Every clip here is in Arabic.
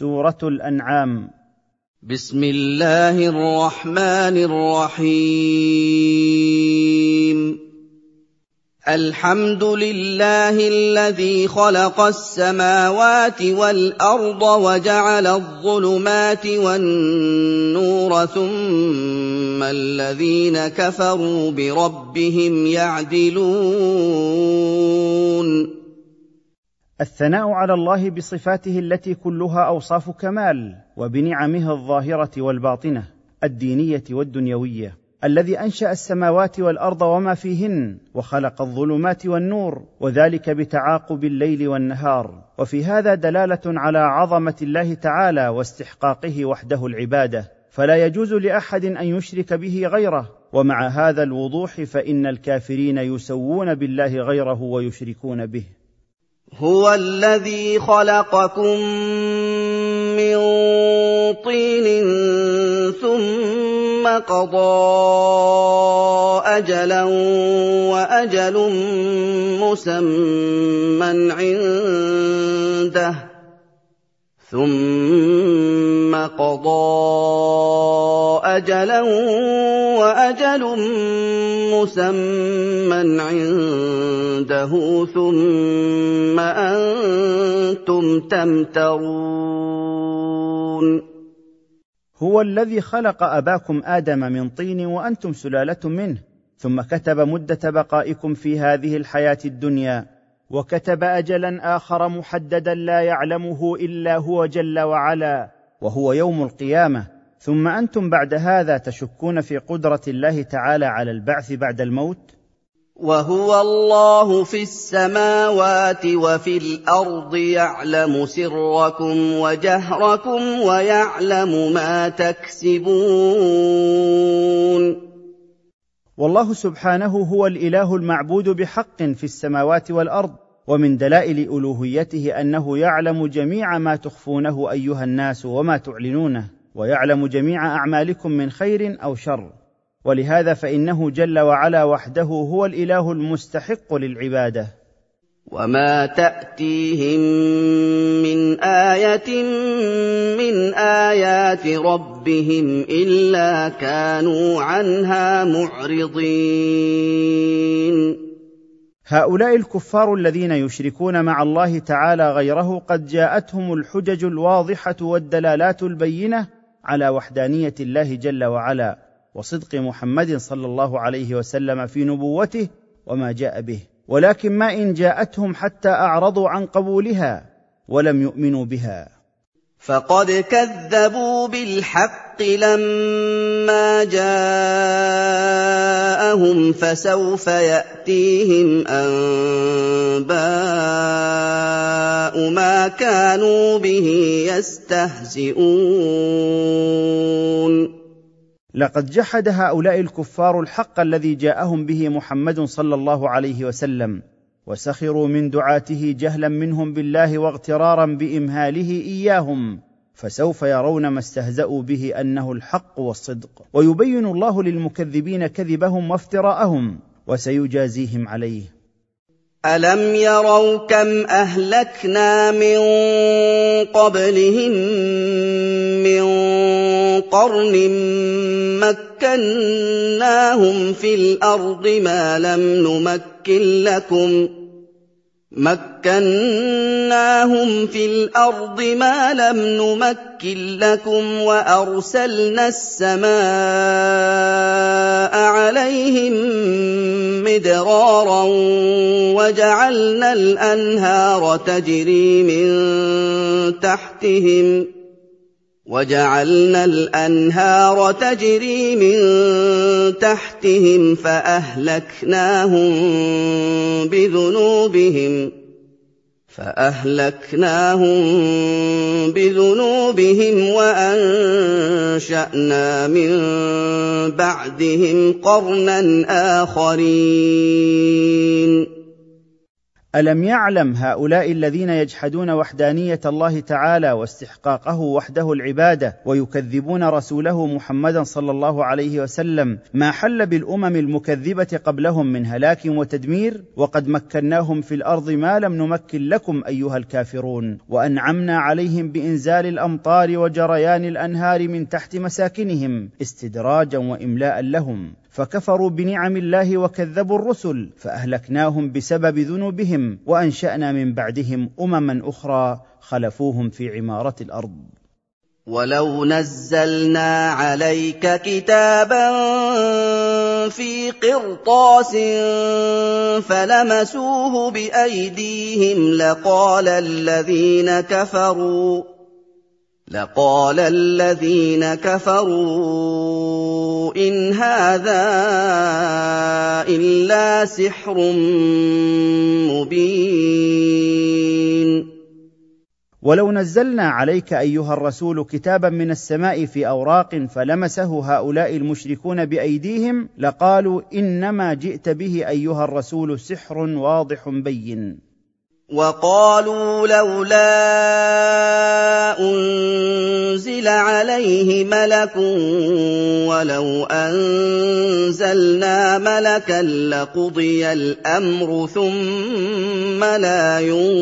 سورة الأنعام. بسم الله الرحمن الرحيم. الحمد لله الذي خلق السماوات والأرض وجعل الظلمات والنور ثم الذين كفروا بربهم يعدلون. الثناء على الله بصفاته التي كلها أوصاف كمال، وبنعمه الظاهرة والباطنة الدينية والدنيوية، الذي أنشأ السماوات والأرض وما فيهن، وخلق الظلمات والنور، وذلك بتعاقب الليل والنهار. وفي هذا دلالة على عظمة الله تعالى واستحقاقه وحده العبادة، فلا يجوز لأحد أن يشرك به غيره. ومع هذا الوضوح فإن الكافرين يسوون بالله غيره ويشركون به. هو الذي خلقكم من طين ثم قضى أجلا وأجل مسمى عنده ثم أنتم تمترون. هو الذي خلق أباكم آدم من طين وأنتم سلالة منه، ثم كتب مدة بقائكم في هذه الحياة الدنيا، وكتب أجلا آخر محددا لا يعلمه إلا هو جل وعلا، وهو يوم القيامة. ثم أنتم بعد هذا تشكون في قدرة الله تعالى على البعث بعد الموت. وهو الله في السماوات وفي الأرض يعلم سركم وجهركم ويعلم ما تكسبون. والله سبحانه هو الإله المعبود بحق في السماوات والأرض، ومن دلائل ألوهيته أنه يعلم جميع ما تخفونه أيها الناس وما تعلنونه، ويعلم جميع أعمالكم من خير أو شر. ولهذا فإنه جل وعلا وحده هو الإله المستحق للعبادة. وما تأتيهم من آية من آيات ربهم إلا كانوا عنها معرضين. هؤلاء الكفار الذين يشركون مع الله تعالى غيره قد جاءتهم الحجج الواضحة والدلالات البينة على وحدانية الله جل وعلا، وصدق محمد صلى الله عليه وسلم في نبوته وما جاء به، ولكن ما إن جاءتهم حتى أعرضوا عن قبولها ولم يؤمنوا بها. فقد كذبوا بالحق لما جاءهم فسوف يأتيهم أنباء ما كانوا به يستهزئون. لقد جحد هؤلاء الكفار الحق الذي جاءهم به محمد صلى الله عليه وسلم، وسخروا من دعاته جهلا منهم بالله واغترارا بإمهاله إياهم، فسوف يرون ما استهزأوا به أنه الحق والصدق، ويبين الله للمكذبين كذبهم وافتراءهم، وسيجازيهم عليه. ألم يروا كم أهلكنا من قبلهم من قرن مكناهم في الأرض ما لم نمكن لكم وأرسلنا السماء عليهم مدرارا وجعلنا الأنهار تجري من تحتهم فأهلكناهم بذنوبهم وأنشأنا من بعدهم قرنا آخرين. ألم يعلم هؤلاء الذين يجحدون وحدانية الله تعالى واستحقاقه وحده العبادة ويكذبون رسوله محمدا صلى الله عليه وسلم ما حل بالأمم المكذبة قبلهم من هلاك وتدمير؟ وقد مكناهم في الأرض ما لم نمكن لكم أيها الكافرون، وأنعمنا عليهم بإنزال الأمطار وجريان الأنهار من تحت مساكنهم استدراجا وإملاء لهم، فكفروا بنعم الله وكذبوا الرسل فأهلكناهم بسبب ذنوبهم، وأنشأنا من بعدهم أمما أخرى خلفوهم في عمارة الأرض. ولو نزلنا عليك كتابا في قرطاس فلمسوه بأيديهم لقال الذين كفروا إن هذا إلا سحر مبين. ولو نزلنا عليك أيها الرسول كتابا من السماء في أوراق فلمسه هؤلاء المشركون بأيديهم لقالوا إنما جئت به أيها الرسول سحر واضح بين. وقالوا لولا أنزل عليه ملك ولو أنزلنا ملكا لقضي الأمر ثم لا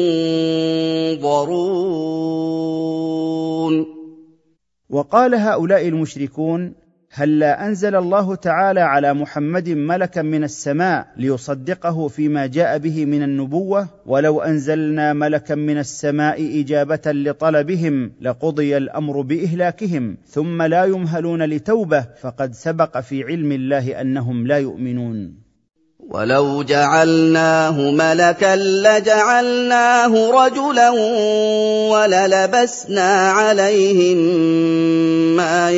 ينظرون. وقال هؤلاء المشركون هلا أنزل الله تعالى على محمد ملكا من السماء ليصدقه فيما جاء به من النبوة، ولو أنزلنا ملكا من السماء إجابة لطلبهم لقضي الأمر بإهلاكهم ثم لا يمهلون لتوبة، فقد سبق في علم الله أنهم لا يؤمنون. ولو جعلناه ملكا لجعلناه رجلا وللبسنا عليهم ما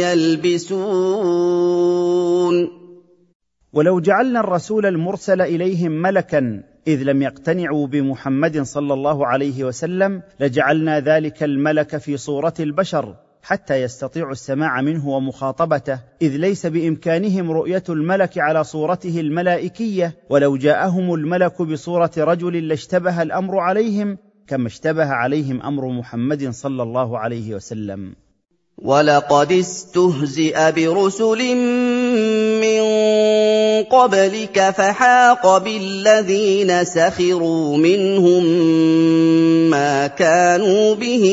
يلبسون. ولو جعلنا الرسول المرسل إليهم ملكا إذ لم يقتنعوا بمحمد صلى الله عليه وسلم لجعلنا ذلك الملك في صورة البشر حتى يستطيعوا السماع منه ومخاطبته، إذ ليس بإمكانهم رؤية الملك على صورته الملائكية، ولو جاءهم الملك بصورة رجل لاشتبه الأمر عليهم كما اشتبه عليهم أمر محمد صلى الله عليه وسلم. ولقد استهزئ برسل من قبلك فحاق بالذين سخروا منهم ما كانوا به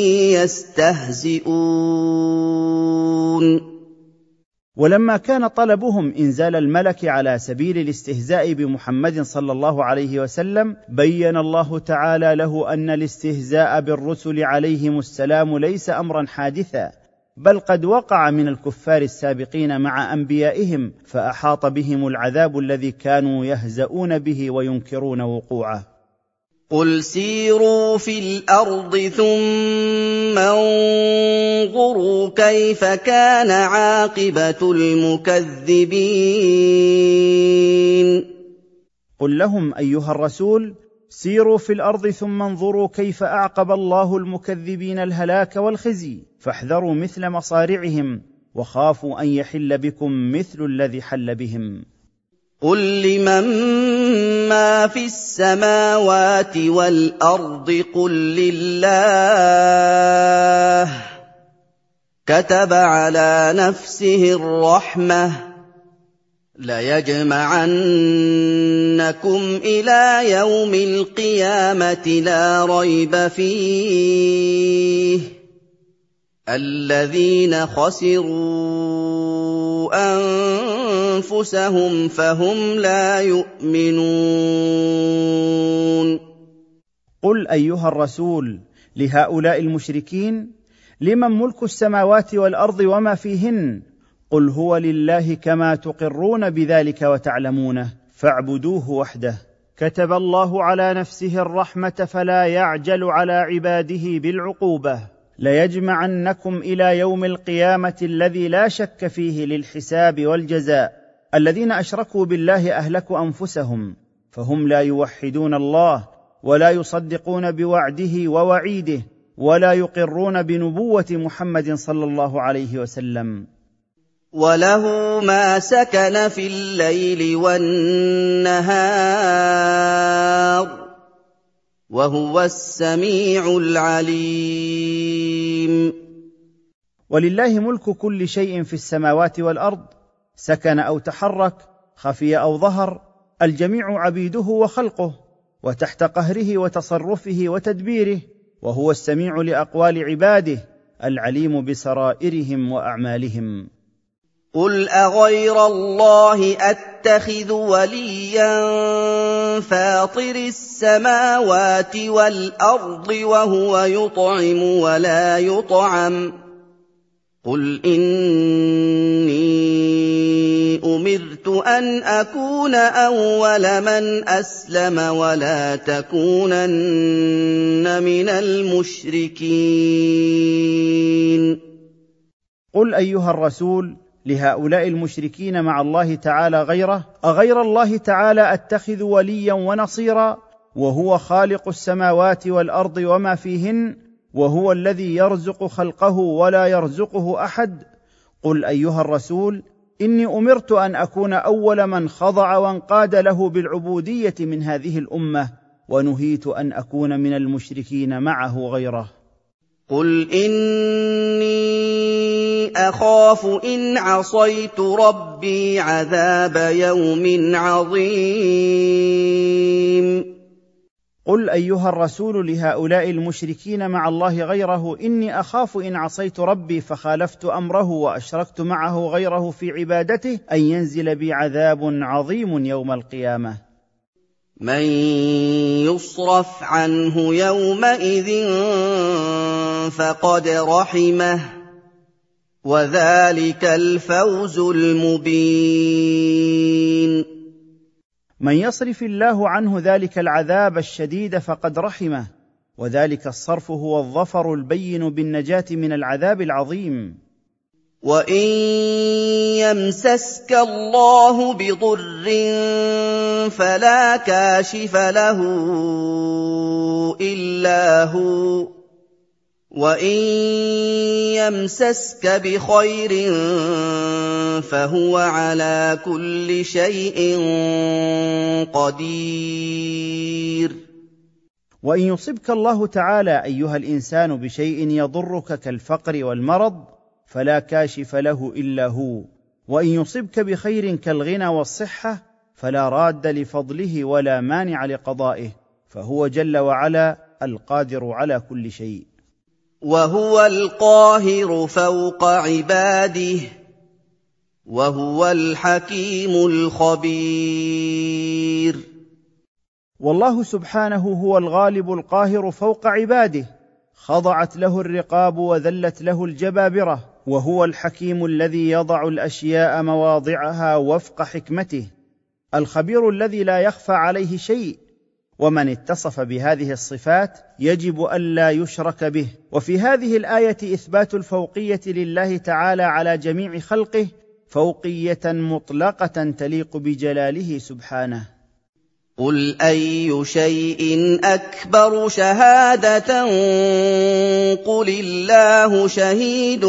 يستهزئون. ولما كان طلبهم إنزال الملك على سبيل الاستهزاء بمحمد صلى الله عليه وسلم بين الله تعالى له أن الاستهزاء بالرسل عليهم السلام ليس أمرا حادثا، بل قد وقع من الكفار السابقين مع أنبيائهم، فأحاط بهم العذاب الذي كانوا يهزؤون به وينكرون وقوعه. قل سيروا في الأرض ثم انظروا كيف كان عاقبة المكذبين. قل لهم أيها الرسول سيروا في الأرض ثم انظروا كيف أعقب الله المكذبين الهلاك والخزي، فاحذروا مثل مصارعهم وخافوا أن يحل بكم مثل الذي حل بهم. قل لمن ما في السماوات والأرض قل لله كتب على نفسه الرحمة ليجمعنكم إلى يوم القيامة لا ريب فيه الذين خسروا أنفسهم فهم لا يؤمنون. قل أيها الرسول لهؤلاء المشركين لمن ملك السماوات والأرض وما فيهن؟ قل هو لله كما تقرون بذلك وتعلمونه، فاعبدوه وحده. كتب الله على نفسه الرحمة فلا يعجل على عباده بالعقوبة. ليجمعنكم إلى يوم القيامة الذي لا شك فيه للحساب والجزاء. الذين أشركوا بالله أهلكوا أنفسهم، فهم لا يوحدون الله ولا يصدقون بوعده ووعيده ولا يقرون بنبوة محمد صلى الله عليه وسلم. وله ما سكن في الليل والنهار وهو السميع العليم. ولله ملك كل شيء في السماوات والارض، سكن او تحرك، خفي او ظهر، الجميع عبيده وخلقه، وتحت قهره وتصرفه وتدبيره، وهو السميع لاقوال عباده، العليم بسرائرهم واعمالهم. قل أغير الله أتخذ وليا فاطر السماوات والأرض وهو يطعم ولا يطعم، قل إني أمرت أن أكون أول من أسلم ولا تكونن من المشركين. قل أيها الرسول لهؤلاء المشركين مع الله تعالى غيره: أغير الله تعالى أتخذ وليا ونصيرا، وهو خالق السماوات والأرض وما فيهن، وهو الذي يرزق خلقه ولا يرزقه أحد. قل أيها الرسول: إني أمرت أن أكون أول من خضع وانقاد له بالعبودية من هذه الأمة، ونهيت أن أكون من المشركين معه غيره. قل إني أخاف إن عصيت ربي عذاب يوم عظيم. قل أيها الرسول لهؤلاء المشركين مع الله غيره: إني أخاف إن عصيت ربي فخالفت أمره وأشركت معه غيره في عبادته أن ينزل بي عذاب عظيم يوم القيامة. من يصرف عنه يومئذ فقد رحمه، وذلك الفوز المبين. من يصرف الله عنه ذلك العذاب الشديد فقد رحمه، وذلك الصرف هو الظفر البين بالنجاة من العذاب العظيم. وإن يمسسك الله بضر فلا كاشف له إلا هو، وإن يمسسك بخير فهو على كل شيء قدير. وإن يصبك الله تعالى أيها الإنسان بشيء يضرك كالفقر والمرض فلا كاشف له إلا هو، وإن يصبك بخير كالغنى والصحة فلا راد لفضله ولا مانع لقضائه، فهو جل وعلا القادر على كل شيء. وهو القاهر فوق عباده، وهو الحكيم الخبير. والله سبحانه هو الغالب القاهر فوق عباده، خضعت له الرقاب وذلت له الجبابرة، وهو الحكيم الذي يضع الأشياء مواضعها وفق حكمته، الخبير الذي لا يخفى عليه شيء. ومن اتصف بهذه الصفات يجب ألا يشرك به. وفي هذه الآية إثبات الفوقية لله تعالى على جميع خلقه، فوقية مطلقة تليق بجلاله سبحانه. قل أي شيء أكبر شهادة قل الله شهيد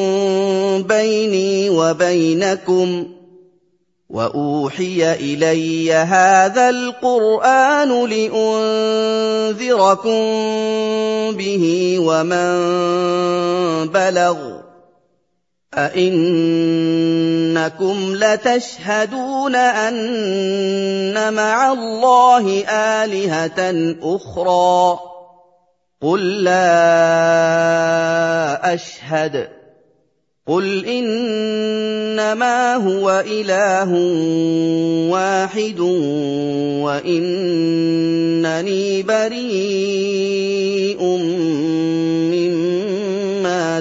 بيني وبينكم، وأوحي إلي هذا القرآن لأنذركم به ومن بلغ، أئنكم لتشهدون أن مع الله آلهة أخرى؟ قل لا أشهد، قل إنما هو إله واحد وإنني بريء مما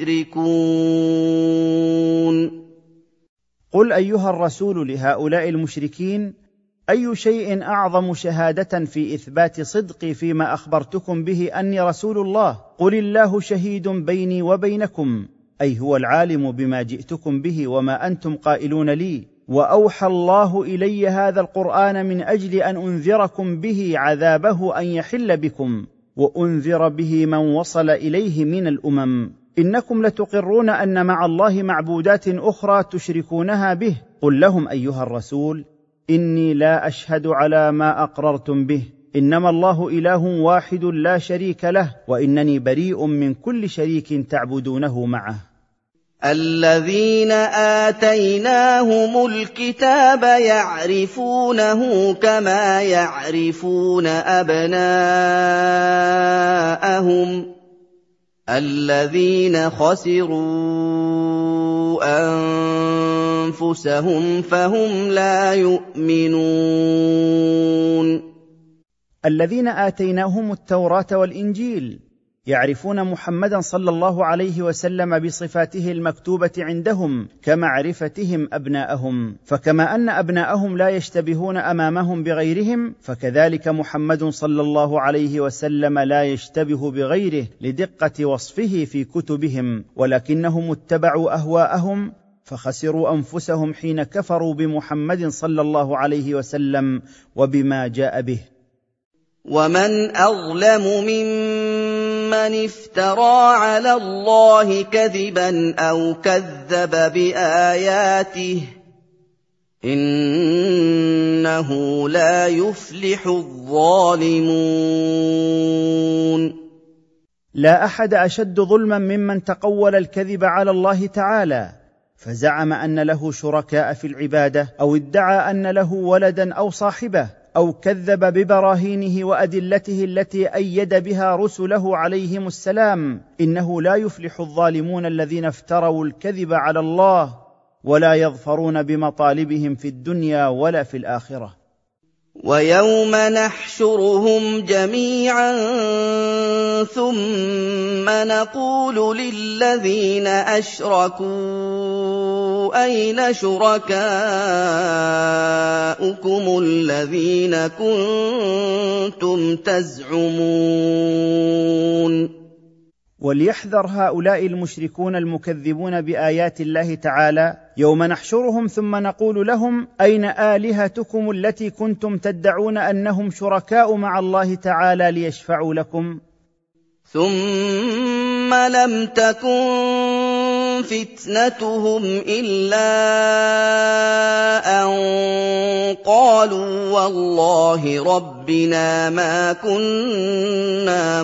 تشركون. قل أيها الرسول لهؤلاء المشركين: أي شيء أعظم شهادة في إثبات صدقي فيما أخبرتكم به أني رسول الله؟ قل الله شهيد بيني وبينكم، أي هو العالم بما جئتكم به وما أنتم قائلون لي، وأوحى الله إلي هذا القرآن من أجل أن أنذركم به عذابه أن يحل بكم، وأنذر به من وصل إليه من الأمم. إنكم لتقرون أن مع الله معبودات أخرى تشركونها به. قل لهم أيها الرسول: إني لا أشهد على ما أقررتم به، انما الله اله واحد لا شريك له وانني بريء من كل شريك تعبدونه معه. الذين آتيناهم الكتاب يعرفونه كما يعرفون أبناءهم الذين خسروا أنفسهم فهم لا يؤمنون. الذين آتيناهم التوراة والإنجيل يعرفون محمدا صلى الله عليه وسلم بصفاته المكتوبة عندهم كمعرفتهم أبناءهم، فكما أن أبناءهم لا يشتبهون أمامهم بغيرهم، فكذلك محمد صلى الله عليه وسلم لا يشتبه بغيره لدقة وصفه في كتبهم، ولكنهم اتبعوا أهواءهم فخسروا أنفسهم حين كفروا بمحمد صلى الله عليه وسلم وبما جاء به. ومن أظلم ممن افترى على الله كذبا أو كذب بآياته إنه لا يفلح الظالمون. لا أحد أشد ظلما ممن تقول الكذب على الله تعالى فزعم أن له شركاء في العبادة أو ادعى أن له ولدا أو صاحبة أو كذب ببراهينه وأدلته التي أيد بها رسله عليهم السلام. إنه لا يفلح الظالمون الذين افتروا الكذب على الله ولا يظفرون بمطالبهم في الدنيا ولا في الآخرة. ويوم نحشرهم جميعا ثم نقول للذين أشركوا أين شركاؤكم الذين كنتم تزعمون. وليحذر هؤلاء المشركون المكذبون بآيات الله تعالى يوم نحشرهم ثم نقول لهم أين آلهتكم التي كنتم تدعون أنهم شركاء مع الله تعالى ليشفعوا لكم؟ ثم لم تكن فتنتهم إلا أن قالوا والله ربنا ما كنا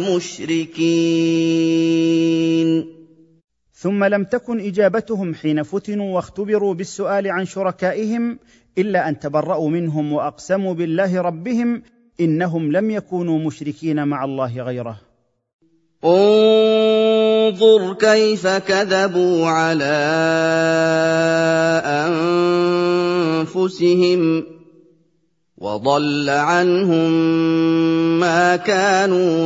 مشركين. ثم لم تكن إجابتهم حين فتنوا واختبروا بالسؤال عن شركائهم إلا أن تبرأوا منهم وأقسموا بالله ربهم إنهم لم يكونوا مشركين مع الله غيره. انظر كيف كذبوا على أنفسهم وضل عنهم ما كانوا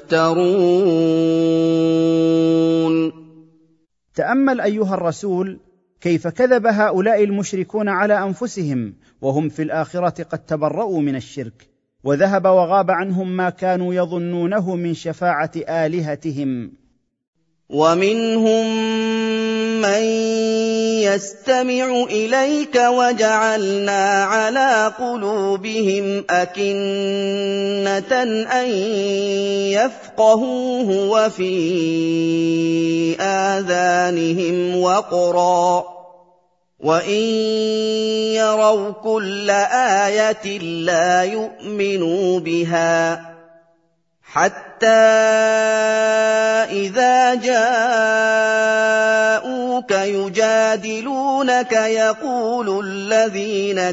يفترون. تأمل أيها الرسول كيف كذب هؤلاء المشركون على أنفسهم وهم في الآخرة قد تبرؤوا من الشرك وذهب وغاب عنهم ما كانوا يظنونه من شفاعة آلهتهم. ومنهم من يستمع إليك وجعلنا على قلوبهم أكنة أن يفقهوه وفي آذانهم وقرا وإن يروا كل آية لا يؤمنوا بها حتى إذا جاءوك يجادلونك يقول الذين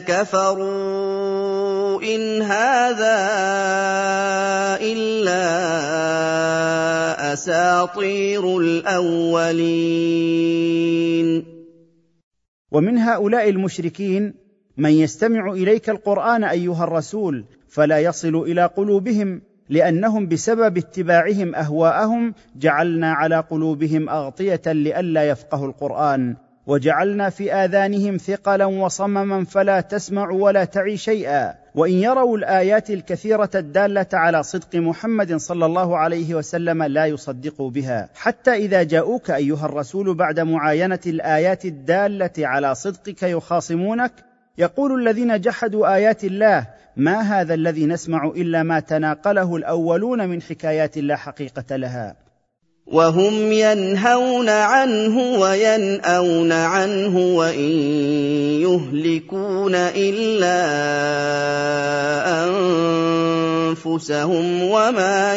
كفروا إن هذا إلا أساطير الأولين. ومن هؤلاء المشركين من يستمع إليك القرآن أيها الرسول فلا يصل إلى قلوبهم لأنهم بسبب اتباعهم أهواءهم جعلنا على قلوبهم أغطية لئلا يفقهوا القرآن وجعلنا في آذانهم ثقلا وصمما فلا تسمع ولا تعي شيئا وإن يروا الآيات الكثيرة الدالة على صدق محمد صلى الله عليه وسلم لا يصدقوا بها حتى إذا جاءوك أيها الرسول بعد معاينة الآيات الدالة على صدقك يخاصمونك يقول الذين جحدوا آيات الله ما هذا الذي نسمع إلا ما تناقله الأولون من حكايات لا حقيقة لها. وهم ينهون عنه وينأون عنه وإن يهلكون إلا أنفسهم وما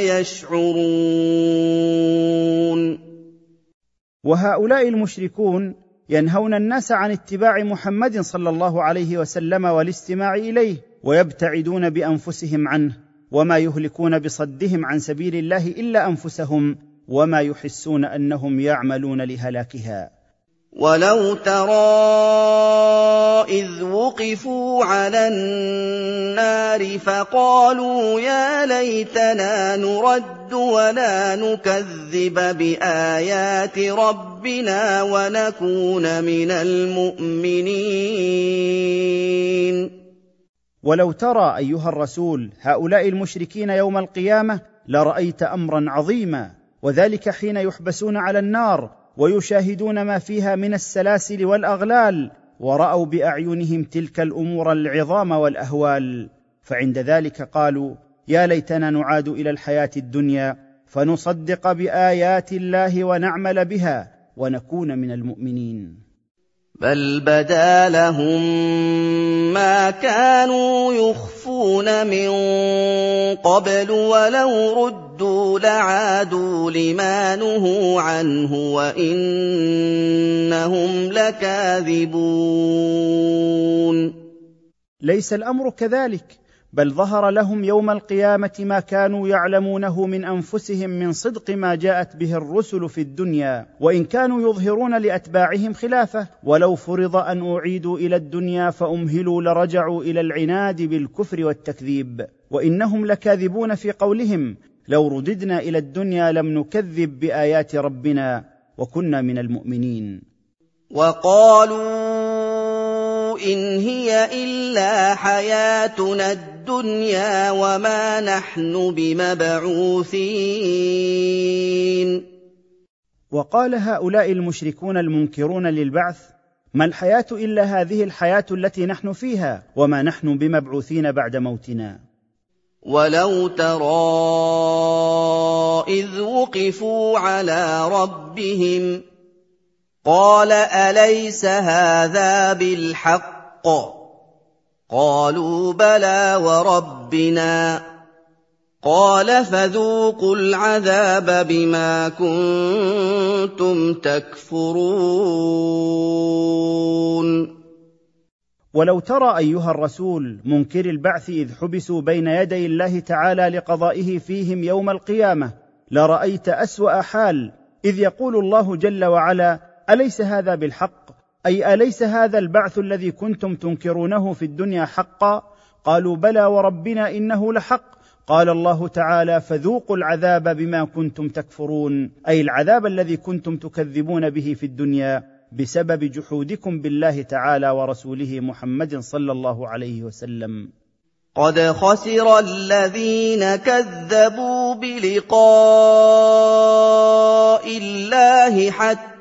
يشعرون. وهؤلاء المشركون ينهون الناس عن اتباع محمد صلى الله عليه وسلم والاستماع إليه، ويبتعدون بأنفسهم عنه، وما يهلكون بصدهم عن سبيل الله إلا أنفسهم، وما يحسون أنهم يعملون لهلاكها. ولو ترى إذ وقفوا على النار فقالوا يا ليتنا نرد ولا نكذب بآيات ربنا ونكون من المؤمنين. ولو ترى أيها الرسول هؤلاء المشركين يوم القيامة لرأيت أمرا عظيما، وذلك حين يحبسون على النار ويشاهدون ما فيها من السلاسل والأغلال، ورأوا بأعينهم تلك الأمور العظام والأهوال، فعند ذلك قالوا يا ليتنا نعاد إلى الحياة الدنيا فنصدق بآيات الله ونعمل بها ونكون من المؤمنين. بل بدا لهم ما كانوا يخفون من قبل ولو ردوا لعادوا لما نهوا عنه وإنهم لكاذبون. ليس الأمر كذلك، بل ظهر لهم يوم القيامة ما كانوا يعلمونه من أنفسهم من صدق ما جاءت به الرسل في الدنيا، وإن كانوا يظهرون لأتباعهم خلافه. ولو فرض أن أعيدوا إلى الدنيا فأمهلوا لرجعوا إلى العناد بالكفر والتكذيب، وإنهم لكاذبون في قولهم لو رددنا إلى الدنيا لم نكذب بآيات ربنا وكنا من المؤمنين. وقالوا إن هي إلا حياتنا الدنيا وما نحن بمبعوثين. وقال هؤلاء المشركون المنكرون للبعث ما الحياة إلا هذه الحياة التي نحن فيها وما نحن بمبعوثين بعد موتنا. ولو ترى إذ وقفوا على ربهم قال أليس هذا بالحق قالوا بلى وربنا قال فذوقوا العذاب بما كنتم تكفرون. ولو ترى أيها الرسول منكر البعث إذ حبسوا بين يدي الله تعالى لقضائه فيهم يوم القيامة لرأيت أسوأ حال، إذ يقول الله جل وعلا أليس هذا بالحق، أي أليس هذا البعث الذي كنتم تنكرونه في الدنيا حقا؟ قالوا بلى وربنا إنه لحق. قال الله تعالى فذوقوا العذاب بما كنتم تكفرون، أي العذاب الذي كنتم تكذبون به في الدنيا بسبب جحودكم بالله تعالى ورسوله محمد صلى الله عليه وسلم. قد خسر الذين كذبوا بلقاء الله حتى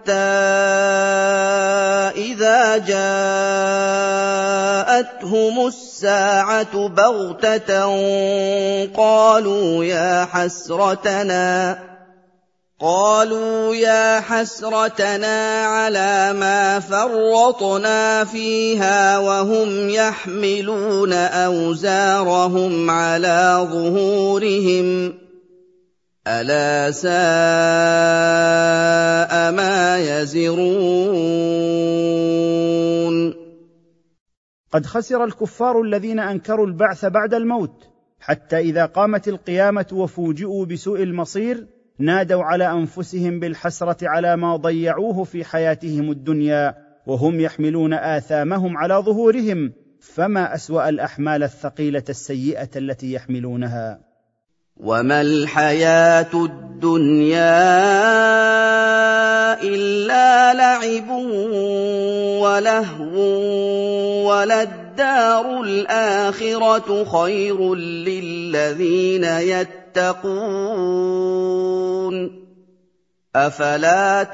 إذا جاءتهم الساعة بغتة قالوا يا حسرتنا على ما فرطنا فيها وهم يحملون أوزارهم على ظهورهم ألا ساء ما يزرون. قد خسر الكفار الذين أنكروا البعث بعد الموت، حتى إذا قامت القيامة وفوجئوا بسوء المصير نادوا على أنفسهم بالحسرة على ما ضيعوه في حياتهم الدنيا وهم يحملون آثامهم على ظهورهم، فما أسوأ الأحمال الثقيلة السيئة التي يحملونها. وما الحياة الدنيا إلا لعب ولهو وللدار الآخرة خير للذين يتقون أفلا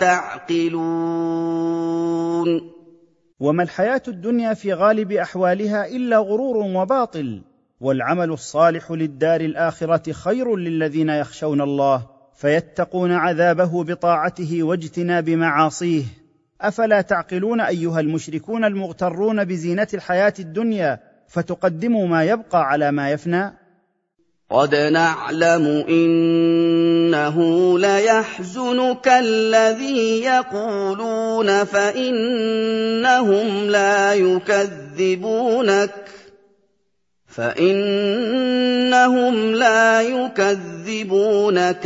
تعقلون. وما الحياة الدنيا في غالب أحوالها إلا غرور وباطل، والعمل الصالح للدار الآخرة خير للذين يخشون الله، فيتقون عذابه بطاعته واجتناب معاصيه. افلا تعقلون ايها المشركون المغترون بزينة الحياة الدنيا فتقدموا ما يبقى على ما يفنى؟ قد نعلم إنه ليحزنك الذي يقولون فإنهم لا يكذبونك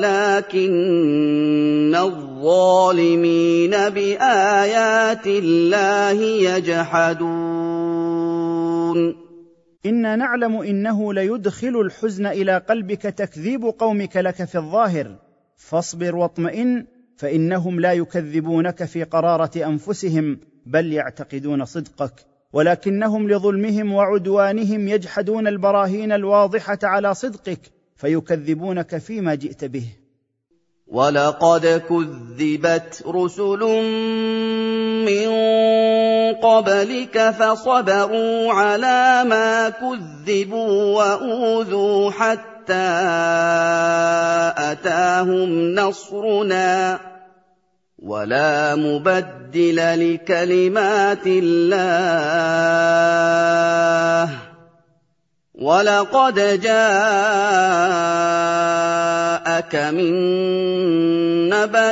ولكن الظالمين بآيات الله يجحدون. إنا نعلم إنه ليدخل الحزن إلى قلبك تكذيب قومك لك في الظاهر، فاصبر واطمئن، فإنهم لا يكذبونك في قرارة أنفسهم بل يعتقدون صدقك، ولكنهم لظلمهم وعدوانهم يجحدون البراهين الواضحة على صدقك فيكذبونك فيما جئت به. ولقد كذبت رسل من قبلك فصبروا على ما كذبوا وأوذوا حتى أتاهم نصرنا ولا مبدل لكلمات الله ولقد جاءك من نبأ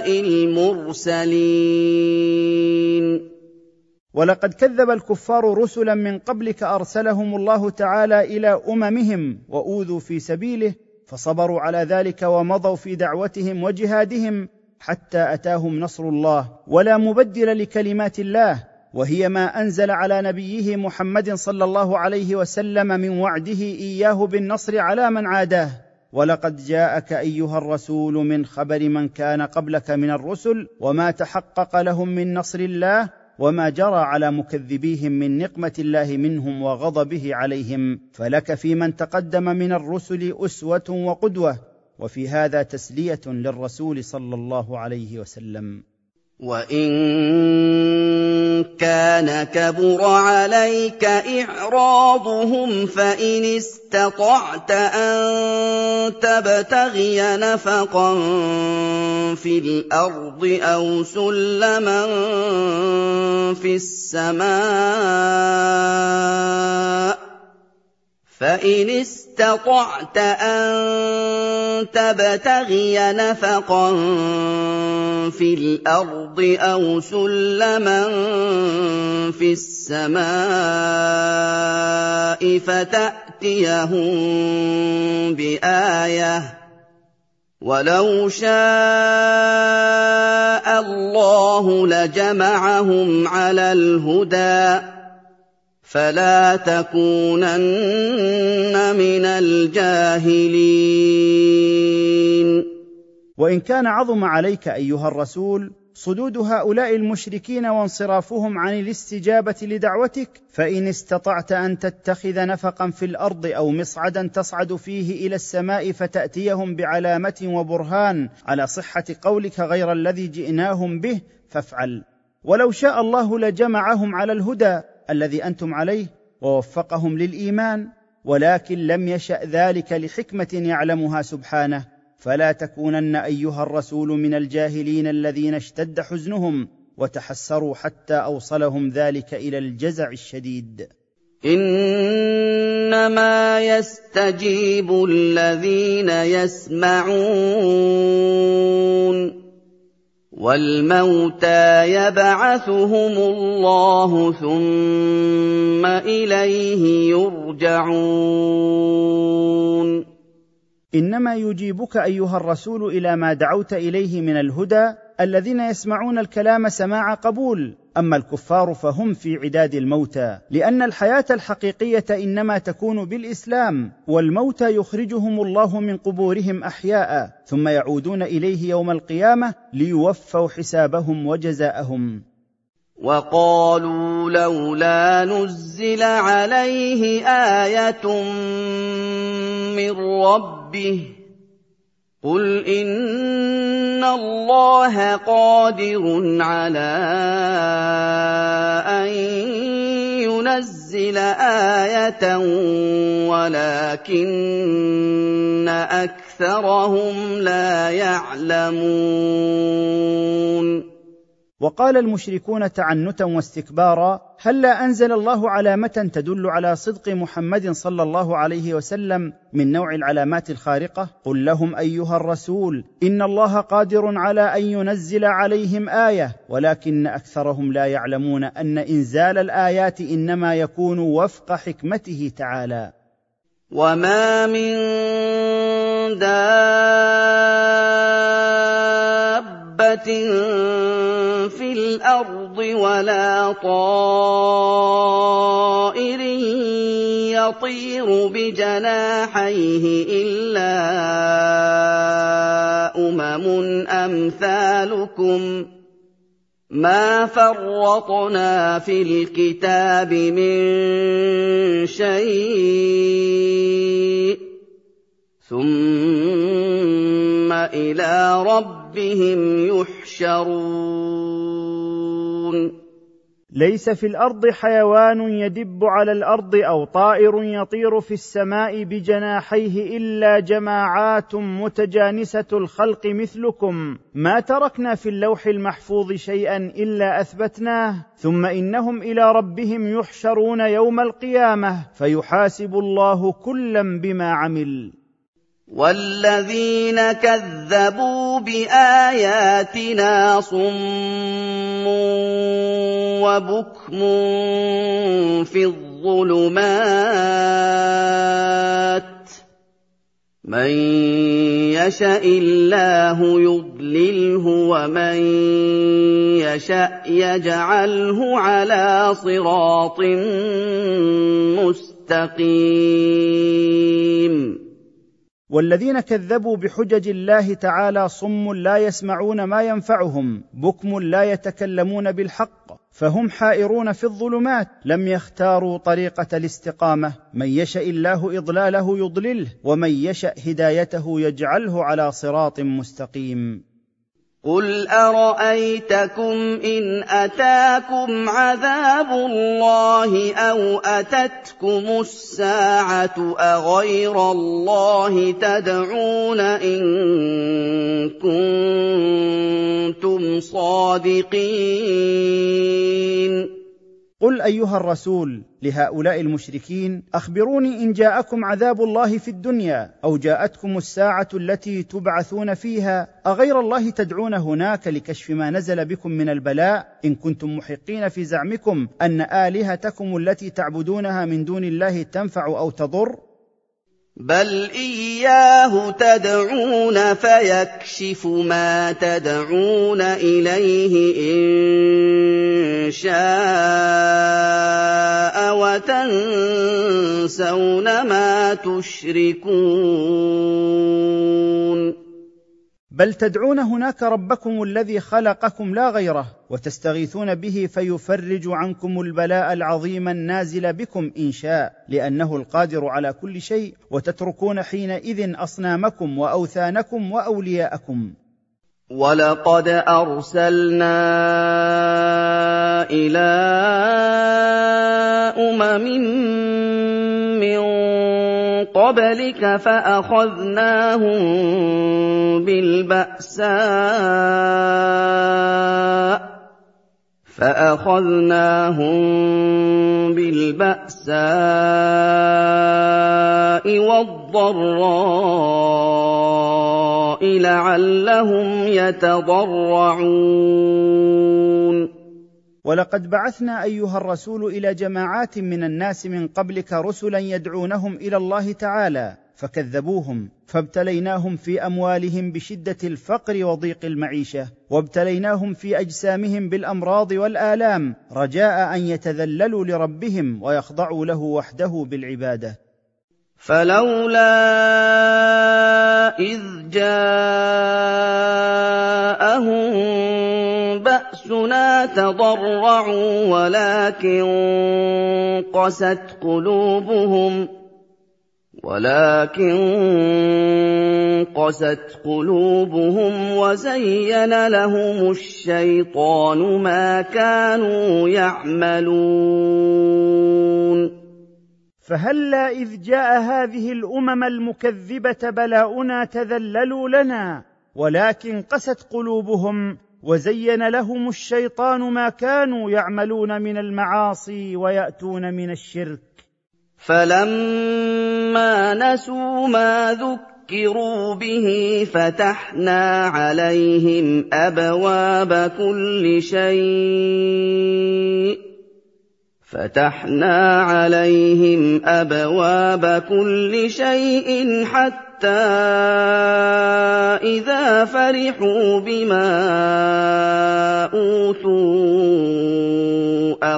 المرسلين. ولقد كذب الكفار رسلا من قبلك أرسلهم الله تعالى إلى أممهم وأوذوا في سبيله فصبروا على ذلك ومضوا في دعوتهم وجهادهم حتى أتاهم نصر الله ولا مبدل لكلمات الله، وهي ما أنزل على نبيه محمد صلى الله عليه وسلم من وعده إياه بالنصر على من عاداه. ولقد جاءك أيها الرسول من خبر من كان قبلك من الرسل وما تحقق لهم من نصر الله وما جرى على مكذبيهم من نقمة الله منهم وغضبه عليهم، فلك في من تقدم من الرسل أسوة وقدوة، وفي هذا تسلية للرسول صلى الله عليه وسلم. وإن كان كبر عليك إعراضهم فإن استطعت أن تبتغي نفقا في الأرض أو سلما في السماء فإن استطعت أن تبتغي نفقا في الأرض أو سلما في السماء فتأتيهم بآية ولو شاء الله لجمعهم على الهدى فلا تكونن من الجاهلين. وإن كان عظم عليك أيها الرسول صدود هؤلاء المشركين وانصرافهم عن الاستجابة لدعوتك، فإن استطعت أن تتخذ نفقا في الأرض أو مصعدا تصعد فيه إلى السماء فتأتيهم بعلامة وبرهان على صحة قولك غير الذي جئناهم به فافعل، ولو شاء الله لجمعهم على الهدى الذي أنتم عليه ووفقهم للإيمان، ولكن لم يشأ ذلك لحكمة يعلمها سبحانه، فلا تكونن أيها الرسول من الجاهلين الذين اشتد حزنهم وتحسروا حتى أوصلهم ذلك إلى الجزع الشديد. إنما يستجيب الذين يسمعون والموتى يبعثهم الله ثم إليه يرجعون. إنما يجيبك أيها الرسول إلى ما دعوت إليه من الهدى الذين يسمعون الكلام سماع قبول، أما الكفار فهم في عداد الموتى، لأن الحياة الحقيقية إنما تكون بالإسلام، والموتى يخرجهم الله من قبورهم أحياء ثم يعودون إليه يوم القيامة ليوفوا حسابهم وجزاءهم. وقالوا لولا نزل عليه آية من ربه قل إن الله قادر على أن لينزل آية ولكن أكثرهم لا يعلمون. وقال المشركون تعنتا واستكبارا: هلا أنزل الله علامة تدل على صدق محمد صلى الله عليه وسلم من نوع العلامات الخارقة؟ قل لهم أيها الرسول: إن الله قادر على أن ينزل عليهم آية، ولكن أكثرهم لا يعلمون أن إنزال الآيات إنما يكون وفق حكمته تعالى. وما من دابة في الأرض ولا طائر يطير بجناحيه إلا أمثالكم ما فرطنا في الكتاب من شيء ثم إلى ربهم يحشرون. ليس في الأرض حيوان يدب على الأرض أو طائر يطير في السماء بجناحيه إلا جماعات متجانسة الخلق مثلكم، ما تركنا في اللوح المحفوظ شيئا إلا أثبتناه، ثم إنهم إلى ربهم يحشرون يوم القيامة فيحاسب الله كلا بما عمل. والذين كذبوا بآياتنا صم وبكم في الظلمات من يشاء الله يضلله ومن يشاء يجعله على صراط مستقيم. والذين كذبوا بحجج الله تعالى صم لا يسمعون ما ينفعهم، بكم لا يتكلمون بالحق، فهم حائرون في الظلمات، لم يختاروا طريقة الاستقامة، من يشاء الله إضلاله يضلله ومن يشاء هدايته يجعله على صراط مستقيم. قل أرأيتكم إن أتاكم عذاب الله أو أتتكم الساعة أغير الله تدعون إن كنتم صادقين. قل أيها الرسول لهؤلاء المشركين: أخبروني إن جاءكم عذاب الله في الدنيا أو جاءتكم الساعة التي تبعثون فيها أغير الله تدعون هناك لكشف ما نزل بكم من البلاء، إن كنتم محقين في زعمكم أن آلهتكم التي تعبدونها من دون الله تنفع أو تضر؟ بل إياه تدعون فيكشف ما تدعون إليه إن شاء وتنسون ما تشركون. بل تدعون هناك ربكم الذي خلقكم لا غيره، وتستغيثون به فيفرج عنكم البلاء العظيم النازل بكم إن شاء، لأنه القادر على كل شيء، وتتركون حينئذ أصنامكم وأوثانكم وأولياءكم. ولقد أرسلنا إلى من قبلك فأخذناهم بالبأساء والضراء لعلهم يتضرعون. ولقد بعثنا أيها الرسول إلى جماعات من الناس من قبلك رسلا يدعونهم إلى الله تعالى فكذبوهم، فابتليناهم في أموالهم بشدة الفقر وضيق المعيشة، وابتليناهم في أجسامهم بالأمراض والآلام، رجاء أن يتذللوا لربهم ويخضعوا له وحده بالعبادة. فلولا إذ جاءهم بأسنا تضرعوا وَلَٰكِن قَسَتْ قُلُوبُهُمْ وَزَيَّنَ لَهُمُ الشَّيْطَانُ مَا كَانُوا يَعْمَلُونَ فهلا إذ جاء هذه الأمم المكذبة بلاؤنا تذللوا لنا، ولكن قست قلوبهم وزين لهم الشيطان ما كانوا يعملون من المعاصي ويأتون من الشرك. فَلَمَّا نَسُوا مَا ذُكِّرُوا بِهِ فَتَحْنَا عَلَيْهِمْ أَبْوَابَ كُلِّ شَيْءٍ حَتَّىٰ إِذَا فَرِحُوا بِمَا أُوتُوا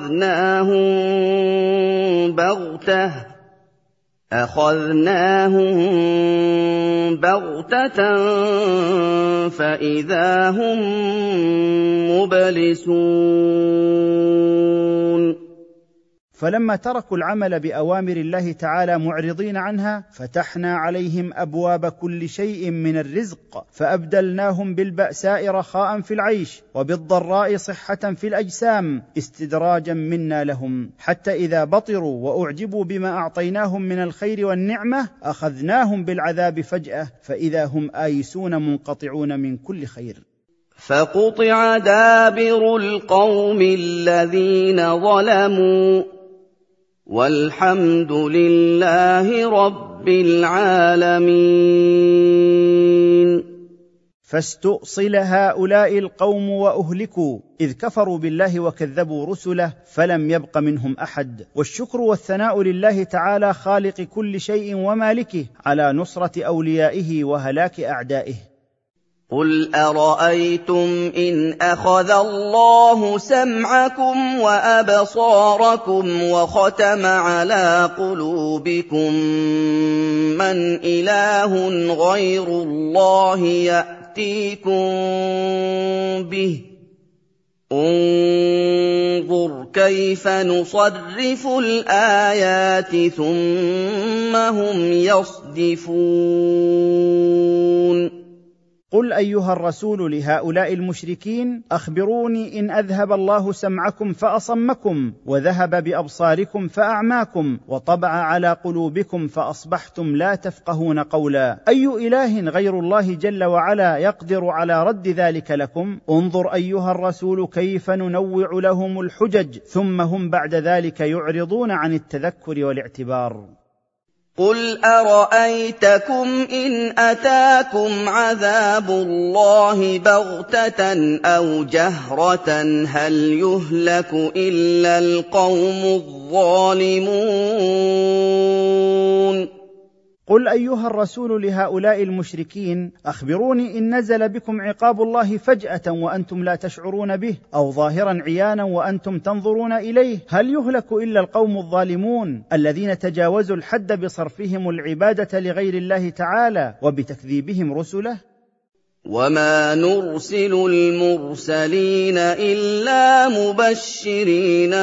أَخَذْنَاهُم بَغْتَةً فَإِذَا هُم مُّبْلِسُونَ فلما تركوا العمل بأوامر الله تعالى معرضين عنها، فتحنا عليهم أبواب كل شيء من الرزق، فأبدلناهم بالبأساء رخاء في العيش، وبالضراء صحة في الأجسام، استدراجا منا لهم، حتى إذا بطروا وأعجبوا بما أعطيناهم من الخير والنعمة أخذناهم بالعذاب فجأة، فإذا هم آيسون منقطعون من كل خير. فَقُطِعَ دَابِرُ الْقَوْمِ الَّذِينَ ظَلَمُوا وَالْحَمْدُ لِلَّهِ رَبِّ الْعَالَمِينَ فاستؤصل هؤلاء القوم وأهلكوا إذ كفروا بالله وكذبوا رسله، فلم يبق منهم أحد. والشكر والثناء لله تعالى خالق كل شيء ومالكه على نصرة أوليائه وهلاك أعدائه. قُلْ أَرَأَيْتُمْ إِنْ أَخَذَ اللَّهُ سَمْعَكُمْ وَأَبْصَارَكُمْ وَخَتَمَ عَلَىٰ قُلُوبِكُم مَّنْ إِلَٰهٌ غَيْرُ اللَّهِ يَأْتِيكُم بِهِ ۗ انظُرْ كَيْفَ نُصَرِّفُ الْآيَاتِ ثُمَّ هُمْ يَصْدِفُونَ قل أيها الرسول لهؤلاء المشركين: أخبروني إن أذهب الله سمعكم فأصمكم، وذهب بأبصاركم فأعماكم، وطبع على قلوبكم فأصبحتم لا تفقهون قولا، أي إله غير الله جل وعلا يقدر على رد ذلك لكم؟ انظر أيها الرسول كيف ننوع لهم الحجج، ثم هم بعد ذلك يعرضون عن التذكر والاعتبار. قُلْ أَرَأَيْتَكُمْ إِنْ أَتَاكُمْ عَذَابُ اللَّهِ بَغْتَةً أَوْ جَهْرَةً هَلْ يُهْلَكُ إِلَّا الْقَوْمُ الظَّالِمُونَ قل أيها الرسول لهؤلاء المشركين: أخبروني إن نزل بكم عقاب الله فجأة وأنتم لا تشعرون به، أو ظاهرا عيانا وأنتم تنظرون إليه، هل يهلك إلا القوم الظالمون الذين تجاوزوا الحد بصرفهم العبادة لغير الله تعالى وبتكذيبهم رسله؟ وَمَا نُرْسِلُ الْمُرْسَلِينَ إِلَّا مُبَشِّرِينَ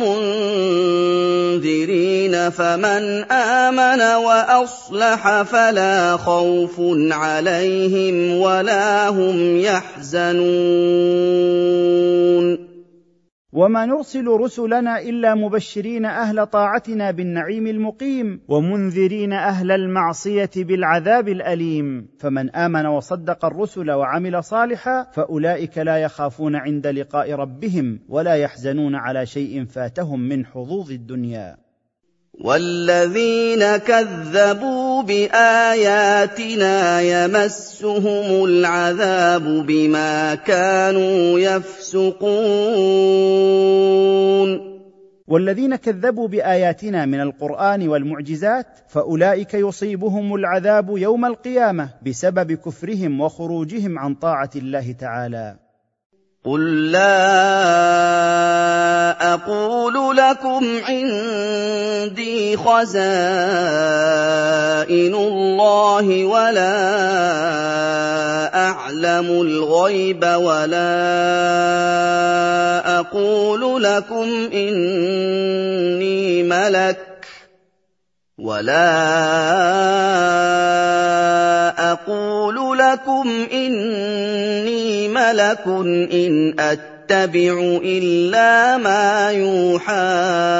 وَمُنذِرِينَ، فَمَنْ آمَنَ وَأَصْلَحَ فَلَا خَوْفٌ عَلَيْهِمْ وَلَا هُمْ يَحْزَنُونَ وما نرسل رسلنا إلا مبشرين أهل طاعتنا بالنعيم المقيم، ومنذرين أهل المعصية بالعذاب الأليم، فمن آمن وصدق الرسل وعمل صالحا فأولئك لا يخافون عند لقاء ربهم ولا يحزنون على شيء فاتهم من حظوظ الدنيا. وَالَّذِينَ كَذَّبُوا بِآيَاتِنَا يَمَسُّهُمُ الْعَذَابُ بِمَا كَانُوا يَفْسُقُونَ والذين كذبوا بآياتنا من القرآن والمعجزات فأولئك يصيبهم العذاب يوم القيامة بسبب كفرهم وخروجهم عن طاعة الله تعالى. قُل لَّا أَقُولُ لَكُمْ عِندِي خَزَائِنُ اللَّهِ وَلَا أَعْلَمُ الْغَيْبَ وَلَا أَقُولُ لَكُمْ إِنِّي مَلَكٌ وَلَا أَقُولُ لَكُمْ إِنِّي مَلَكٌ إِنْ أَتَّبِعُ إِلَّا مَا يُوحَىٰ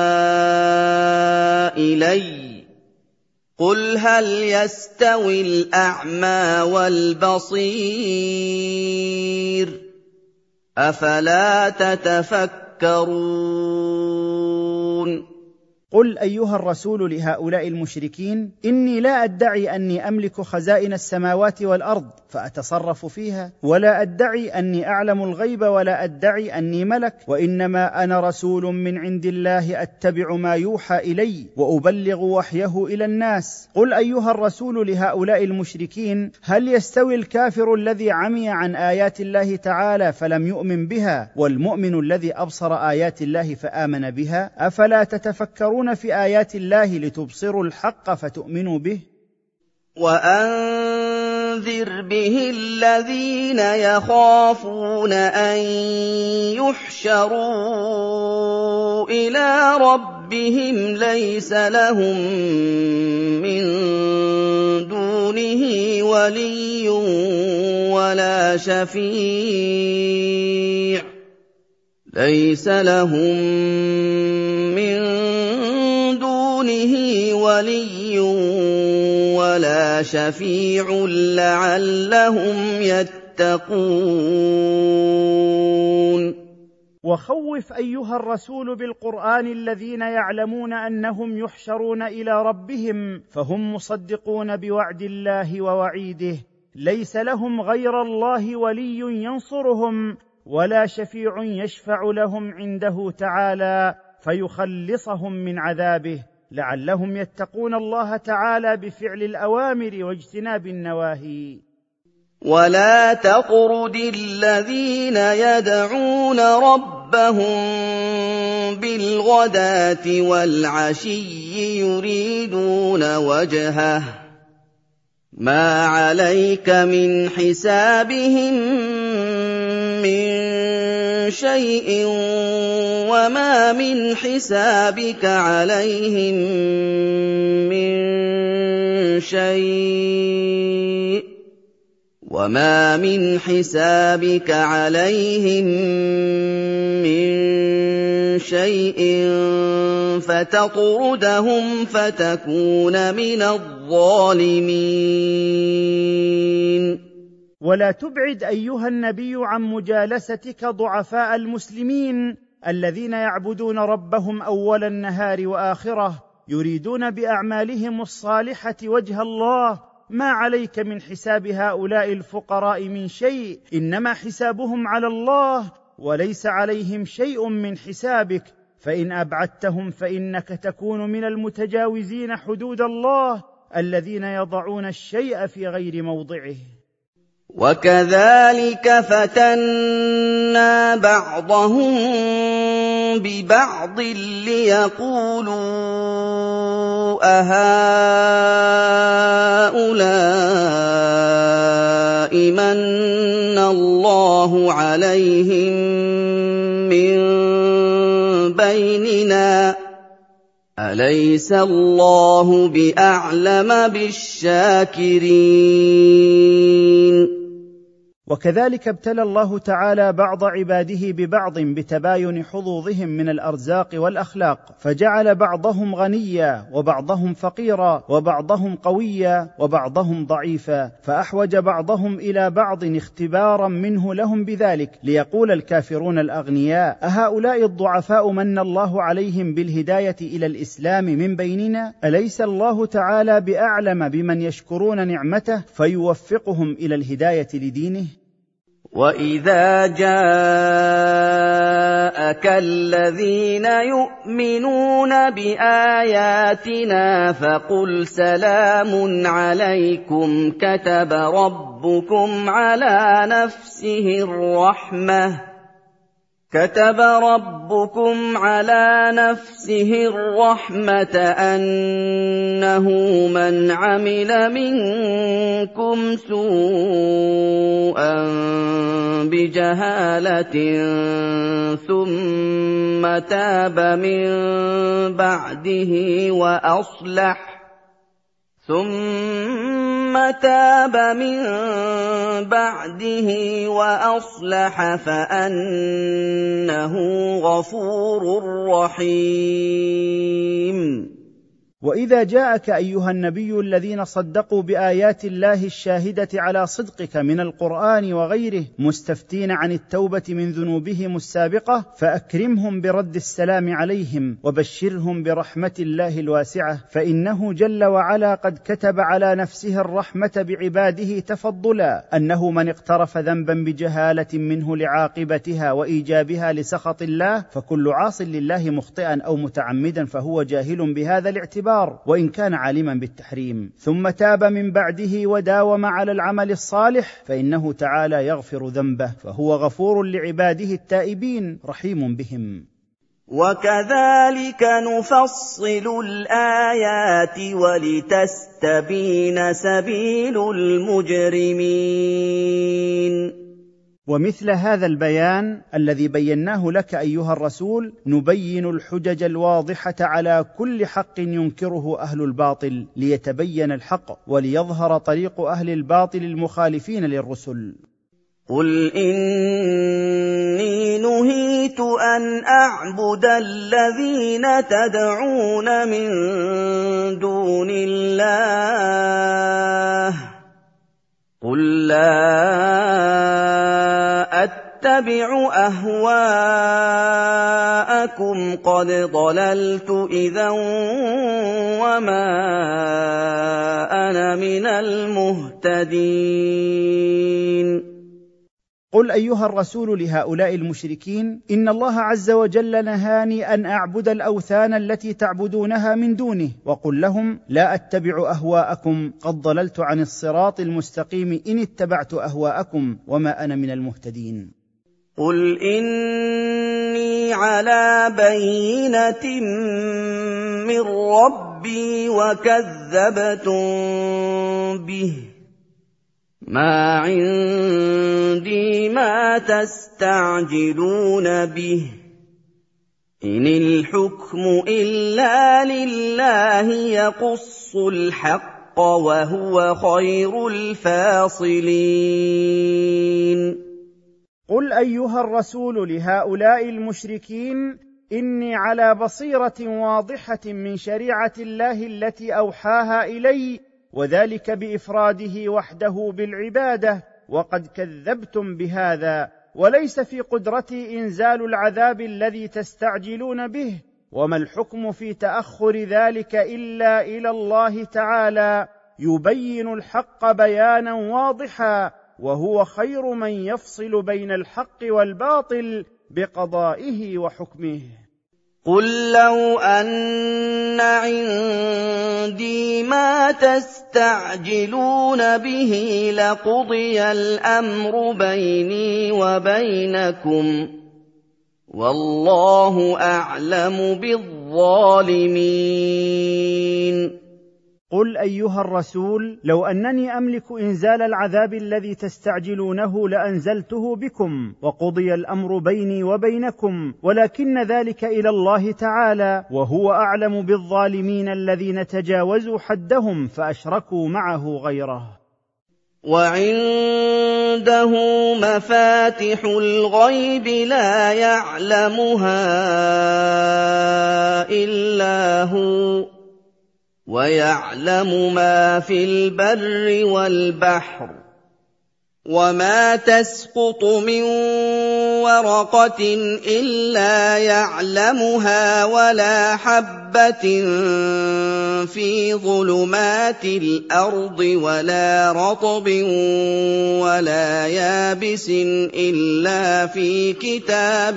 إِلَيَّ ۚ قُلْ هَلْ يَسْتَوِي الْأَعْمَىٰ وَالْبَصِيرُ ۚ أَفَلَا تَتَفَكَّرُونَ قل ايها الرسول لهؤلاء المشركين: اني لا ادعي اني املك خزائن السماوات والارض فاتصرف فيها، ولا ادعي اني اعلم الغيب، ولا ادعي اني ملك، وانما انا رسول من عند الله اتبع ما يوحى الي وابلغ وحيه الى الناس. قل ايها الرسول لهؤلاء المشركين: هل يستوي الكافر الذي عمي عن ايات الله تعالى فلم يؤمن بها، والمؤمن الذي ابصر ايات الله فامن بها؟ افلا تتفكرون في آيات الله لتبصروا الحق فتؤمنوا به؟ وَأَنذِرْ بِهِ الَّذِينَ يَخَافُونَ أَن يُحْشَرُوا إِلَىٰ رَبِّهِمْ لَيْسَ لَهُم مِّن دُونِهِ وَلِيٌّ وَلَا شَفِيعٌ لَّعَلَّهُمْ يَتَّقُونَ وخوف ايها الرسول بالقرآن الذين يعلمون انهم يحشرون الى ربهم فهم مصدقون بوعد الله ووعيده، ليس لهم غير الله ولي ينصرهم ولا شفيع يشفع لهم عنده تعالى فيخلصهم من عذابه، لعلهم يتقون الله تعالى بفعل الأوامر واجتناب النواهي. وَلَا تَطْرُدِ الَّذِينَ يَدْعُونَ رَبَّهُم بِالْغَدَاةِ وَالْعَشِيِّ يُرِيدُونَ وَجْهَهُ ۖ مَا عَلَيْكَ مِنْ حِسَابِهِم مِّن شَيْءٍ وَمَا مِنْ حِسَابِكَ عَلَيْهِم من شيء فتطردهم فتكون من الظالمين. ولا تبعد ايها النبي عن مجالستك ضعفاء المسلمين الذين يعبدون ربهم اول النهار واخره، يريدون باعمالهم الصالحه وجه الله. ما عليك من حساب هؤلاء الفقراء من شيء، انما حسابهم على الله، وليس عليهم شيء من حسابك، فان ابعدتهم فانك تكون من المتجاوزين حدود الله الذين يضعون الشيء في غير موضعه. وَكَذَٰلِكَ فَتَنَّا بَعْضَهُم بِبَعْضٍ لِّيَقُولُوا أَهَٰؤُلَاءِ مَنَّ اللَّهُ عَلَيْهِم مِّن بَيْنِنَا ۗ أَلَيْسَ اللَّهُ بِأَعْلَمَ بِالشَّاكِرِينَ. وكذلك ابتلى الله تعالى بعض عباده ببعض بتباين حظوظهم من الأرزاق والأخلاق، فجعل بعضهم غنيا وبعضهم فقيرا وبعضهم قويا وبعضهم ضعيفا، فأحوج بعضهم إلى بعض اختبارا منه لهم بذلك، ليقول الكافرون الأغنياء: أهؤلاء الضعفاء من الله عليهم بالهداية إلى الإسلام من بيننا؟ أليس الله تعالى بأعلم بمن يشكرون نعمته فيوفقهم إلى الهداية لدينه؟ وَإِذَا جَاءَكَ الَّذِينَ يُؤْمِنُونَ بِآيَاتِنَا فَقُلْ سَلَامٌ عَلَيْكُمْ كَتَبَ رَبُّكُمْ عَلَىٰ نَفْسِهِ الرَّحْمَةَ أَنَّهُ مَنْ عَمِلَ مِنكُمْ سُوءًا بِجَهَالَةٍ ثُمَّ تَابَ مِن بَعْدِهِ وَأَصْلَحَ ثم تاب من بعده وأصلح فأنه غفور رحيم. وإذا جاءك أيها النبي الذين صدقوا بآيات الله الشاهدة على صدقك من القرآن وغيره مستفتين عن التوبة من ذنوبهم السابقة، فأكرمهم برد السلام عليهم وبشرهم برحمة الله الواسعة، فإنه جل وعلا قد كتب على نفسه الرحمة بعباده تفضلا، أنه من اقترف ذنبا بجهالة منه لعاقبتها وإيجابها لسخط الله، فكل عاص لله مخطئا أو متعمدا فهو جاهل بهذا الاعتبار وإن كان عالما بالتحريم، ثم تاب من بعده وداوم على العمل الصالح، فإنه تعالى يغفر ذنبه، فهو غفور لعباده التائبين رحيم بهم. وكذلك نفصل الآيات ولتستبين سبيل المجرمين. ومثل هذا البيان الذي بيناه لك أيها الرسول نبين الحجج الواضحة على كل حق ينكره أهل الباطل، ليتبين الحق وليظهر طريق أهل الباطل المخالفين للرسل. قل إني نهيت أن أعبد الذين تدعون من دون الله، قل لا أتبع أهواءكم قد ضللت إذا وما أنا من المهتدين. قل أيها الرسول لهؤلاء المشركين إن الله عز وجل نهاني أن أعبد الأوثان التي تعبدونها من دونه، وقل لهم لا أتبع أهواءكم قد ضللت عن الصراط المستقيم إن اتبعت أهواءكم وما أنا من المهتدين. قل إني على بينة من ربي وكذبتم به، ما عندي ما تستعجلون به، إن الحكم إلا لله يقص الحق وهو خير الفاصلين. قل أيها الرسول لهؤلاء المشركين إني على بصيرة واضحة من شريعة الله التي أوحاها إلي، وذلك بإفراده وحده بالعبادة، وقد كذبتم بهذا، وليس في قدرتي إنزال العذاب الذي تستعجلون به، وما الحكم في تأخر ذلك إلا إلى الله تعالى، يبين الحق بيانا واضحا، وهو خير من يفصل بين الحق والباطل بقضائه وحكمه. قل لو أن عندي ما تستعجلون به لقضي الأمر بيني وبينكم، والله أعلم بالظالمين. قل أيها الرسول لو أنني أملك إنزال العذاب الذي تستعجلونه لأنزلته بكم، وقضي الأمر بيني وبينكم، ولكن ذلك إلى الله تعالى، وهو أعلم بالظالمين الذين تجاوزوا حدهم فأشركوا معه غيره. وعنده مفاتح الغيب لا يعلمها إلا هو، ويعلم ما في البر والبحر، وما تسقط من ورقة إلا يعلمها، ولا حبة في ظلمات الأرض، ولا رطب ولا يابس إلا في كتاب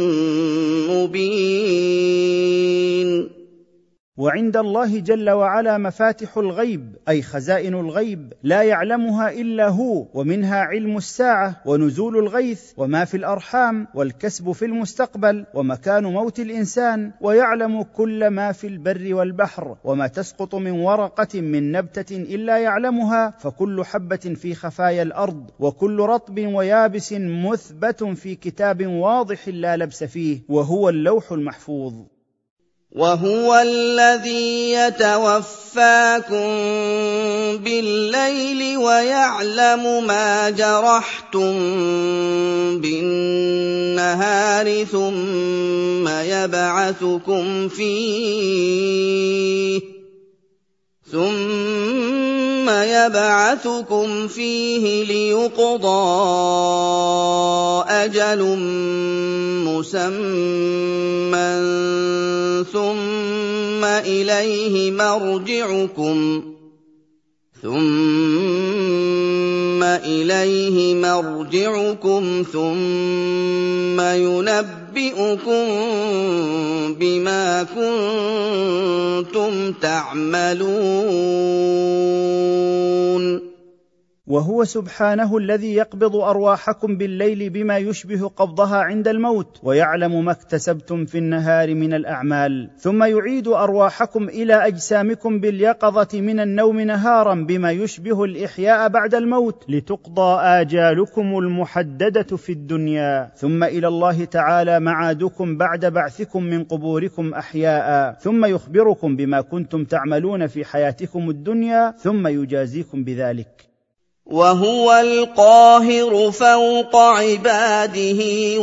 مبين. وعند الله جل وعلا مفاتح الغيب أي خزائن الغيب لا يعلمها إلا هو، ومنها علم الساعة ونزول الغيث وما في الأرحام والكسب في المستقبل ومكان موت الإنسان، ويعلم كل ما في البر والبحر، وما تسقط من ورقة من نبتة إلا يعلمها، فكل حبة في خفايا الأرض وكل رطب ويابس مثبت في كتاب واضح لا لبس فيه، وهو اللوح المحفوظ. وَهُوَ الَّذِي يَتَوَفَّاكُم بِاللَّيْلِ وَيَعْلَمُ مَا جَرَحْتُم بِالنَّهَارِ ثُمَّ يَبْعَثُكُمْ فِيهِ لِيُقْضَىٰ أَجَلٌ مُّسَمًّى ثُمَّ إِلَيْهِ مَرْجِعُكُمْ ثُمَّ يُنَبِّئُكُم بِمَا كُنتُمْ تَعْمَلُونَ وهو سبحانه الذي يقبض أرواحكم بالليل بما يشبه قبضها عند الموت، ويعلم ما اكتسبتم في النهار من الأعمال، ثم يعيد أرواحكم إلى أجسامكم باليقظة من النوم نهارا بما يشبه الإحياء بعد الموت، لتقضى آجالكم المحددة في الدنيا، ثم إلى الله تعالى معادكم بعد بعثكم من قبوركم أحياء، ثم يخبركم بما كنتم تعملون في حياتكم الدنيا، ثم يجازيكم بذلك. وَهُوَ الْقَاهِرُ فَوْقَ عِبَادِهِ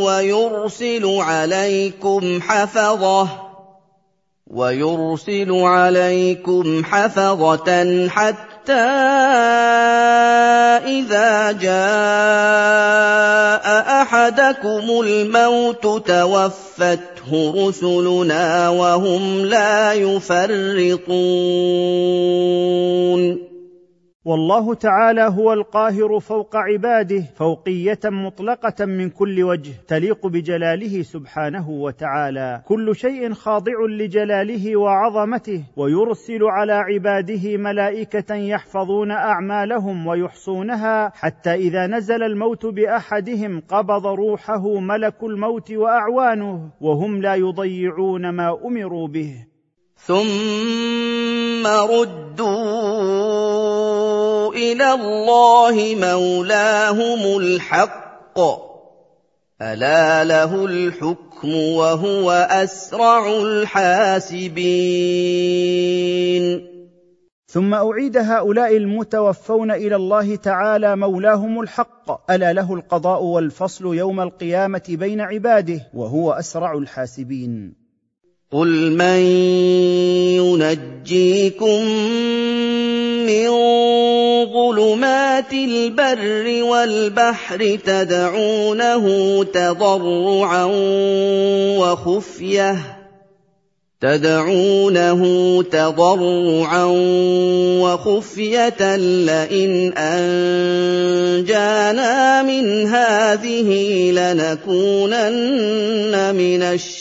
وَيُرْسِلُ عَلَيْكُمْ حَفَظَةً حَتَّىٰ إِذَا جَاءَ أَحَدَكُمُ الْمَوْتُ تَوَفَّتْهُ رُسُلُنَا وَهُمْ لَا يُفَرِّطُونَ والله تعالى هو القاهر فوق عباده فوقية مطلقة من كل وجه تليق بجلاله سبحانه وتعالى، كل شيء خاضع لجلاله وعظمته، ويرسل على عباده ملائكة يحفظون أعمالهم ويحصونها، حتى إذا نزل الموت بأحدهم قبض روحه ملك الموت وأعوانه، وهم لا يضيعون ما أمروا به. ثُمَّ رُدُّوا إِلَى اللَّهِ مَوْلَاهُمُ الْحَقِّ أَلَا لَهُ الْحُكْمُ وَهُوَ أَسْرَعُ الْحَاسِبِينَ. ثم أعيد هؤلاء المتوفون إلى الله تعالى مولاهم الحق، ألا له القضاء والفصل يوم القيامة بين عباده، وهو أسرع الحاسبين. قُلْ مَن يُنَجِّيكُم مِّن ظُلُمَاتِ الْبَرِّ وَالْبَحْرِ تَدْعُونَهُ تَضَرُّعًا وَخُفْيَةً لَّئِنْ أَنجَانَا مِنْ هَٰذِهِ لَنَكُونَنَّ مِنَ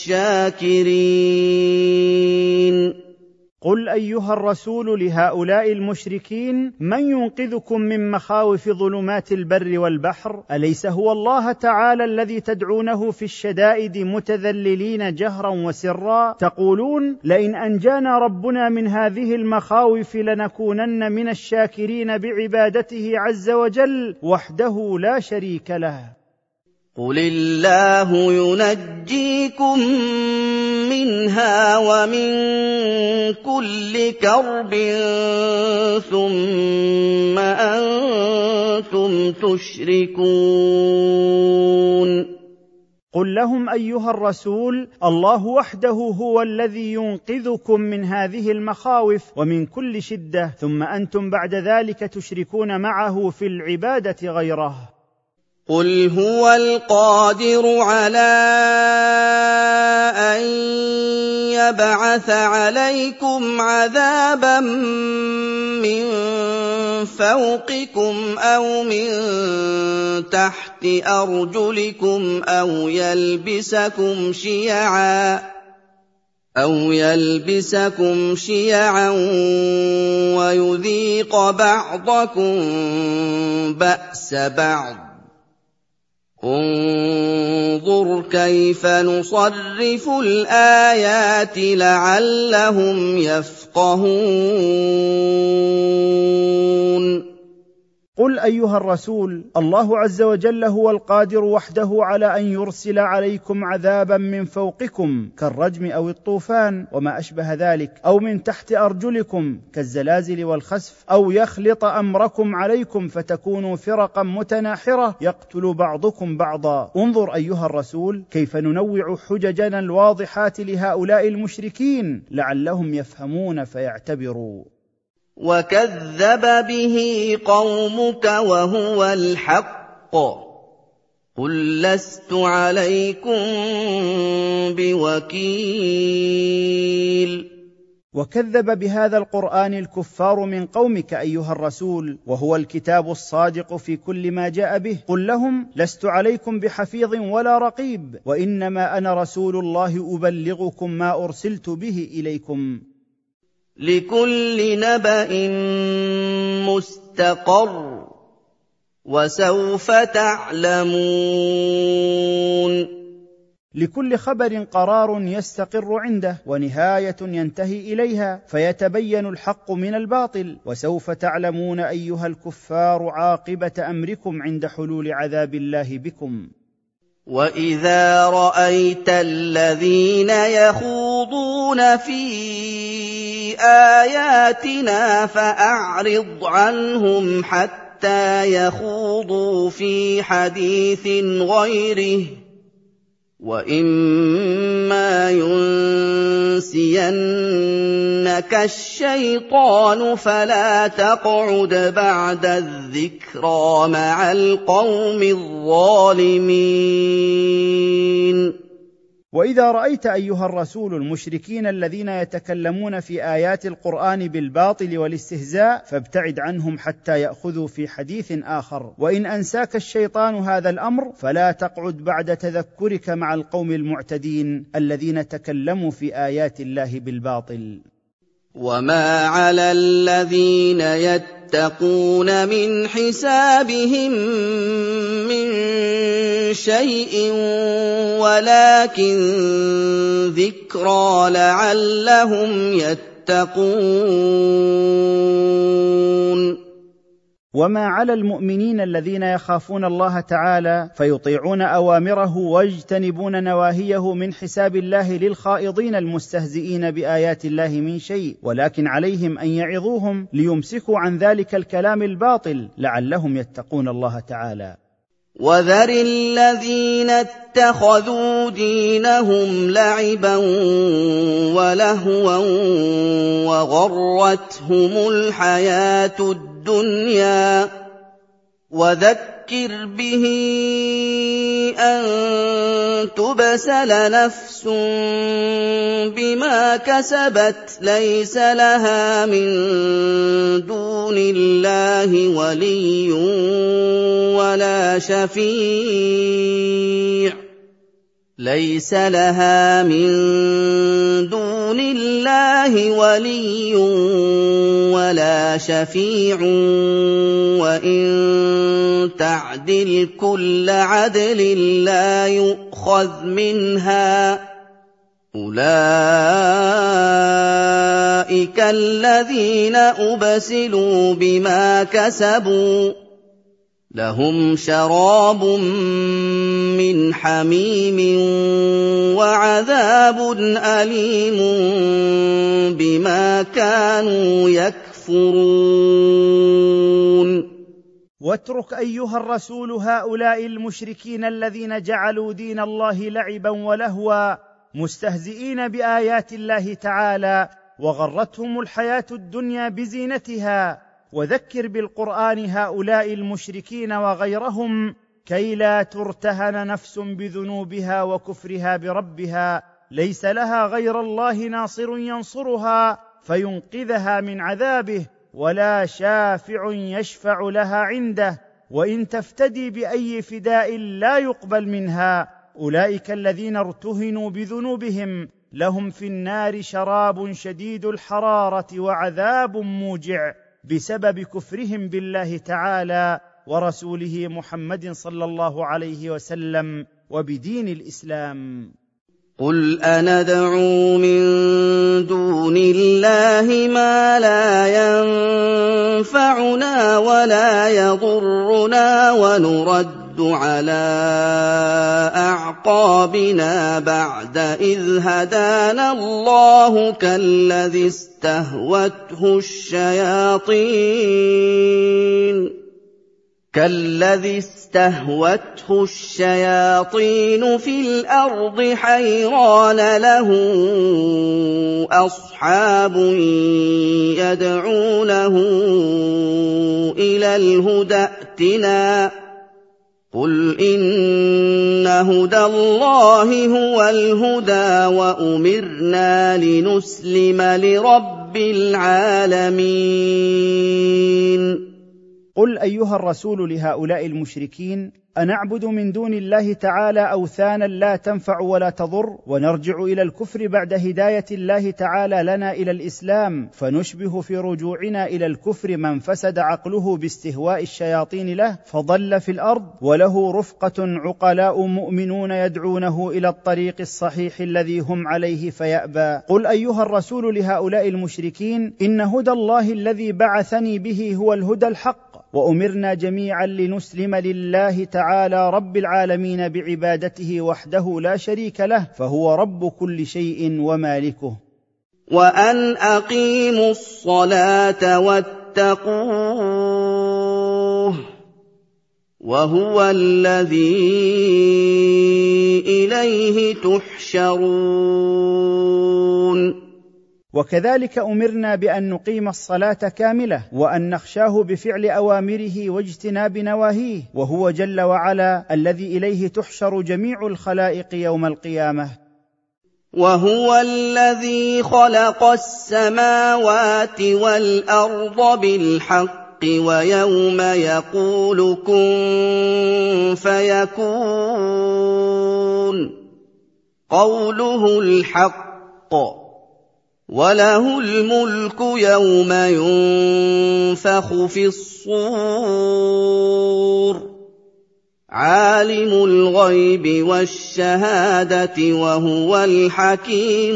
الشَّاكِرِينَ. قل أيها الرسول لهؤلاء المشركين: من ينقذكم من مخاوف ظلمات البر والبحر؟ أليس هو الله تعالى الذي تدعونه في الشدائد متذللين جهرا وسرا، تقولون: لئن أنجانا ربنا من هذه المخاوف لنكونن من الشاكرين بعبادته عز وجل وحده لا شريك له. قُلِ اللَّهُ يُنَجِّيكُم مِّنْهَا وَمِن كُلِّ كَرْبٍ ثُمَّ أَنتُمْ تُشْرِكُونَ. قل لهم أيها الرسول: الله وحده هو الذي ينقذكم من هذه المخاوف ومن كل شدة، ثم أنتم بعد ذلك تشركون معه في العبادة غيره. قُلْ هُوَ الْقَادِرُ عَلَىٰ أَن يَبْعَثَ عَلَيْكُمْ عَذَابًا مِّن فَوْقِكُمْ أَوْ مِن تَحْتِ أَرْجُلِكُمْ أَوْ يَلْبِسَكُمْ شِيَعًا وَيُذِيقَ بَعْضَكُم بَأْسَ بَعْضٍ ۗ انظُرْ كَيْفَ نُصَرِّفُ الْآيَاتِ لَعَلَّهُمْ يَفْقَهُونَ. قل أيها الرسول: الله عز وجل هو القادر وحده على أن يرسل عليكم عذابا من فوقكم كالرجم أو الطوفان وما أشبه ذلك، أو من تحت أرجلكم كالزلازل والخسف، أو يخلط أمركم عليكم فتكونوا فرقا متناحرة يقتل بعضكم بعضا. انظر أيها الرسول كيف ننوع حججنا الواضحات لهؤلاء المشركين لعلهم يفهمون فيعتبروا. وكذب به قومك وهو الحق قل لست عليكم بوكيل. وكذب بهذا القرآن الكفار من قومك أيها الرسول، وهو الكتاب الصادق في كل ما جاء به. قل لهم: لست عليكم بحفيظ ولا رقيب، وإنما أنا رسول الله أبلغكم ما أرسلت به إليكم. لكل نبأ مستقر وسوف تعلمون. لكل خبر قرار يستقر عنده ونهاية ينتهي إليها، فيتبين الحق من الباطل، وسوف تعلمون أيها الكفار عاقبة أمركم عند حلول عذاب الله بكم. وَإِذَا رَأَيْتَ الَّذِينَ يَخُوضُونَ فِي آيَاتِنَا فَأَعْرِضْ عَنْهُمْ حَتَّىٰ يَخُوضُوا فِي حَدِيثٍ غَيْرِهِ ۚ وَإِمَّا يُنسِيَنَّكَ الشَّيْطَانُ فَلَا تَقْعُدْ بَعْدَ الذِّكْرَىٰ مَعَ الْقَوْمِ الظَّالِمِينَ. وإذا رأيت أيها الرسول المشركين الذين يتكلمون في آيات القرآن بالباطل والاستهزاء فابتعد عنهم حتى يأخذوا في حديث آخر، وإن أنساك الشيطان هذا الأمر فلا تقعد بعد تذكرك مع القوم المعتدين الذين تكلموا في آيات الله بالباطل. وما على الذين يتقون من حسابهم من شيء ولكن ذكرى لعلهم يتقون. وما على المؤمنين الذين يخافون الله تعالى فيطيعون أوامره ويجتنبون نواهيه من حساب الله للخائضين المستهزئين بآيات الله من شيء، ولكن عليهم أن يعظوهم ليمسكوا عن ذلك الكلام الباطل لعلهم يتقون الله تعالى. وَذَرِ الَّذِينَ اتَّخَذُوا دِينَهُمْ لَعِبًا وَلَهْوًا وَغَرَّتْهُمُ الْحَيَاةُ الدُّنْيَا، وَذَكِّرْ بِهِ أَن تُبْسَلَ نَفْسٌ بِمَا كَسَبَتْ لَيْسَ لَهَا مِن دُونِ اللَّهِ وَلِيٌّ وَلَا شَفِيعٌ لَيْسَ لَهَا مِن دُونِ اللَّهِ وَلِيٌّ وَلَا شَفِيعٌ وَإِن تَعْدِلْ كُلَّ عَدْلٍ لَّا يُؤْخَذْ مِنْهَا ۗ أُولَٰئِكَ الَّذِينَ أُبْسِلُوا بِمَا كَسَبُوا لهم شراب من حميم وعذاب أليم بما كانوا يكفرون. واترك أيها الرسول هؤلاء المشركين الذين جعلوا دين الله لعبا ولهوا مستهزئين بآيات الله تعالى وغرتهم الحياة الدنيا بزينتها، وذكر بالقرآن هؤلاء المشركين وغيرهم كي لا ترتهن نفس بذنوبها وكفرها بربها، ليس لها غير الله ناصر ينصرها فينقذها من عذابه، ولا شافع يشفع لها عنده، وإن تفتدي بأي فداء لا يقبل منها. أولئك الذين ارتهنوا بذنوبهم لهم في النار شراب شديد الحرارة وعذاب موجع بسبب كفرهم بالله تعالى ورسوله محمد صلى الله عليه وسلم وبدين الإسلام. قُلْ أَنَدْعُو مِن دُونِ اللَّهِ مَا لَا يَنفَعُنَا وَلَا يَضُرُّنَا وَنُرَدُّ عَلَىٰ أَعْقَابِنَا بَعْدَ إِذْ هَدَانَا اللَّهُ كَالَّذِي استهوته الشياطين في الأرض حيران له أصحاب يدعونه إلى الهدى ائتنا قُلْ إِنَّ هُدَى اللَّهِ هُوَ الْهُدَىٰ وَأُمِرْنَا لِنُسْلِمَ لِرَبِّ الْعَالَمِينَ. قل أيها الرسول لهؤلاء المشركين: أنعبد من دون الله تعالى أوثانا لا تنفع ولا تضر، ونرجع إلى الكفر بعد هداية الله تعالى لنا إلى الإسلام، فنشبه في رجوعنا إلى الكفر من فسد عقله باستهواء الشياطين له فضل في الأرض، وله رفقة عقلاء مؤمنون يدعونه إلى الطريق الصحيح الذي هم عليه فيأبى. قل أيها الرسول لهؤلاء المشركين: إن هدى الله الذي بعثني به هو الهدى الحق، وأمرنا جميعا لنسلم لله تعالى رب العالمين بعبادته وحده لا شريك له، فهو رب كل شيء ومالكه. وأن أقيموا الصلاة واتقوه وهو الذي إليه تحشرون. وكذلك أمرنا بأن نقيم الصلاة كاملة، وأن نخشاه بفعل أوامره واجتناب نواهيه، وهو جل وعلا الذي إليه تحشر جميع الخلائق يوم القيامة. وهو الذي خلق السماوات والأرض بالحق، ويوم يقول كن فيكون قوله الحق، وله الملك يوم ينفخ في الصور، عالم الغيب والشهادة وهو الحكيم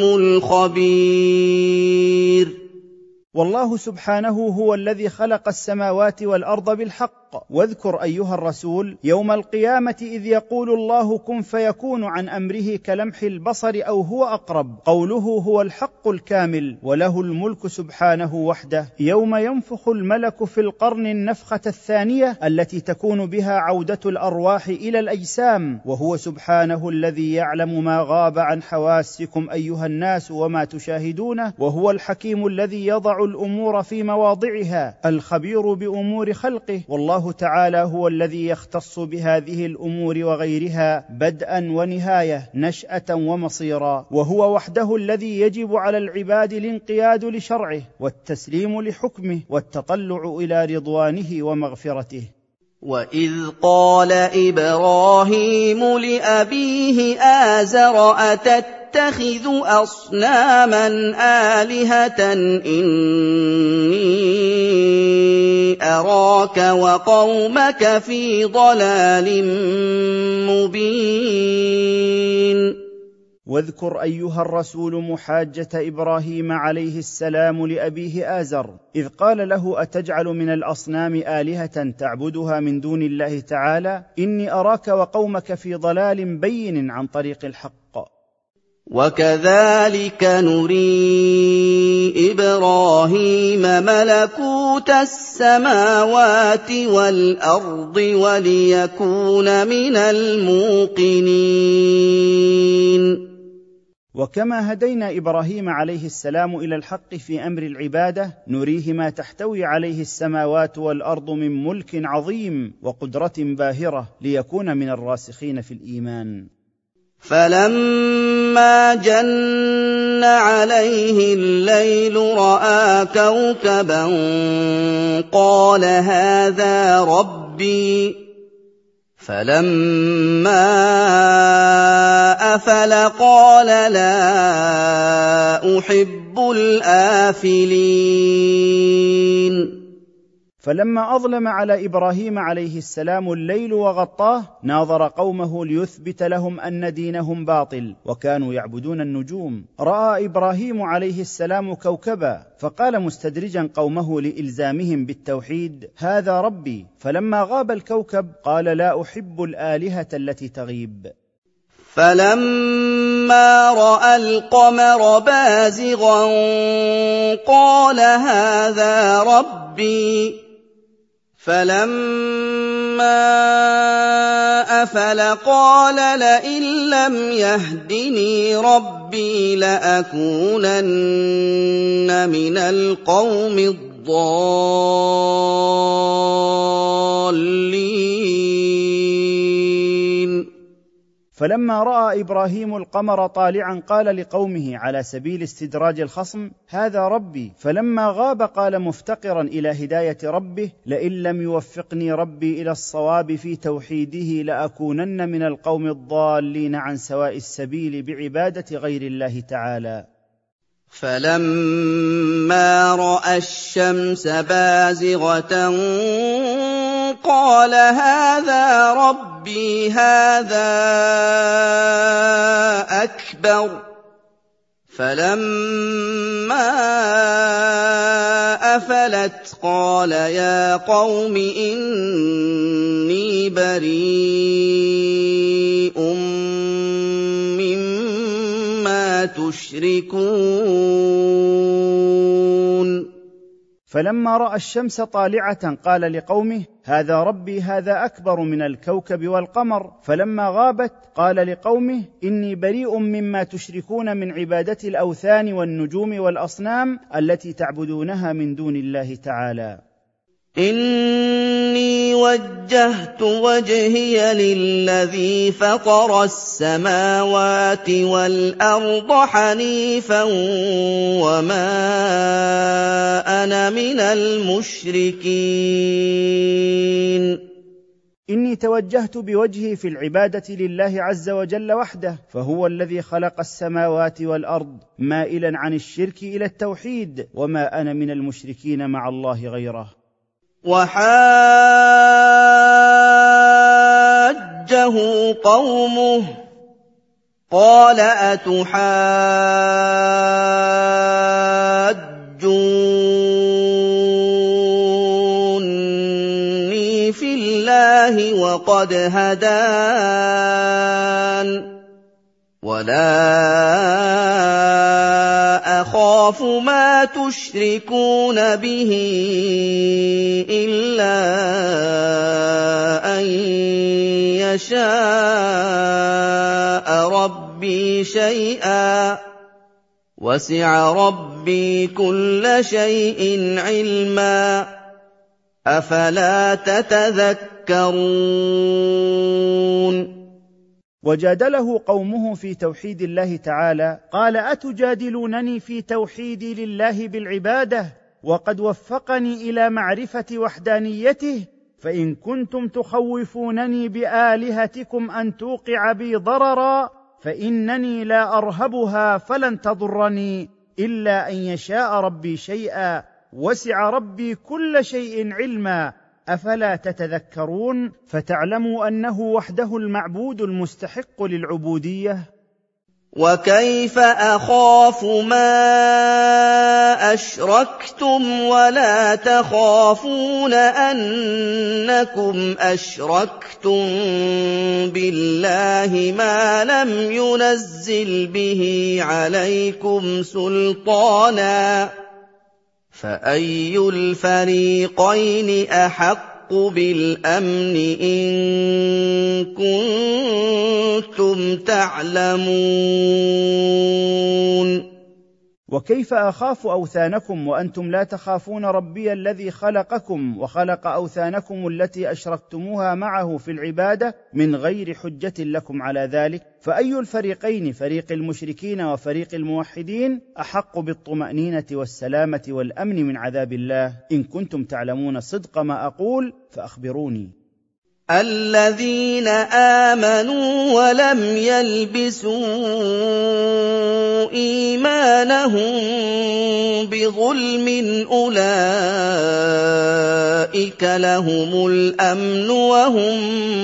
الخبير. والله سبحانه هو الذي خلق السماوات والأرض بالحق. واذكر أيها الرسول يوم القيامة إذ يقول الله كن فيكون عن أمره كلمح البصر أو هو أقرب. قوله هو الحق الكامل، وله الملك سبحانه وحده، يوم ينفخ الملك في القرن النفخة الثانية التي تكون بها عودة الأرواح إلى الأجسام، وهو سبحانه الذي يعلم ما غاب عن حواسكم أيها الناس وما تشاهدونه، وهو الحكيم الذي يضع الأمور في مواضعها، الخبير بأمور خلقه. والله تعالى هو الذي يختص بهذه الأمور وغيرها بدءا ونهاية، نشأة ومصيرا، وهو وحده الذي يجب على العباد الانقياد لشرعه والتسليم لحكمه والتطلع إلى رضوانه ومغفرته. وَإِذْ قَالَ إِبْرَاهِيمُ لِأَبِيهِ آزَرَ أَتَتَّخِذُ أَصْنَامًا آلِهَةً إِنِّي أَرَاكَ وَقَوْمَكَ فِي ضَلَالٍ مُّبِينٍ. واذكر أيها الرسول محاجة إبراهيم عليه السلام لأبيه آزر إذ قال له أتجعل من الأصنام آلهة تعبدها من دون الله تعالى إني أراك وقومك في ضلال بين عن طريق الحق. وكذلك نري إبراهيم ملكوت السماوات والأرض وليكون من الموقنين. وكما هدينا إبراهيم عليه السلام إلى الحق في أمر العبادة نريه ما تحتوي عليه السماوات والأرض من ملك عظيم وقدرة باهرة ليكون من الراسخين في الإيمان. فلما جن عليه الليل رأى كوكبا قال هذا ربي، فلما أفل قال لا أحب الآفلين. فلما أظلم على إبراهيم عليه السلام الليل وغطاه ناظر قومه ليثبت لهم أن دينهم باطل وكانوا يعبدون النجوم. رأى إبراهيم عليه السلام كوكبا فقال مستدرجا قومه لإلزامهم بالتوحيد: هذا ربي. فلما غاب الكوكب قال: لا أحب الآلهة التي تغيب. فلما رأى القمر بازغا قال: هذا ربي. فلما أفل قال: لئن لم يهدني ربي لأكونن من القوم الضالين. فلما رأى إبراهيم القمر طالعا قال لقومه على سبيل استدراج الخصم: هذا ربي. فلما غاب قال مفتقرا إلى هداية ربه: لئن لم يوفقني ربي إلى الصواب في توحيده لأكونن من القوم الضالين عن سواء السبيل بعبادة غير الله تعالى. فلما رأى الشمس بازغة قال: هذا ربي هذا أكبر. فلما أفلت قال: يا قوم إني بريء مما تشركون. فلما رأى الشمس طالعة قال لقومه: هذا ربي هذا أكبر من الكوكب والقمر. فلما غابت قال لقومه: إني بريء مما تشركون من عبادة الأوثان والنجوم والأصنام التي تعبدونها من دون الله تعالى. إني وجهت وجهي للذي فطر السماوات والأرض حنيفا وما أنا من المشركين. إني توجهت بوجهي في العبادة لله عز وجل وحده، فهو الذي خلق السماوات والأرض، مائلا عن الشرك إلى التوحيد، وما أنا من المشركين مع الله غيره. وحاجه قومه قال: أتحاجوني في الله وقد هدان ولا أخاف ما تشركون به إلا أن يشاء ربي شيئا وسع ربي كل شيء علما أفلا تتذكرون. وجادله قومه في توحيد الله تعالى، قال: أتجادلونني في توحيدي لله بالعبادة وقد وفقني إلى معرفة وحدانيته؟ فإن كنتم تخوفونني بآلهتكم أن توقع بي ضررا فإنني لا أرهبها فلن تضرني إلا أن يشاء ربي شيئا وسع ربي كل شيء علما أفلا تتذكرون فتعلموا أنه وحده المعبود المستحق للعبودية. وكيف أخاف ما أشركتم ولا تخافون أنكم أشركتم بالله ما لم ينزل به عليكم سلطانا فأي الفريقين أحق بالأمن إن كنتم تعلمون. وكيف أخاف أوثانكم وأنتم لا تخافون ربي الذي خلقكم وخلق أوثانكم التي أشركتموها معه في العبادة من غير حجة لكم على ذلك؟ فأي الفريقين، فريق المشركين وفريق الموحدين، أحق بالطمأنينة والسلامة والأمن من عذاب الله؟ إن كنتم تعلمون صدق ما أقول فأخبروني. الذين آمنوا ولم يلبسوا إيمانهم بظلم أولئك لهم الأمن وهم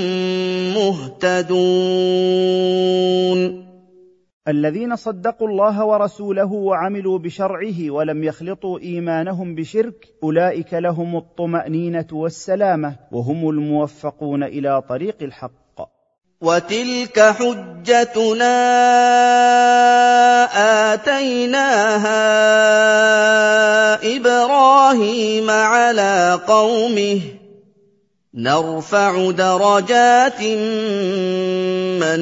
مهتدون. الذين صدقوا الله ورسوله وعملوا بشرعه ولم يخلطوا إيمانهم بشرك، أولئك لهم الطمأنينة والسلامة، وهم الموفقون إلى طريق الحق. وتلك حجتنا آتيناها إبراهيم على قومه نرفع درجات من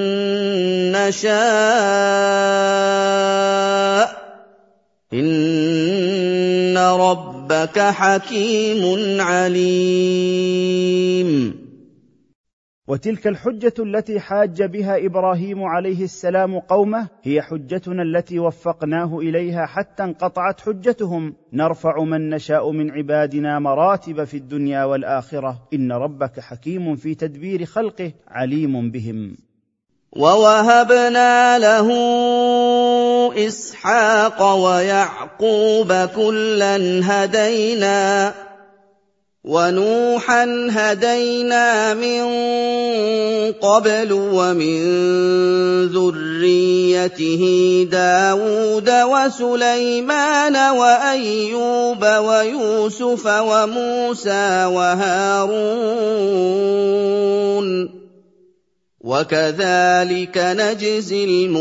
نشاء إن ربك حكيم عليم. وتلك الحجة التي حاج بها إبراهيم عليه السلام قومه هي حجتنا التي وفقناه إليها حتى انقطعت حجتهم، نرفع من نشاء من عبادنا مراتب في الدنيا والآخرة، إن ربك حكيم في تدبير خلقه عليم بهم. ووهبنا له إسحاق ويعقوب كلا هدينا ونوحا هدينا من قبل ومن ذريته داود وسليمان وأيوب ويوسف وموسى وهارون وكذلك نجزي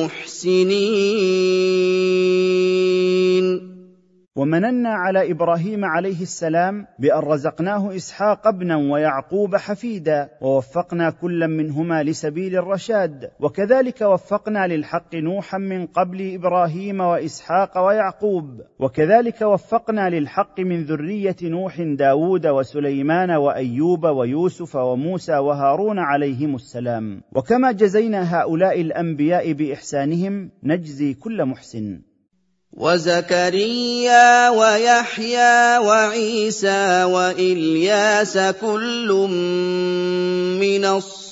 المحسنين. ومننا على إبراهيم عليه السلام بأن رزقناه إسحاق ابنا ويعقوب حفيدا، ووفقنا كلا منهما لسبيل الرشاد، وكذلك وفقنا للحق نوحا من قبل إبراهيم وإسحاق ويعقوب، وكذلك وفقنا للحق من ذرية نوح داود وسليمان وأيوب ويوسف وموسى وهارون عليهم السلام. وكما جزينا هؤلاء الأنبياء بإحسانهم نجزي كل محسن. وزكريا ويحيى وعيسى وإلياس كل من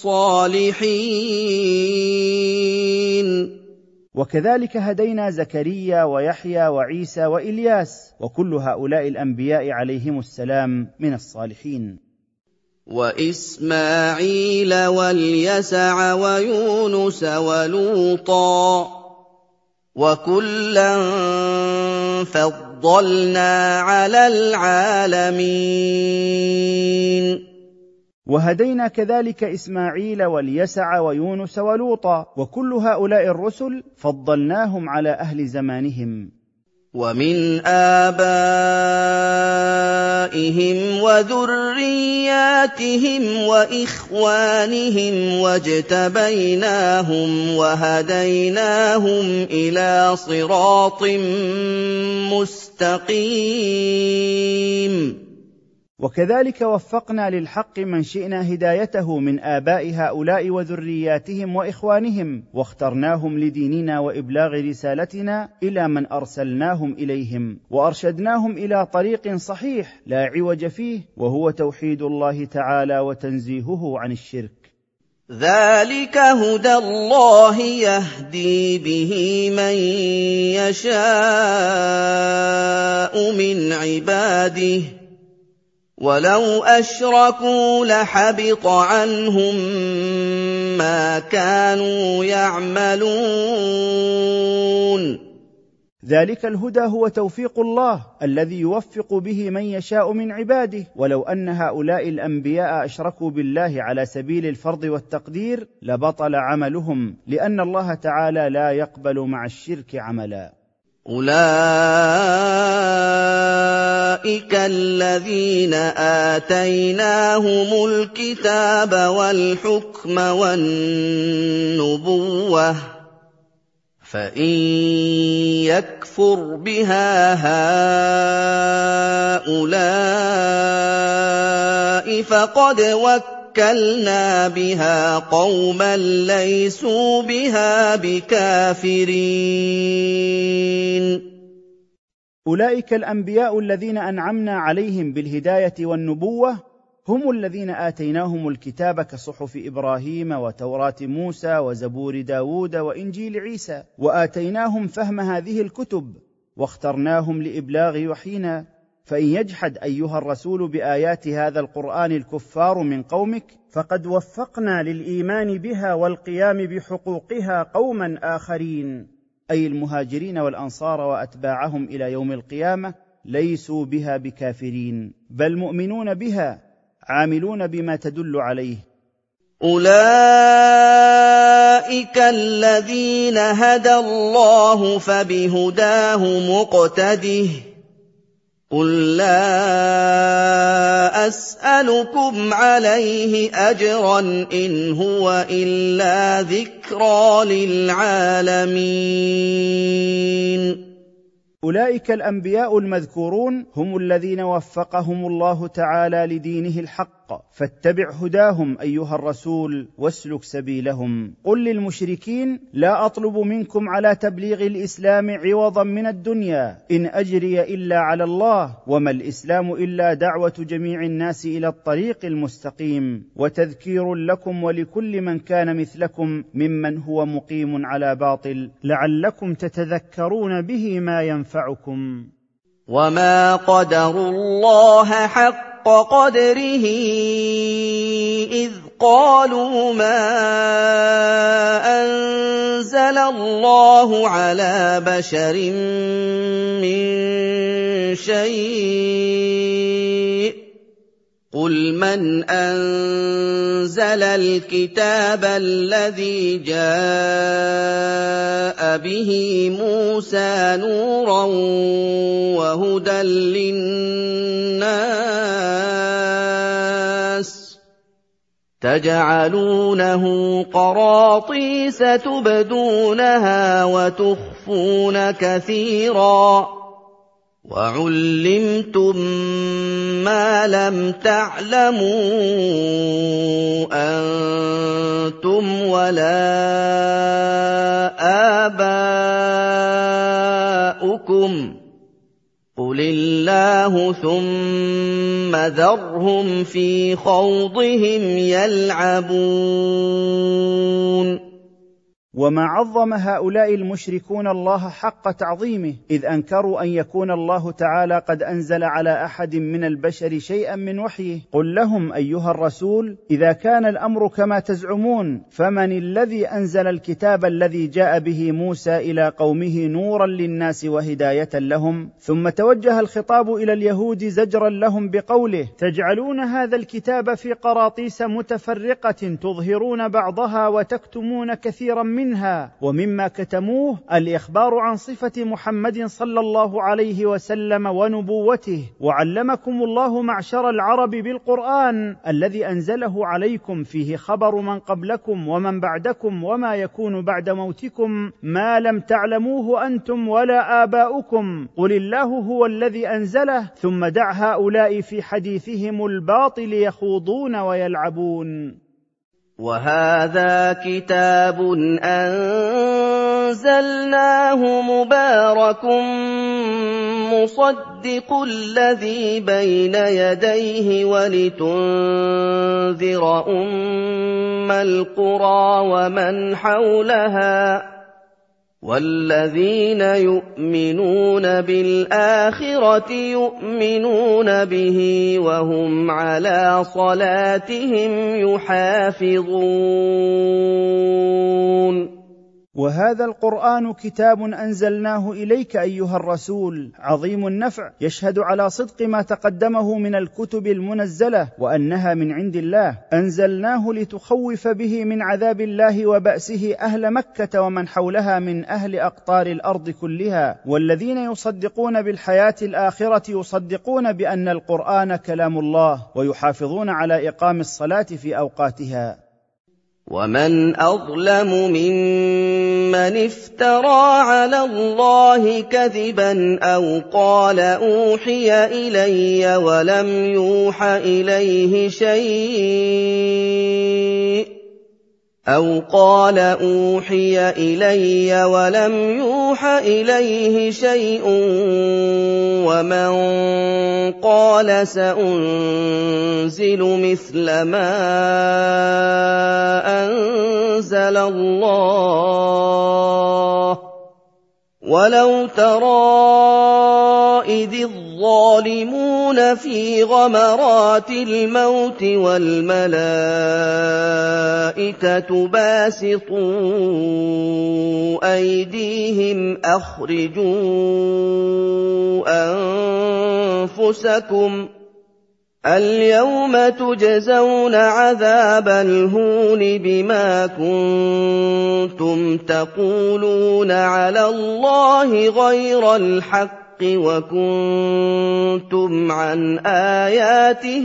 الصالحين. وكذلك هدينا زكريا ويحيى وعيسى وإلياس، وكل هؤلاء الأنبياء عليهم السلام من الصالحين. وإسماعيل واليسع ويونس ولوطا وكلا فضلنا على العالمين. وهدينا كذلك إسماعيل واليسع ويونس ولوطا، وكل هؤلاء الرسل فضلناهم على أهل زمانهم. ومن آبائهم وذرياتهم وإخوانهم واجتبيناهم وهديناهم إلى صراط مستقيم. وكذلك وفقنا للحق من شئنا هدايته من آباء هؤلاء وذرياتهم وإخوانهم، واخترناهم لديننا وإبلاغ رسالتنا إلى من أرسلناهم إليهم، وأرشدناهم إلى طريق صحيح لا عوج فيه، وهو توحيد الله تعالى وتنزيهه عن الشرك. ذلك هدى الله يهدي به من يشاء من عباده ولو أشركوا لحبط عنهم ما كانوا يعملون. ذلك الهدى هو توفيق الله الذي يوفق به من يشاء من عباده، ولو أن هؤلاء الأنبياء أشركوا بالله على سبيل الفرض والتقدير لبطل عملهم، لأن الله تعالى لا يقبل مع الشرك عملا. أولئك الذين آتيناهم الكتاب والحكم والنبوة فإن يكفر بها هؤلاء فقد وكلنا بها قوما ليسوا بها بكافرين. أولئك الأنبياء الذين أنعمنا عليهم بالهداية والنبوة هم الذين آتيناهم الكتاب كصحف إبراهيم وتوراة موسى وزبور داود وإنجيل عيسى، وآتيناهم فهم هذه الكتب، واخترناهم لإبلاغ وحينا. فإن يجحد أيها الرسول بآيات هذا القرآن الكفار من قومك، فقد وفقنا للإيمان بها والقيام بحقوقها قوما آخرين، أي المهاجرين والأنصار وأتباعهم إلى يوم القيامة، ليسوا بها بكافرين، بل مؤمنون بها عاملون بما تدل عليه. أولئك الذين هدى الله فبهداه مقتده. قل لا أسألكم عليه أجرا إن هو إلا ذكرى للعالمين. أولئك الأنبياء المذكورون هم الذين وفقهم الله تعالى لدينه الحق، فاتبع هداهم أيها الرسول واسلك سبيلهم. قل للمشركين لا أطلب منكم على تبليغ الإسلام عوضا من الدنيا، إن أجري إلا على الله، وما الإسلام إلا دعوة جميع الناس إلى الطريق المستقيم، وتذكير لكم ولكل من كان مثلكم ممن هو مقيم على باطل، لعلكم تتذكرون به ما ينفعكم. وما قدروا الله حق قدره إذ قالوا ما أنزل الله على بشر من شيء. قل من أنزل الكتاب الذي جاء به موسى نورا وهدى للناس تجعلونه قراطيس تبدونها وتخفون كثيرا وعلمتم ما لم تعلموا أنتم ولا آباؤكم قل الله ثم ذرهم في خوضهم يلعبون. وما عظم هؤلاء المشركون الله حق تعظيمه، إذ أنكروا أن يكون الله تعالى قد أنزل على أحد من البشر شيئا من وحيه. قل لهم أيها الرسول إذا كان الأمر كما تزعمون، فمن الذي أنزل الكتاب الذي جاء به موسى إلى قومه نورا للناس وهداية لهم؟ ثم توجه الخطاب إلى اليهود زجرا لهم بقوله تجعلون هذا الكتاب في قراطيس متفرقة تظهرون بعضها وتكتمون كثيرا منها. ومما كتموه الإخبار عن صفة محمد صلى الله عليه وسلم ونبوته. وعلمكم الله معشر العرب بالقرآن الذي أنزله عليكم، فيه خبر من قبلكم ومن بعدكم وما يكون بعد موتكم ما لم تعلموه أنتم ولا آباؤكم. قل الله هو الذي أنزله، ثم دع هؤلاء في حديثهم الباطل يخوضون ويلعبون. وهذا كتاب أنزلناه مبارك مصدق الذي بين يديه ولتنذر أم القرى ومن حولها والذين يؤمنون بالآخرة يؤمنون به وهم على صلاتهم يحافظون. وهذا القرآن كتاب أنزلناه إليك أيها الرسول عظيم النفع، يشهد على صدق ما تقدمه من الكتب المنزلة وأنها من عند الله. أنزلناه لتخوف به من عذاب الله وبأسه أهل مكة ومن حولها من أهل أقطار الأرض كلها. والذين يصدقون بالحياة الآخرة يصدقون بأن القرآن كلام الله، ويحافظون على إقام الصلاة في أوقاتها. ومن أظلم ممن افترى على الله كذبا أو قال أوحي إلي ولم يوح إليه شيء ومن قال سأنزل مثل ما أنزل الله وَلَوْ تَرَىٰ إِذِ الظَّالِمُونَ فِي غَمَرَاتِ الْمَوْتِ وَالْمَلَائِكَةُ بَاسِطُو أَيْدِيهِمْ أَخْرِجُوا أَنفُسَكُمْ الْيَوْمَ تُجْزَوْنَ عَذَابَ الْهُونِ بِمَا كُنتُمْ تَقُولُونَ عَلَى اللَّهِ غَيْرَ الْحَقِّ وَكُنتُمْ عَنْ آيَاتِهِ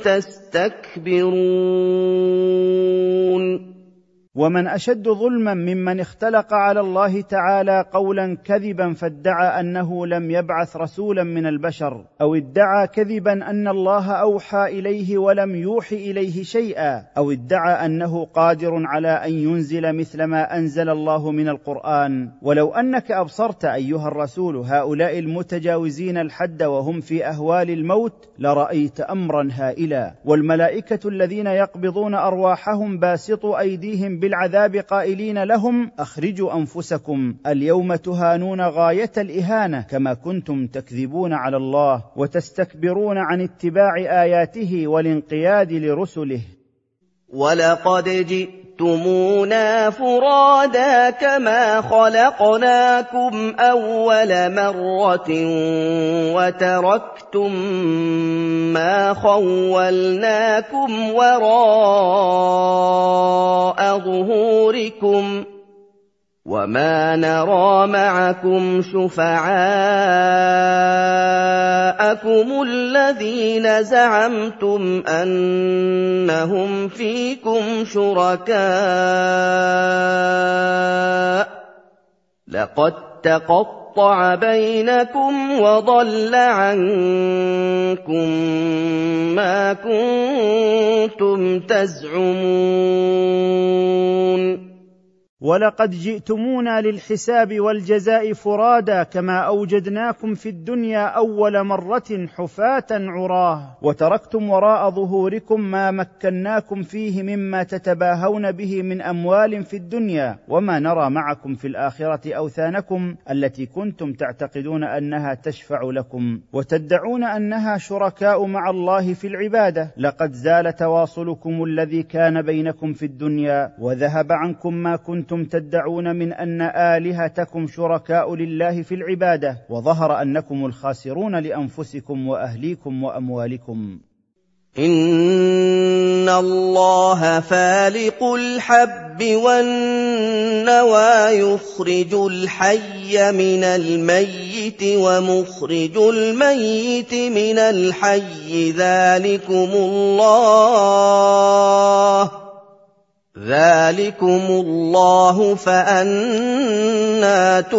تَسْتَكْبِرُونَ ومن أشد ظلما ممن اختلق على الله تعالى قولا كذبا فادعى أنه لم يبعث رسولا من البشر، أو ادعى كذبا أن الله أوحى إليه ولم يوح إليه شيئا، أو ادعى أنه قادر على أن ينزل مثل ما أنزل الله من القرآن. ولو أنك أبصرت أيها الرسول هؤلاء المتجاوزين الحد وهم في أهوال الموت لرأيت أمرا هائلا. والملائكة الذين يقبضون أرواحهم باسطوا أيديهم بالعذاب قائلين لهم أخرجوا أنفسكم اليوم تهانون غاية الإهانة كما كنتم تكذبون على الله وتستكبرون عن اتباع آياته والانقياد لرسله. وَلَقَدْ جِئْتُمُونَا فُرَادَىٰ كَمَا خَلَقْنَاكُمْ أَوَّلَ مَرَّةٍ وَتَرَكْتُم مَّا خَوَّلْنَاكُمْ وَرَاءَ ظُهُورِكُمْ وَمَا نَرَىٰ مَعَكُمْ شُفَعَاءَكُمُ الَّذِينَ زَعَمْتُمْ أَنَّهُمْ فِيكُمْ شُرَكَاءُ ۚ لَقَد تَّقَطَّعَ بَيْنَكُمْ وَضَلَّ عَنكُم مَّا كُنتُمْ تَزْعُمُونَ. ولقد جئتمونا للحساب والجزاء فرادا كما أوجدناكم في الدنيا أول مرة حفاة عراه، وتركتم وراء ظهوركم ما مكناكم فيه مما تتباهون به من أموال في الدنيا، وما نرى معكم في الآخرة أوثانكم التي كنتم تعتقدون أنها تشفع لكم وتدعون أنها شركاء مع الله في العبادة. لقد زال تواصلكم الذي كان بينكم في الدنيا، وذهب عنكم ما كنتم تدعون من أن آلهتكم شركاء لله في العبادة، وظهر أنكم الخاسرون لأنفسكم وأهليكم وأموالكم. إِنَّ اللَّهَ فَالِقُ الْحَبِّ وَالنَّوَىٰ يُخْرِجُ الْحَيَّ مِنَ الْمَيِّتِ وَمُخْرِجُ الْمَيِّتِ مِنَ الْحَيِّ ذَٰلِكُمُ اللَّهُ فَأَنَّىٰ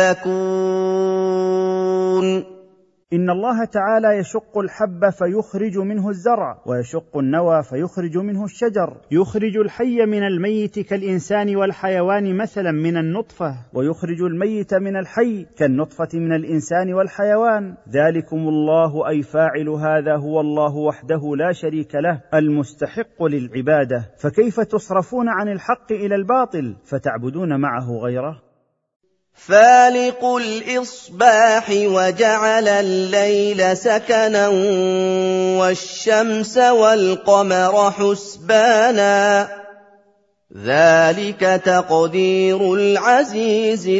تُؤْفَكُونَ. إن الله تعالى يشق الحب فيخرج منه الزرع، ويشق النوى فيخرج منه الشجر، يخرج الحي من الميت كالإنسان والحيوان مثلا من النطفة، ويخرج الميت من الحي كالنطفة من الإنسان والحيوان. ذلكم الله أي فاعل هذا هو الله وحده لا شريك له المستحق للعبادة، فكيف تصرفون عن الحق إلى الباطل فتعبدون معه غيره؟ فَالِقُ الْإِصْبَاحِ وَجَعَلَ اللَّيْلَ سَكَنًا وَالشَّمْسَ وَالْقَمَرَ حُسْبَانًا ۚ ذَٰلِكَ تَقْدِيرُ الْعَزِيزِ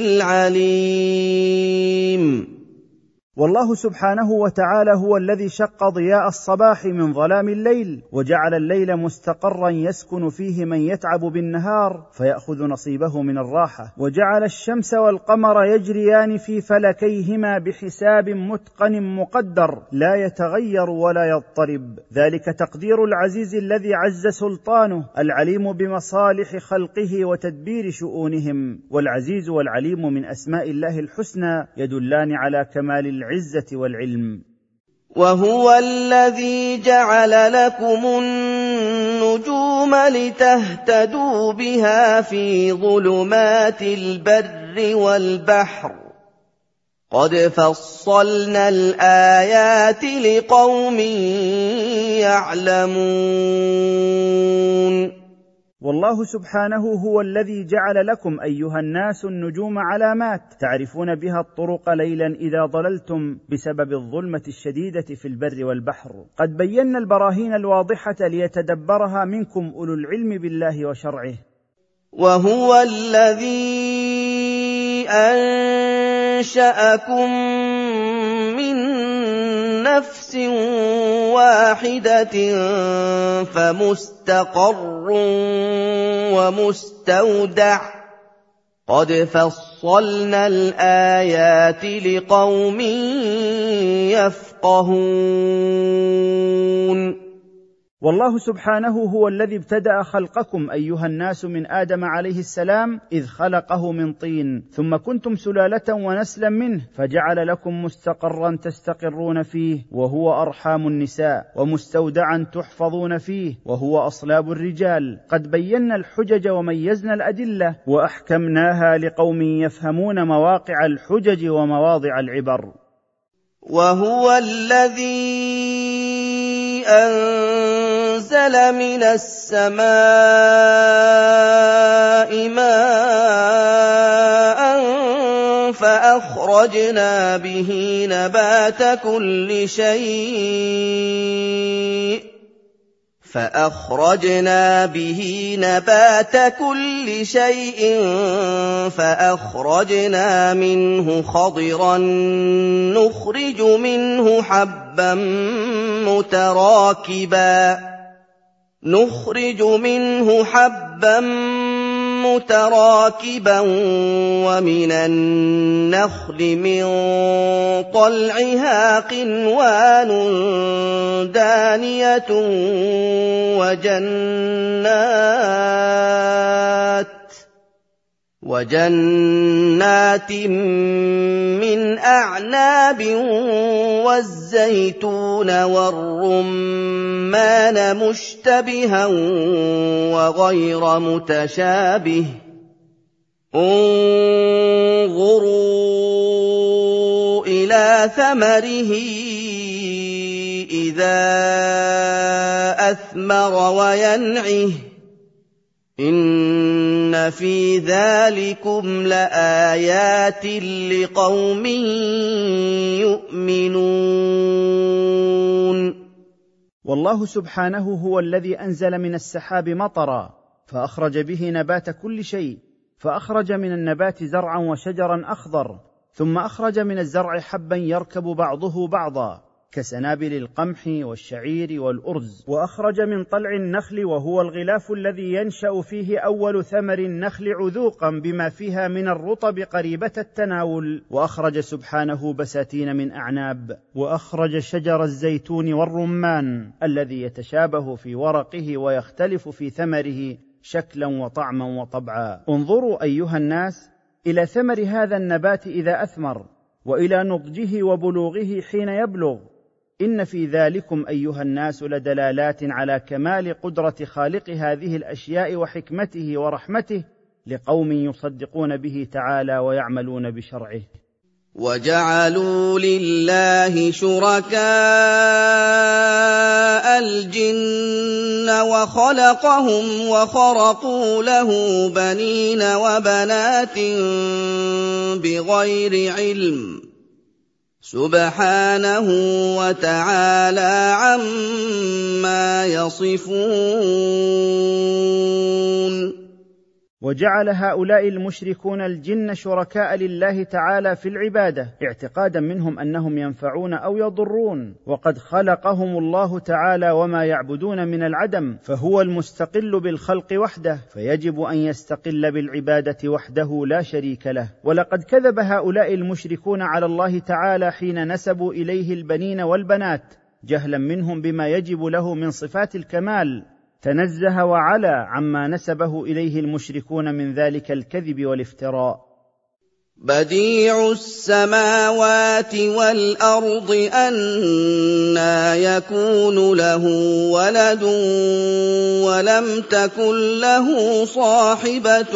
الْعَلِيمِ. والله سبحانه وتعالى هو الذي شق ضياء الصباح من ظلام الليل، وجعل الليل مستقرا يسكن فيه من يتعب بالنهار فيأخذ نصيبه من الراحة، وجعل الشمس والقمر يجريان في فلكيهما بحساب متقن مقدر لا يتغير ولا يضطرب. ذلك تقدير العزيز الذي عز سلطانه العليم بمصالح خلقه وتدبير شؤونهم. والعزيز والعليم من أسماء الله الحسنى يدلان على كمال العزة والعلم. وهو الذي جعل لكم النجوم لتهتدوا بها في ظلمات البر والبحر، قد فصلنا الآيات لقوم يعلمون. والله سبحانه هو الذي جعل لكم أيها الناس النجوم علامات تعرفون بها الطرق ليلا إذا ضللتم بسبب الظلمة الشديدة في البر والبحر. قد بينا البراهين الواضحة ليتدبرها منكم أولو العلم بالله وشرعه. وهو الذي أنشأكم من نفس واحدة فمستقر ومستودع قد فصلنا الآيات لقوم يفقهون. والله سبحانه هو الذي ابتدأ خلقكم أيها الناس من آدم عليه السلام إذ خلقه من طين، ثم كنتم سلالة ونسلا منه، فجعل لكم مستقرا تستقرون فيه وهو أرحام النساء، ومستودعا تحفظون فيه وهو أصلاب الرجال. قد بينا الحجج وميزنا الأدلة وأحكمناها لقوم يفهمون مواقع الحجج ومواضع العبر. وهو الذي أنزل من السماء ماء فأخرجنا به نبات كل شيء فأخرجنا منه خضرا نخرج منه حبا متراكبا ومن النخل من طلعها قنوان دانية وجنات من أعناب والزيتون والرمان مشتبها وغير متشابه انظروا إلى ثمره إذا أثمر وينعه إن في ذلكم لآيات لقوم يؤمنون. والله سبحانه هو الذي أنزل من السحاب مطرا فأخرج به نبات كل شيء، فأخرج من النبات زرعا وشجرا أخضر، ثم أخرج من الزرع حبا يركب بعضه بعضا كسنابل القمح والشعير والأرز، وأخرج من طلع النخل وهو الغلاف الذي ينشأ فيه أول ثمر النخل عذوقا بما فيها من الرطب قريبة التناول، وأخرج سبحانه بساتين من أعناب، وأخرج شجر الزيتون والرمان الذي يتشابه في ورقه ويختلف في ثمره شكلا وطعما وطبعا. انظروا أيها الناس إلى ثمر هذا النبات إذا أثمر، وإلى نضجه وبلوغه حين يبلغ. إن في ذلكم أيها الناس لدلالات على كمال قدرة خالق هذه الأشياء وحكمته ورحمته لقوم يصدقون به تعالى ويعملون بشرعه. وجعلوا لله شركاء الجن وخلقهم وخرقوا له بنين وبنات بغير علم سبحانه وتعالى عما يصفون. وجعل هؤلاء المشركون الجن شركاء لله تعالى في العبادة اعتقادا منهم أنهم ينفعون أو يضرون، وقد خلقهم الله تعالى وما يعبدون من العدم، فهو المستقل بالخلق وحده، فيجب أن يستقل بالعبادة وحده لا شريك له. ولقد كذب هؤلاء المشركون على الله تعالى حين نسبوا إليه البنين والبنات جهلا منهم بما يجب له من صفات الكمال، تنزه وعلا عما نسبه إليه المشركون من ذلك الكذب والافتراء. بديع السماوات والأرض أنى يكون له ولد ولم تكن له صاحبة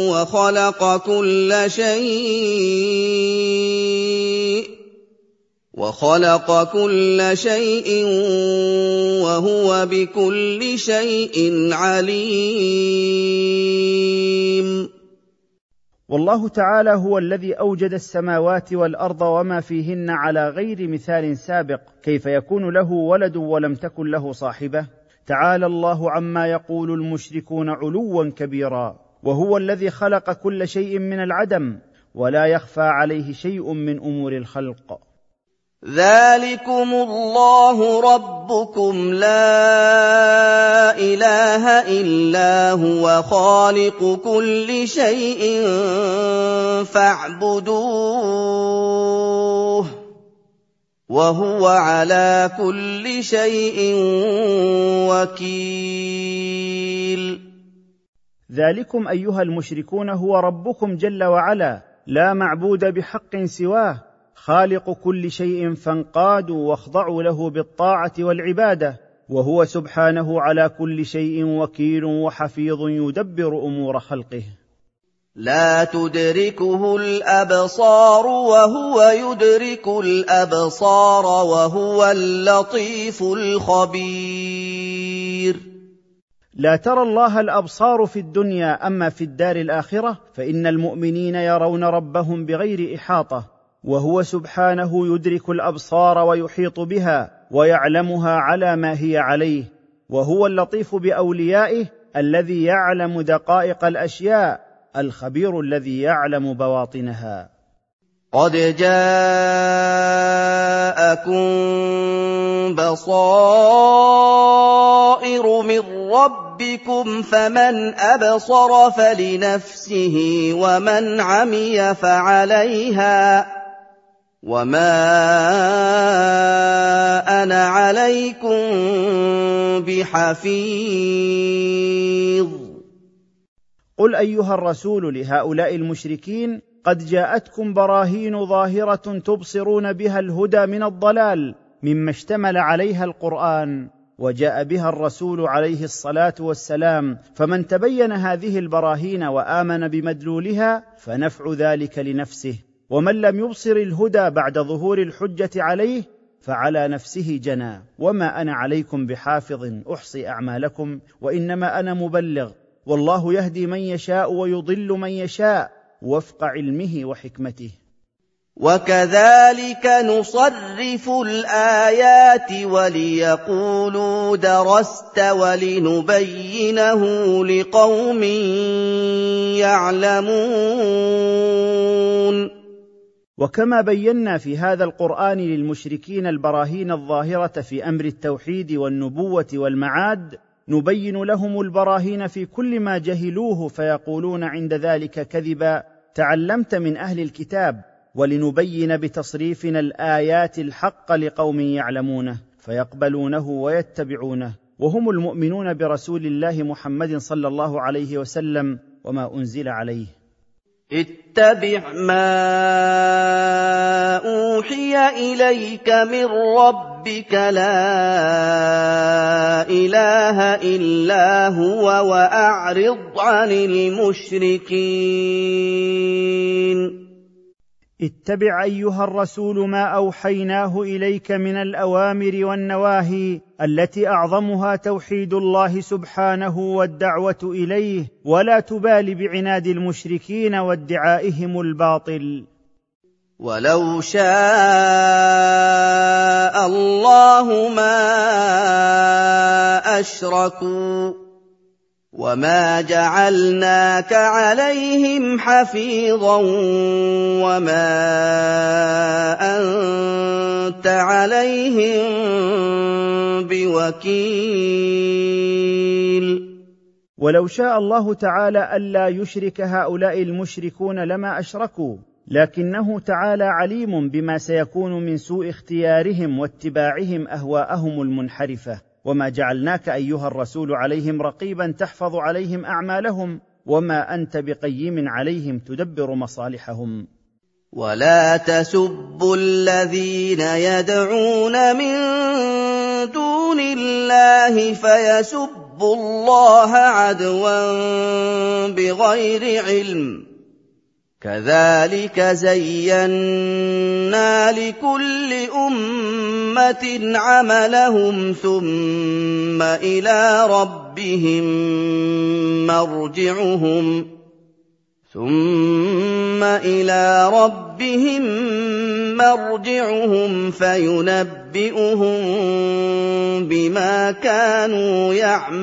وخلق كل شيء وَخَلَقَ كُلَّ شَيْءٍ وَهُوَ بِكُلِّ شَيْءٍ عَلِيمٌ. والله تعالى هو الذي أوجد السماوات والأرض وما فيهن على غير مثال سابق، كيف يكون له ولد ولم تكن له صاحبة؟ تعالى الله عما يقول المشركون علوا كبيرا. وهو الذي خلق كل شيء من العدم، ولا يخفى عليه شيء من أمور الخلق. ذَٰلِكُمُ اللَّهُ رَبُّكُمْ لَا إِلَٰهَ إِلَّا هُوَ خَالِقُ كُلِّ شَيْءٍ فَاعْبُدُوهُ ۚ وَهُوَ عَلَىٰ كُلِّ شَيْءٍ وَكِيلٌ. ذلكم أيها المشركون هو ربكم جل وعلا، لا معبود بحق سواه، خالق كل شيء، فانقادوا واخضعوا له بالطاعة والعبادة، وهو سبحانه على كل شيء وكيل وحفيظ يدبر أمور خلقه. لا تدركه الأبصار وهو يدرك الأبصار وهو اللطيف الخبير. لا ترى الله الأبصار في الدنيا، أما في الدار الآخرة فإن المؤمنين يرون ربهم بغير إحاطة، وهو سبحانه يدرك الأبصار ويحيط بها ويعلمها على ما هي عليه، وهو اللطيف بأوليائه الذي يعلم دقائق الأشياء، الخبير الذي يعلم بواطنها. قد جاءكم بصائر من ربكم فمن أبصر فلنفسه ومن عمي فعليها وما أنا عليكم بحفيظ. قل أيها الرسول لهؤلاء المشركين: قد جاءتكم براهين ظاهرة تبصرون بها الهدى من الضلال مما اشتمل عليها القرآن، وجاء بها الرسول عليه الصلاة والسلام، فمن تبين هذه البراهين وآمن بمدلولها فنفع ذلك لنفسه، ومن لم يبصر الهدى بعد ظهور الحجة عليه فعلى نفسه جنى. وما أنا عليكم بحافظ أحصي أعمالكم وإنما أنا مبلغ، والله يهدي من يشاء ويضل من يشاء وفق علمه وحكمته. وكذلك نصرف الآيات وليقولوا درست ولنبينه لقوم يعلمون. وكما بينا في هذا القرآن للمشركين البراهين الظاهرة في أمر التوحيد والنبوة والمعاد، نبين لهم البراهين في كل ما جهلوه فيقولون عند ذلك كذبا: تعلمت من أهل الكتاب، ولنبين بتصريفنا الآيات الحق لقوم يعلمونه فيقبلونه ويتبعونه، وهم المؤمنون برسول الله محمد صلى الله عليه وسلم وما أنزل عليه. اتبع ما أوحي إليك من ربك لا إله إلا هو وأعرض عن المشركين. اتبع أيها الرسول ما أوحيناه إليك من الأوامر والنواهي التي أعظمها توحيد الله سبحانه والدعوة إليه، ولا تبال بعناد المشركين وادعائهم الباطل. ولو شاء الله ما أشركوا وما جعلناك عليهم حفيظا وما أنت عليهم بوكيل. ولو شاء الله تعالى ألا يشرك هؤلاء المشركون لما أشركوا، لكنه تعالى عليم بما سيكون من سوء اختيارهم واتباعهم أهواءهم المنحرفة، وما جعلناك أيها الرسول عليهم رقيبا تحفظ عليهم أعمالهم، وما أنت بقيم عليهم تدبر مصالحهم. ولا تسبوا الذين يدعون من دون الله فيسبوا الله عدوا بغير علم، كَذَٰلِكَ زَيَّنَّا لِكُلِّ أُمَّةٍ عَمَلَهُمْ ثُمَّ إِلَىٰ رَبِّهِم مَّرْجِعُهُمْ فَيُنَبِّئُهُم بِمَا كَانُوا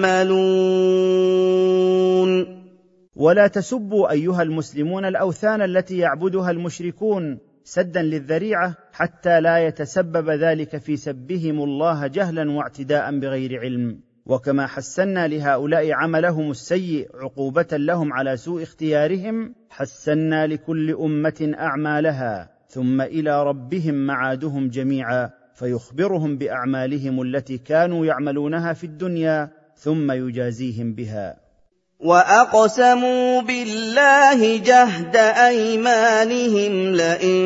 يَعْمَلُونَ. ولا تسبوا أيها المسلمون الأوثان التي يعبدها المشركون سدا للذريعة، حتى لا يتسبب ذلك في سبهم الله جهلا واعتداء بغير علم. وكما حسنا لهؤلاء عملهم السيء عقوبة لهم على سوء اختيارهم، حسنا لكل أمة أعمالها، ثم إلى ربهم معادهم جميعا، فيخبرهم بأعمالهم التي كانوا يعملونها في الدنيا ثم يجازيهم بها. وَأَقْسَمُوا بِاللَّهِ جَهْدَ أَيْمَانِهِمْ لَئِن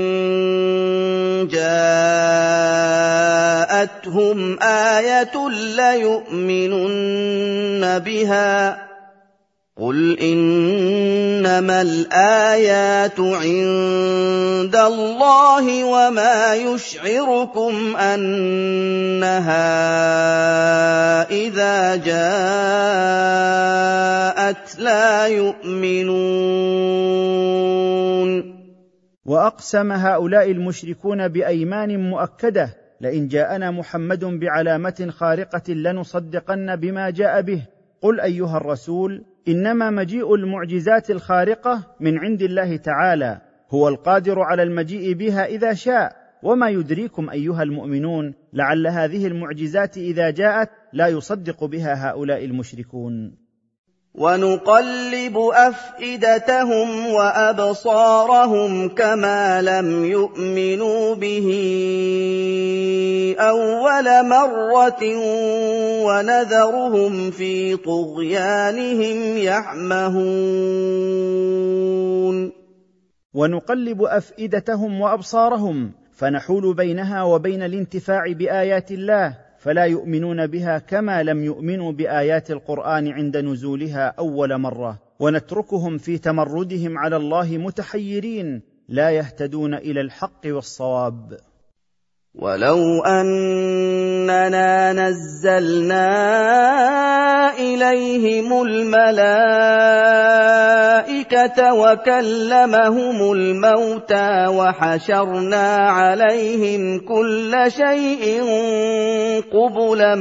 جَاءَتْهُمْ آيَةٌ لَّيُؤْمِنُنَّ بِهَا ۚ قُلْ إِنَّمَا الْآيَاتُ عِندَ اللَّهِ وَمَا يُشْعِرُكُمْ أَنَّهَا إِذَا جَاءَتْ لَا يُؤْمِنُونَ. وأقسم هؤلاء المشركون بأيمان مؤكدة: لئن جاءنا محمد بعلامة خارقة لنصدقن بما جاء به. قل أيها الرسول: إنما مجيء المعجزات الخارقة من عند الله تعالى، هو القادر على المجيء بها إذا شاء، وما يدريكم أيها المؤمنون لعل هذه المعجزات إذا جاءت لا يصدق بها هؤلاء المشركون. وَنُقَلِّبُ أَفْئِدَتَهُمْ وَأَبْصَارَهُمْ كَمَا لَمْ يُؤْمِنُوا بِهِ أَوَّلَ مَرَّةٍ وَنَذَرُهُمْ فِي طُغْيَانِهِمْ يَعْمَهُونَ. ونقلب أفئدتهم وأبصارهم، فنحول بينها وبين الانتفاع بآيات الله، فلا يؤمنون بها كما لم يؤمنوا بآيات القرآن عند نزولها أول مرة، ونتركهم في تمردهم على الله متحيرين لا يهتدون إلى الحق والصواب. وَلَوْ أَنَّنَا نَزَّلْنَا إِلَيْهِمُ الْمَلَائِكَةَ وَكَلَّمَهُمُ الْمَوْتَىٰ وَحَشَرْنَا عَلَيْهِمْ كُلَّ شَيْءٍ قُبُلًا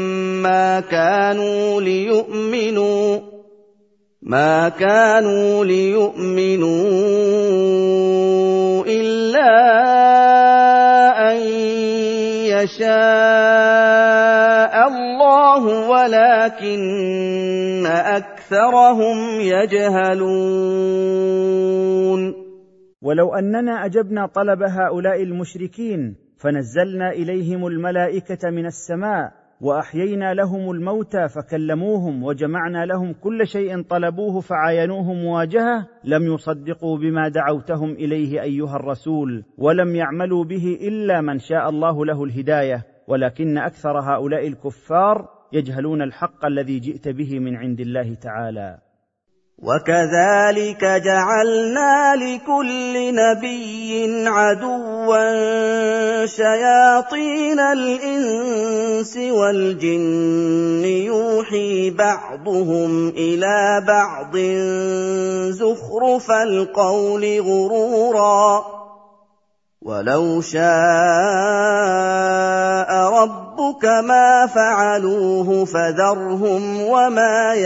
ما كانوا ليؤمنوا إلا أن يشاء الله ولكن أكثرهم يجهلون. ولو أننا أجبنا طلب هؤلاء المشركين فنزلنا إليهم الملائكة من السماء وأحيينا لهم الموتى فكلموهم وجمعنا لهم كل شيء طلبوه فعاينوه مواجهة، لم يصدقوا بما دعوتهم إليه أيها الرسول، ولم يعملوا به إلا من شاء الله له الهداية، ولكن أكثر هؤلاء الكفار يجهلون الحق الذي جئت به من عند الله تعالى. وَكَذَٰلِكَ جَعَلْنَا لِكُلِّ نَبِيٍّ عَدُوًّا شَيَاطِينَ الْإِنسِ وَالْجِنِّ يُوحِي بَعْضُهُمْ إِلَىٰ بَعْضٍ زُخْرُفَ الْقَوْلِ غُرُورًا وَلَوْ شَاءَ رَبُّكَ مَا فَعَلُوهُ فَذَرْهُمْ وَمَا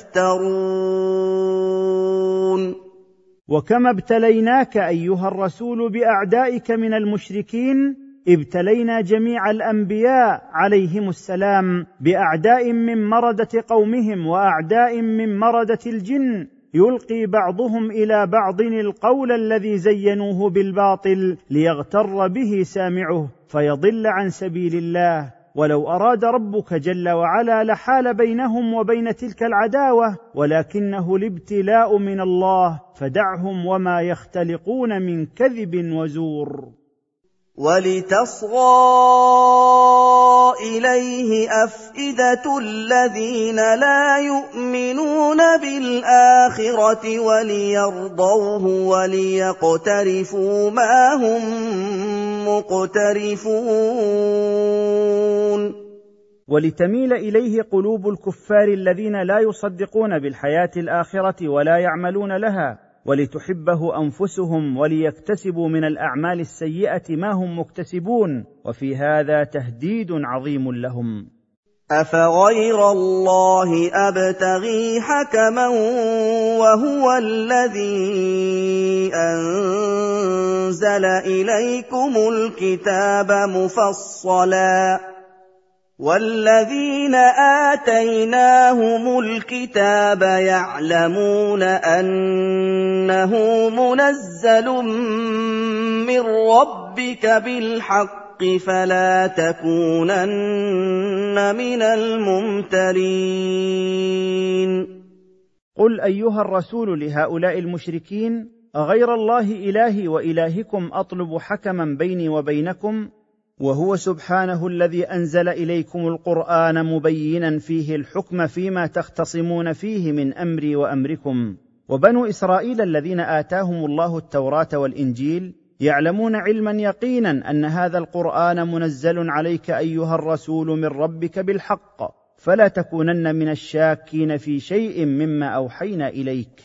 يَفْتَرُونَ. وكما ابتليناك أيها الرسول بأعدائك من المشركين، ابتلينا جميع الأنبياء عليهم السلام بأعداء من مردة قومهم وأعداء من مردة الجن، يلقي بعضهم إلى بعض القول الذي زينوه بالباطل ليغتر به سامعه فيضل عن سبيل الله. ولو أراد ربك جل وعلا لحال بينهم وبين تلك العداوة، ولكنه الابتلاء من الله، فدعهم وما يختلقون من كذب وزور. وَلِتَصْغَىٰ إليه أفئدة الذين لا يؤمنون بالآخرة وليرضوه وليقترفوا ما هم مقترفون ولتميل إليه قلوب الكفار الذين لا يصدقون بالحياة الآخرة ولا يعملون لها، ولتحبه أنفسهم وليكتسبوا من الأعمال السيئة ما هم مكتسبون، وفي هذا تهديد عظيم لهم. أفغير الله أبتغي حكما وهو الذي أنزل إليكم الكتاب مفصلا والذين آتيناهم الكتاب يعلمون أنه منزل من ربك بالحق فلا تكونن من الممترين. قل أيها الرسول لهؤلاء المشركين: أغير الله إلهي وإلهكم أطلب حكما بيني وبينكم، وهو سبحانه الذي أنزل إليكم القرآن مبينا فيه الحكم فيما تختصمون فيه من أمري وأمركم. وبنو إسرائيل الذين آتاهم الله التوراة والإنجيل يعلمون علما يقينا أن هذا القرآن منزل عليك أيها الرسول من ربك بالحق، فلا تكونن من الشاكين في شيء مما أوحينا إليك.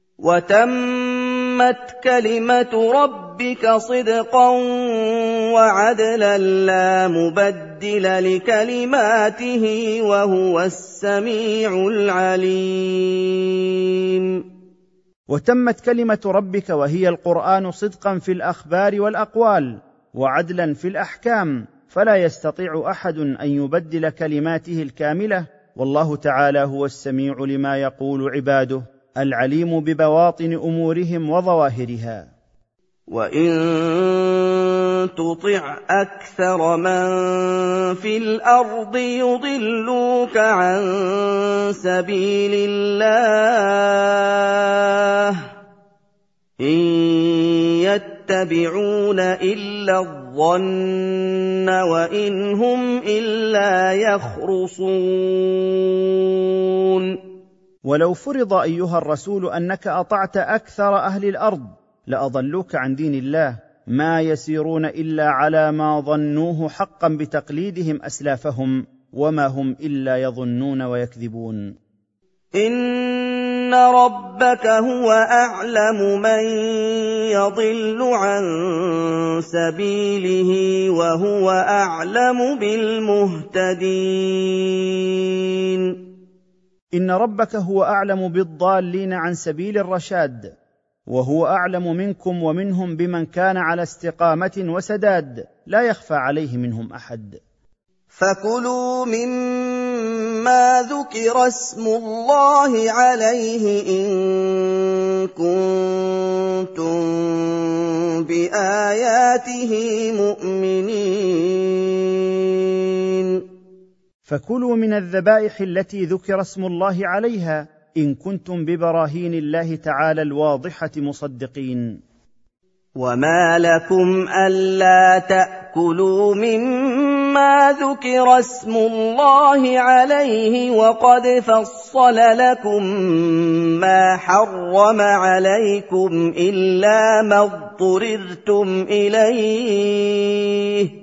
وتمت كلمة ربك صدقا وعدلا لا مبدل لكلماته وهو السميع العليم. وتمت كلمة ربك وهي القرآن صدقا في الأخبار والأقوال، وعدلا في الأحكام، فلا يستطيع أحد أن يبدل كلماته الكاملة، والله تعالى هو السميع لما يقول عباده، العليم ببواطن أمورهم وظواهرها. وإن تطع أكثر من في الأرض يضلوك عن سبيل الله إن يتبعون إلا الظن وإن هم إلا يخرصون. ولو فرض أيها الرسول أنك أطعت أكثر أهل الأرض لأضلوك عن دين الله، ما يسيرون إلا على ما ظنوه حقا بتقليدهم أسلافهم، وما هم إلا يظنون ويكذبون. إن ربك هو أعلم من يضل عن سبيله وهو أعلم بالمهتدين. إن ربك هو أعلم بالضالين عن سبيل الرشاد، وهو أعلم منكم ومنهم بمن كان على استقامة وسداد، لا يخفى عليه منهم أحد. فكلوا مما ذكر اسم الله عليه إن كنتم بآياته مؤمنين. فكلوا من الذبائح التي ذكر اسم الله عليها إن كنتم ببراهين الله تعالى الواضحة مصدقين. وما لكم ألا تأكلوا مما ذكر اسم الله عليه وقد فصل لكم ما حرم عليكم إلا ما اضطررتم إليه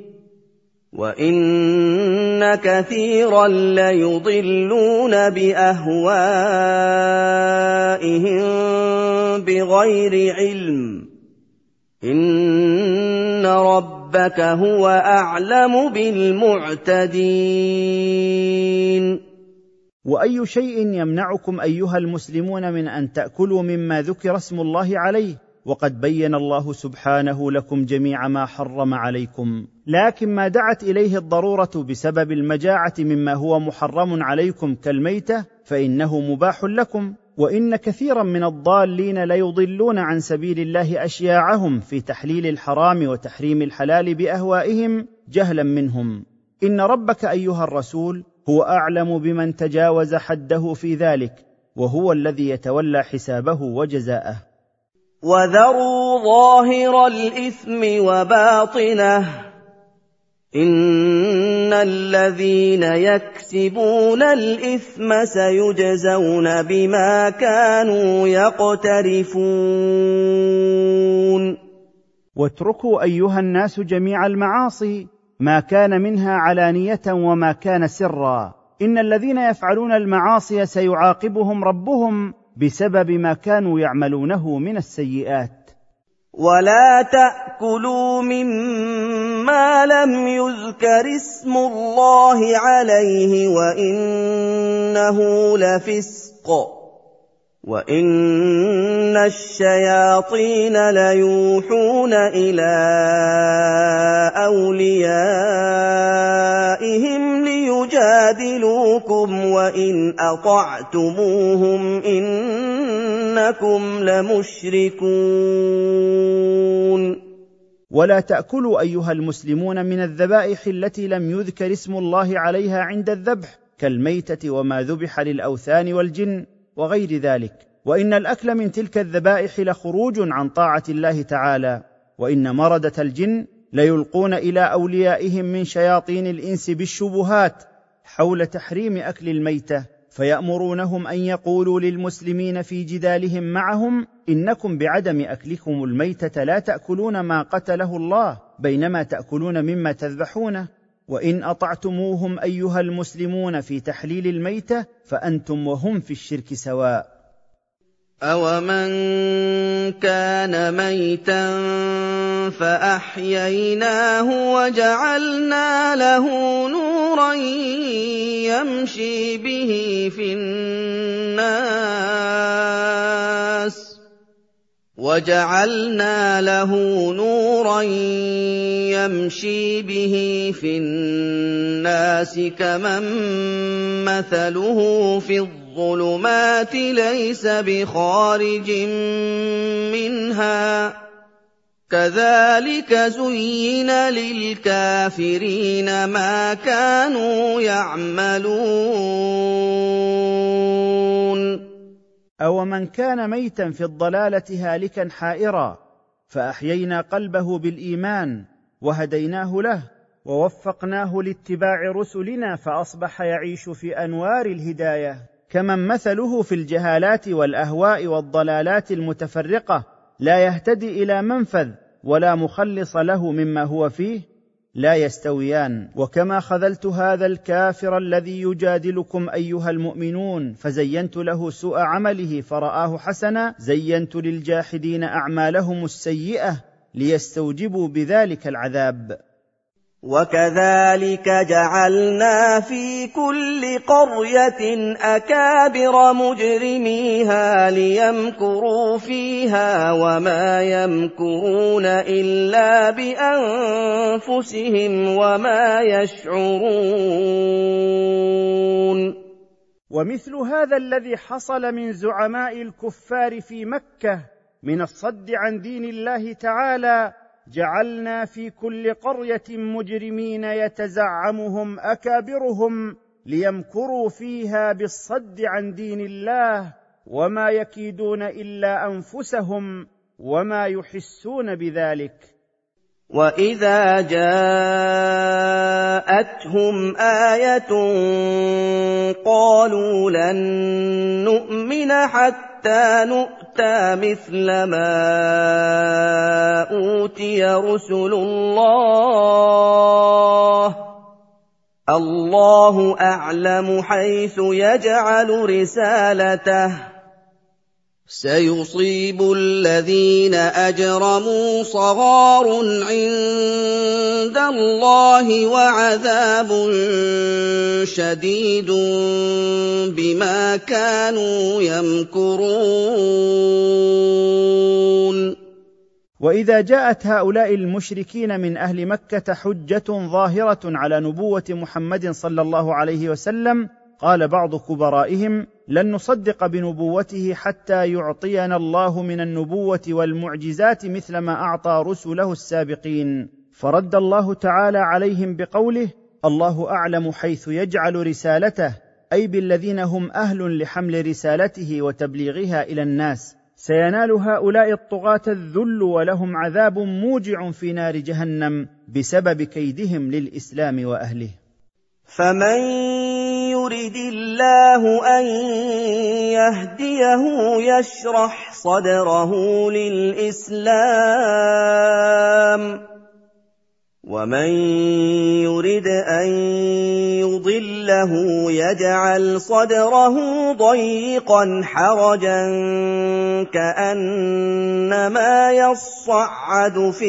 وإن كثيرا ليضلون بأهوائهم بغير علم إن ربك هو أعلم بالمعتدين. وأي شيء يمنعكم أيها المسلمون من أن تأكلوا مما ذكر اسم الله عليه، وقد بين الله سبحانه لكم جميع ما حرم عليكم، لكن ما دعت إليه الضرورة بسبب المجاعة مما هو محرم عليكم كالميتة فإنه مباح لكم. وإن كثيرا من الضالين ليضلون عن سبيل الله أشياعهم في تحليل الحرام وتحريم الحلال بأهوائهم جهلا منهم. إن ربك أيها الرسول هو أعلم بمن تجاوز حده في ذلك، وهو الذي يتولى حسابه وجزاءه. وذروا ظاهر الإثم وباطنه إِنَّ الَّذِينَ يَكْسِبُونَ الْإِثْمَ سَيُجْزَوْنَ بِمَا كَانُوا يَقْتَرِفُونَ واتركوا أيها الناس جميع المعاصي، ما كان منها علانية وما كان سرا، إن الذين يفعلون المعاصي سيعاقبهم ربهم بسبب ما كانوا يعملونه من السيئات. ولا تأكلوا مما لم يذكر اسم الله عليه وإنه لفسق، وإن الشياطين ليوحون إلى أوليائهم ليجادلوكم وإن أطعتموهم إنكم لمشركون. ولا تأكلوا أيها المسلمون من الذبائح التي لم يذكر اسم الله عليها عند الذبح، كالميتة وما ذبح للأوثان والجن وغير ذلك، وإن الأكل من تلك الذبائح لخروج عن طاعة الله تعالى، وإن مردة الجن ليلقون إلى أوليائهم من شياطين الإنس بالشبهات حول تحريم أكل الميتة، فيأمرونهم أن يقولوا للمسلمين في جدالهم معهم: إنكم بعدم أكلكم الميتة لا تأكلون ما قتله الله، بينما تأكلون مما تذبحونه، وإن أطعتموهم أيها المسلمون في تحليل الميتة فأنتم وهم في الشرك سواء. أَوَمَنْ كَانَ مَيْتًا فَأَحْيَيْنَاهُ وَجَعَلْنَا لَهُ نُورًا يَمْشِي بِهِ في النَّاسِ كَمَن مَّثَلُهُ فِي الظُّلُمَاتِ لَيْسَ بِخَارِجٍ مِّنْهَا ۚ كَذَٰلِكَ زُيِّنَ لِلْكَافِرِينَ مَا كَانُوا يَعْمَلُونَ. أَوَمَنْ كَانَ مَيْتًا في الضَّلَالَةِ هَالِكًا حَائِرًا فأحيينا قلبه بالإيمان وهديناه له ووفقناه لاتباع رسلنا فأصبح يعيش في أنوار الهداية، كمن مثله في الجهالات والأهواء والضلالات المتفرقة لا يهتدي إلى منفذ ولا مخلص له مما هو فيه، لا يستويان. وكما خذلت هذا الكافر الذي يجادلكم أيها المؤمنون فزينت له سوء عمله فرآه حسنا، زينت للجاحدين أعمالهم السيئة ليستوجبوا بذلك العذاب. وَكَذَٰلِكَ جَعَلْنَا فِي كُلِّ قَرْيَةٍ أَكَابِرَ مُجْرِمِيهَا لِيَمْكُرُوا فِيهَا وَمَا يَمْكُرُونَ إِلَّا بِأَنفُسِهِمْ وَمَا يَشْعُرُونَ. ومثل هذا الذي حصل من زعماء الكفار في مكة من الصد عن دين الله تعالى، جعلنا في كل قرية مجرمين يتزعمهم أكابرهم ليمكروا فيها بالصد عن دين الله، وما يكيدون إلا أنفسهم وما يحسون بذلك. وَإِذَا جَاءَتْهُمْ آيَةٌ قَالُوا لَن نُّؤْمِنَ حَتَّىٰ نُؤْتَىٰ مِثْلَ مَا أُوتِيَ رُسُلُ اللَّهِ ۖ اللَّهُ أَعْلَمُ حَيْثُ يَجْعَلُ رِسَالَتَهُ ۖ سَيُصِيبُ الَّذِينَ أَجْرَمُوا صَغَارٌ عِندَ اللَّهِ وَعَذَابٌ شَدِيدٌ بِمَا كَانُوا يَمْكُرُونَ. وإذا جاءت هؤلاء المشركين من أهل مكة حجة ظاهرة على نبوة محمد صلى الله عليه وسلم، قال بعض كبرائهم: لن نصدق بنبوته حتى يعطينا الله من النبوة والمعجزات مثل ما أعطى رسله السابقين. فرد الله تعالى عليهم بقوله: الله أعلم حيث يجعل رسالته، أي بالذين هم أهل لحمل رسالته وتبليغها إلى الناس، سينال هؤلاء الطغاة الذل ولهم عذاب موجع في نار جهنم بسبب كيدهم للإسلام وأهله. فمن يرد الله أن يهديه يشرح صدره للإسلام، ومن يرد أن يضله يجعل صدره ضيقا حرجا كأنما يصعد في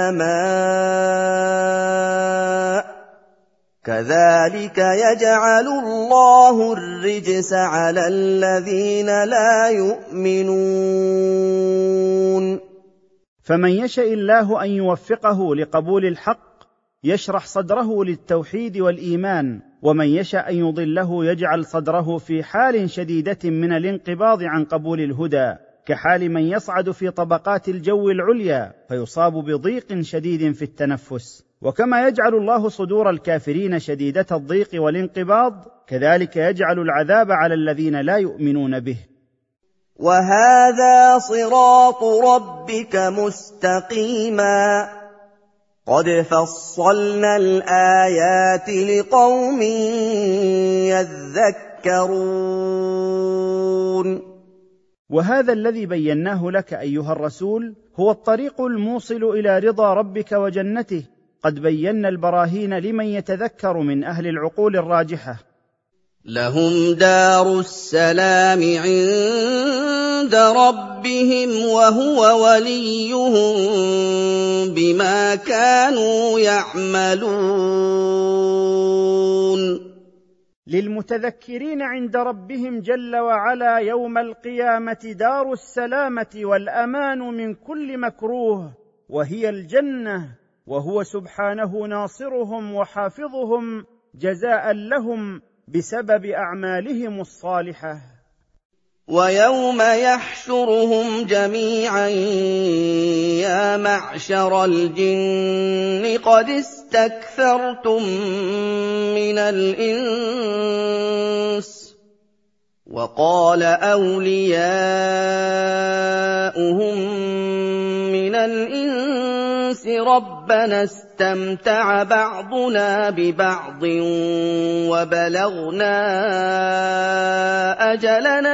السماء، كذلك يجعل الله الرجس على الذين لا يؤمنون. فمن يشاء الله أن يوفقه لقبول الحق يشرح صدره للتوحيد والإيمان، ومن يشاء أن يضله يجعل صدره في حال شديدة من الانقباض عن قبول الهدى، كحال من يصعد في طبقات الجو العليا فيصاب بضيق شديد في التنفس. وكما يجعل الله صدور الكافرين شديدة الضيق والانقباض، كذلك يجعل العذاب على الذين لا يؤمنون به. وهذا صراط ربك مستقيما قد فصلنا الآيات لقوم يذكرون. وهذا الذي بيناه لك أيها الرسول هو الطريق الموصل إلى رضا ربك وجنته. قد بينا البراهين لمن يتذكر من أهل العقول الراجحة. لهم دار السلام عند ربهم وهو وليهم بما كانوا يعملون. للمتذكرين عند ربهم جل وعلا يوم القيامة دار السلامة والأمان من كل مكروه، وهي الجنة، وهو سبحانه ناصرهم وحافظهم جزاء لهم بسبب أعمالهم الصالحة. ويوم يحشرهم جميعا يا معشر الجن قد استكثرتم من الإنس، وقال أولياؤهم من الإنس ربنا استمتع بعضنا ببعض وبلغنا أجلنا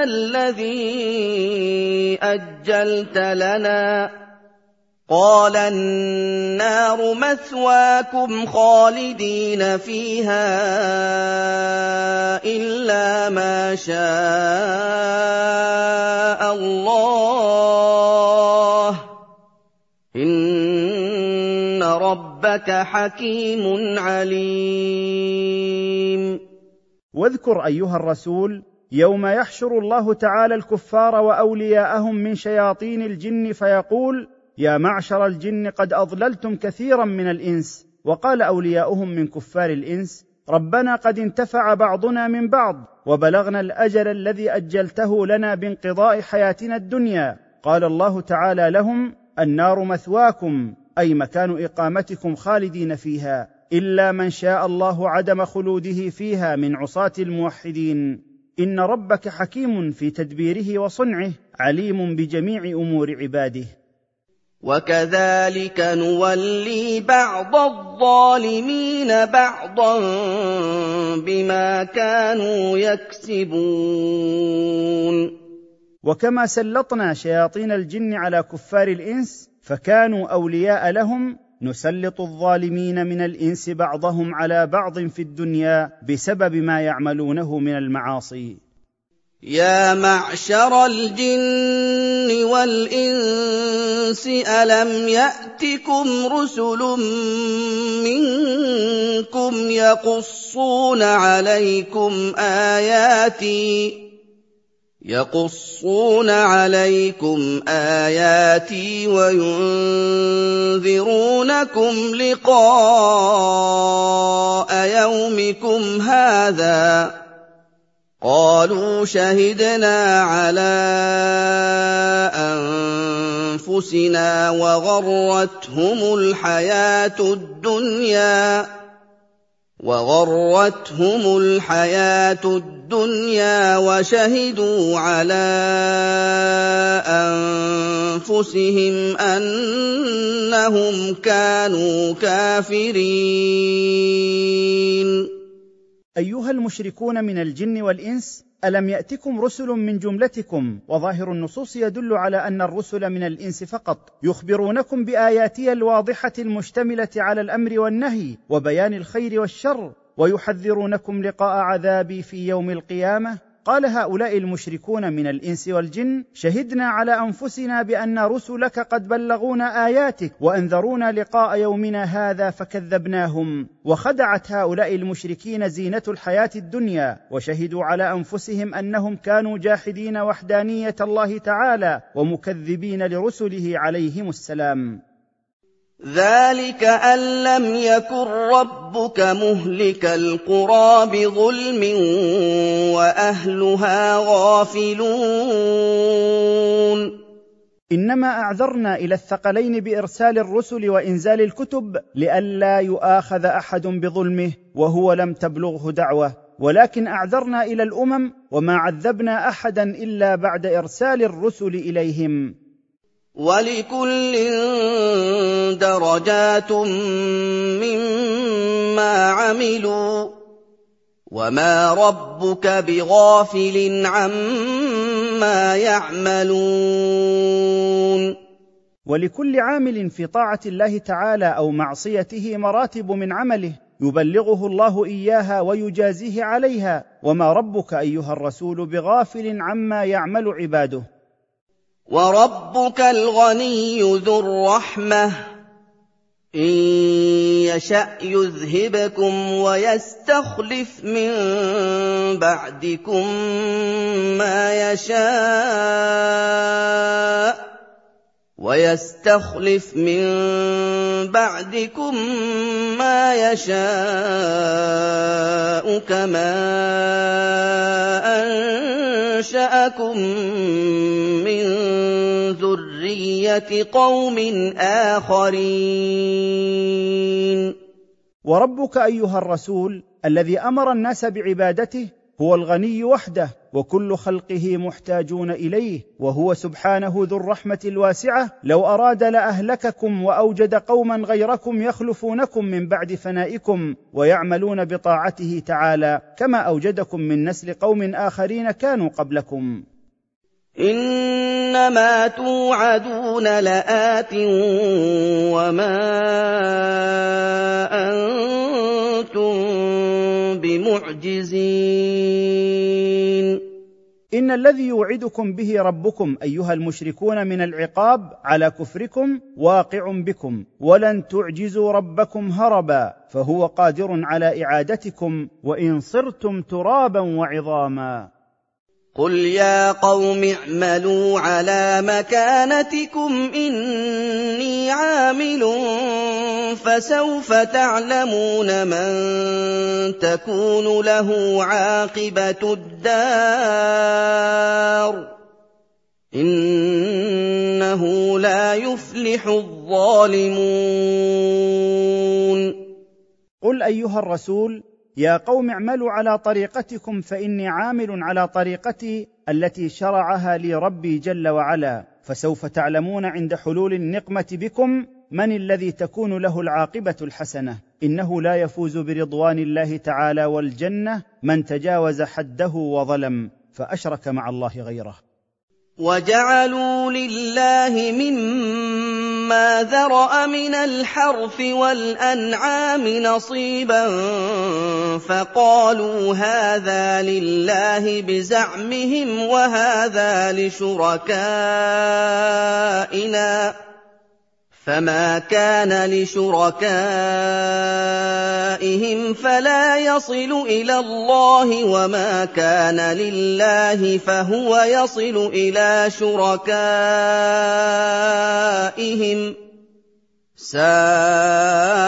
الذي أجلت لنا، قال النار مثواكم خالدين فيها إلا ما شاء الله إن ربك حكيم عليم. واذكر أيها الرسول يوم يحشر الله تعالى الكفار وأولياءهم من شياطين الجن فيقول يا معشر الجن قد أضللتم كثيرا من الإنس، وقال أولياؤهم من كفار الإنس ربنا قد انتفع بعضنا من بعض وبلغنا الأجل الذي أجلته لنا بانقضاء حياتنا الدنيا، قال الله تعالى لهم النار مثواكم أي مكان إقامتكم خالدين فيها إلا من شاء الله عدم خلوده فيها من عصاة الموحدين، إن ربك حكيم في تدبيره وصنعه عليم بجميع أمور عباده. وكذلك نولي بعض الظالمين بعضا بما كانوا يكسبون. وكما سلطنا شياطين الجن على كفار الإنس فكانوا أولياء لهم، نسلط الظالمين من الإنس بعضهم على بعض في الدنيا بسبب ما يعملونه من المعاصي. يا معشر الجن والإنس ألم يأتكم رسل منكم يقصون عليكم آياتي وينذرونكم لقاء يومكم هذا، قالوا شهدنا على أنفسنا وغرتهم الحياة الدنيا وَغَرَّتْهُمُ الْحَيَاةُ الدُّنْيَا وَشَهِدُوا عَلَىٰ أَنفُسِهِمْ أَنَّهُمْ كَانُوا كَافِرِينَ أيها المشركون من الجن والإنس، ألم يأتكم رسل من جملتكم؟ وظاهر النصوص يدل على أن الرسل من الإنس فقط، يخبرونكم بآياتي الواضحة المشتملة على الأمر والنهي وبيان الخير والشر، ويحذرونكم لقاء عذابي في يوم القيامة. قال هؤلاء المشركون من الإنس والجن: شهدنا على أنفسنا بأن رسلك قد بلغونا آياتك وأنذرونا لقاء يومنا هذا فكذبناهم. وخدعت هؤلاء المشركين زينة الحياة الدنيا، وشهدوا على أنفسهم أنهم كانوا جاحدين وحدانية الله تعالى ومكذبين لرسله عليهم السلام. ذَٰلِكَ أَن لَّمْ يَكُن رَّبُّكَ مُهْلِكَ الْقُرَىٰ بِظُلْمٍ وَأَهْلُهَا غَافِلُونَ. إنما أعذرنا إلى الثقلين بإرسال الرسل وإنزال الكتب لئلا يؤاخذ أحد بظلمه وهو لم تبلغه دعوة، ولكن أعذرنا إلى الأمم وما عذبنا أحدا إلا بعد إرسال الرسل إليهم. وَلِكُلٍّ دَرَجَاتٌ مِّمَّا عَمِلُوا ۚ وَمَا رَبُّكَ بِغَافِلٍ عَمَّا يَعْمَلُونَ. ولكل عامل في طاعة الله تعالى أو معصيته مراتب من عمله يبلغه الله إياها ويجازيه عليها، وما ربك أيها الرسول بغافل عما يعمل عباده. وَرَبُّكَ الْغَنِيُّ ذُو الرَّحْمَةِ ۚ إِن يَشَأْ يُذْهِبْكُمْ وَيَسْتَخْلِفْ مِن بَعْدِكُم مَّا يَشَاءُ كَمَا أَنشَأَكُم مِّن ذُرِّيَّةِ قَوْمٍ آخَرِينَ. وربك أيها الرسول الذي أمر الناس بعبادته هو الغني وحده، وكل خلقه محتاجون إليه، وهو سبحانه ذو الرحمة الواسعة. لو أراد لأهلككم وأوجد قوما غيركم يخلفونكم من بعد فنائكم ويعملون بطاعته تعالى، كما أوجدكم من نسل قوم آخرين كانوا قبلكم. إِنَّمَا تُوعَدُونَ لَآتٍ وَمَا أَنتُم بِمُعْجِزِينَ. إن الذي يوعدكم به ربكم أيها المشركون من العقاب على كفركم واقع بكم، ولن تعجزوا ربكم هربا، فهو قادر على إعادتكم وإن صرتم ترابا وعظاما. قُلْ يَا قَوْمِ اعْمَلُوا عَلَىٰ مَكَانَتِكُمْ إِنِّي عَامِلٌ فَسَوْفَ تَعْلَمُونَ مَن تَكُونُ لَهُ عَاقِبَةُ الدَّارِ ۗ إِنَّهُ لَا يُفْلِحُ الظَّالِمُونَ. قل أيها الرسول: يا قوم اعملوا على طريقتكم فإني عامل على طريقتي التي شرعها لي ربي جل وعلا، فسوف تعلمون عند حلول النقمة بكم من الذي تكون له العاقبة الحسنة. إنه لا يفوز برضوان الله تعالى والجنة من تجاوز حده وظلم فأشرك مع الله غيره. وَجَعَلُوا لِلَّهِ مِمَّا ذَرَأَ مِنَ الْحَرْثِ وَالْأَنْعَامِ نَصِيبًا فَقَالُوا هَٰذَا لِلَّهِ بِزَعْمِهِمْ وَهَٰذَا لِشُرَكَائِنَا ۖ فَمَا كَانَ لِشُرَكَائِهِمْ فَلَا يَصِلُ إِلَى اللَّهِ، وَمَا كَانَ لِلَّهِ فَهُوَ يَصِلُ إِلَىٰ شُرَكَائِهِمْ ۗ سَاءَ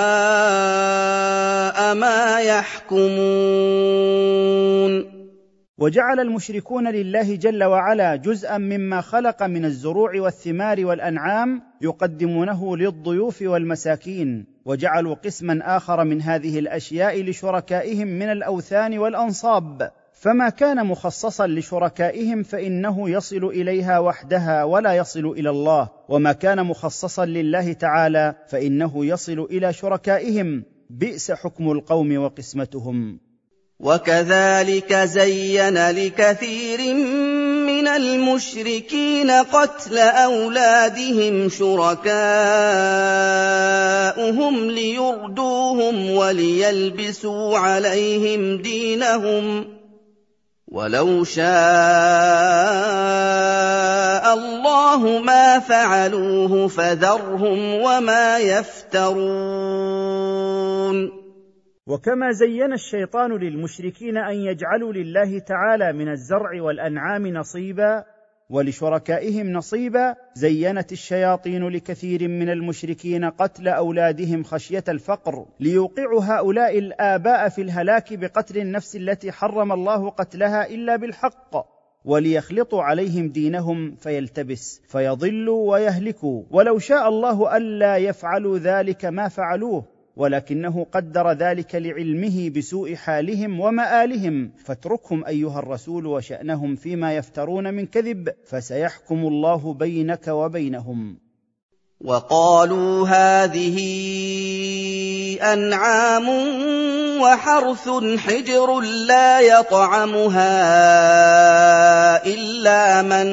مَا يَحْكُمُونَ. وجعل المشركون لله جل وعلا جزءا مما خلق من الزروع والثمار والأنعام يقدمونه للضيوف والمساكين، وجعلوا قسما آخر من هذه الأشياء لشركائهم من الأوثان والأنصاب، فما كان مخصصا لشركائهم فإنه يصل إليها وحدها ولا يصل إلى الله، وما كان مخصصا لله تعالى فإنه يصل إلى شركائهم. بئس حكم القوم وقسمتهم. وكذلك زين لكثير من المشركين قتل أولادهم شركاؤهم ليردوهم وليلبسوا عليهم دينهم، ولو شاء الله ما فعلوه فذرهم وما يفترون. وكما زين الشيطان للمشركين أن يجعلوا لله تعالى من الزرع والأنعام نصيبا ولشركائهم نصيبا، زينت الشياطين لكثير من المشركين قتل أولادهم خشية الفقر، ليوقعوا هؤلاء الآباء في الهلاك بقتل النفس التي حرم الله قتلها إلا بالحق، وليخلطوا عليهم دينهم فيلتبس فيضلوا ويهلكوا. ولو شاء الله ألا يفعلوا ذلك ما فعلوه، ولكنه قدر ذلك لعلمه بسوء حالهم ومآلهم، فاتركهم أيها الرسول وشأنهم فيما يفترون من كذب، فسيحكم الله بينك وبينهم. وقالوا هذه أنعام وحرث حجر لا يطعمها إلا من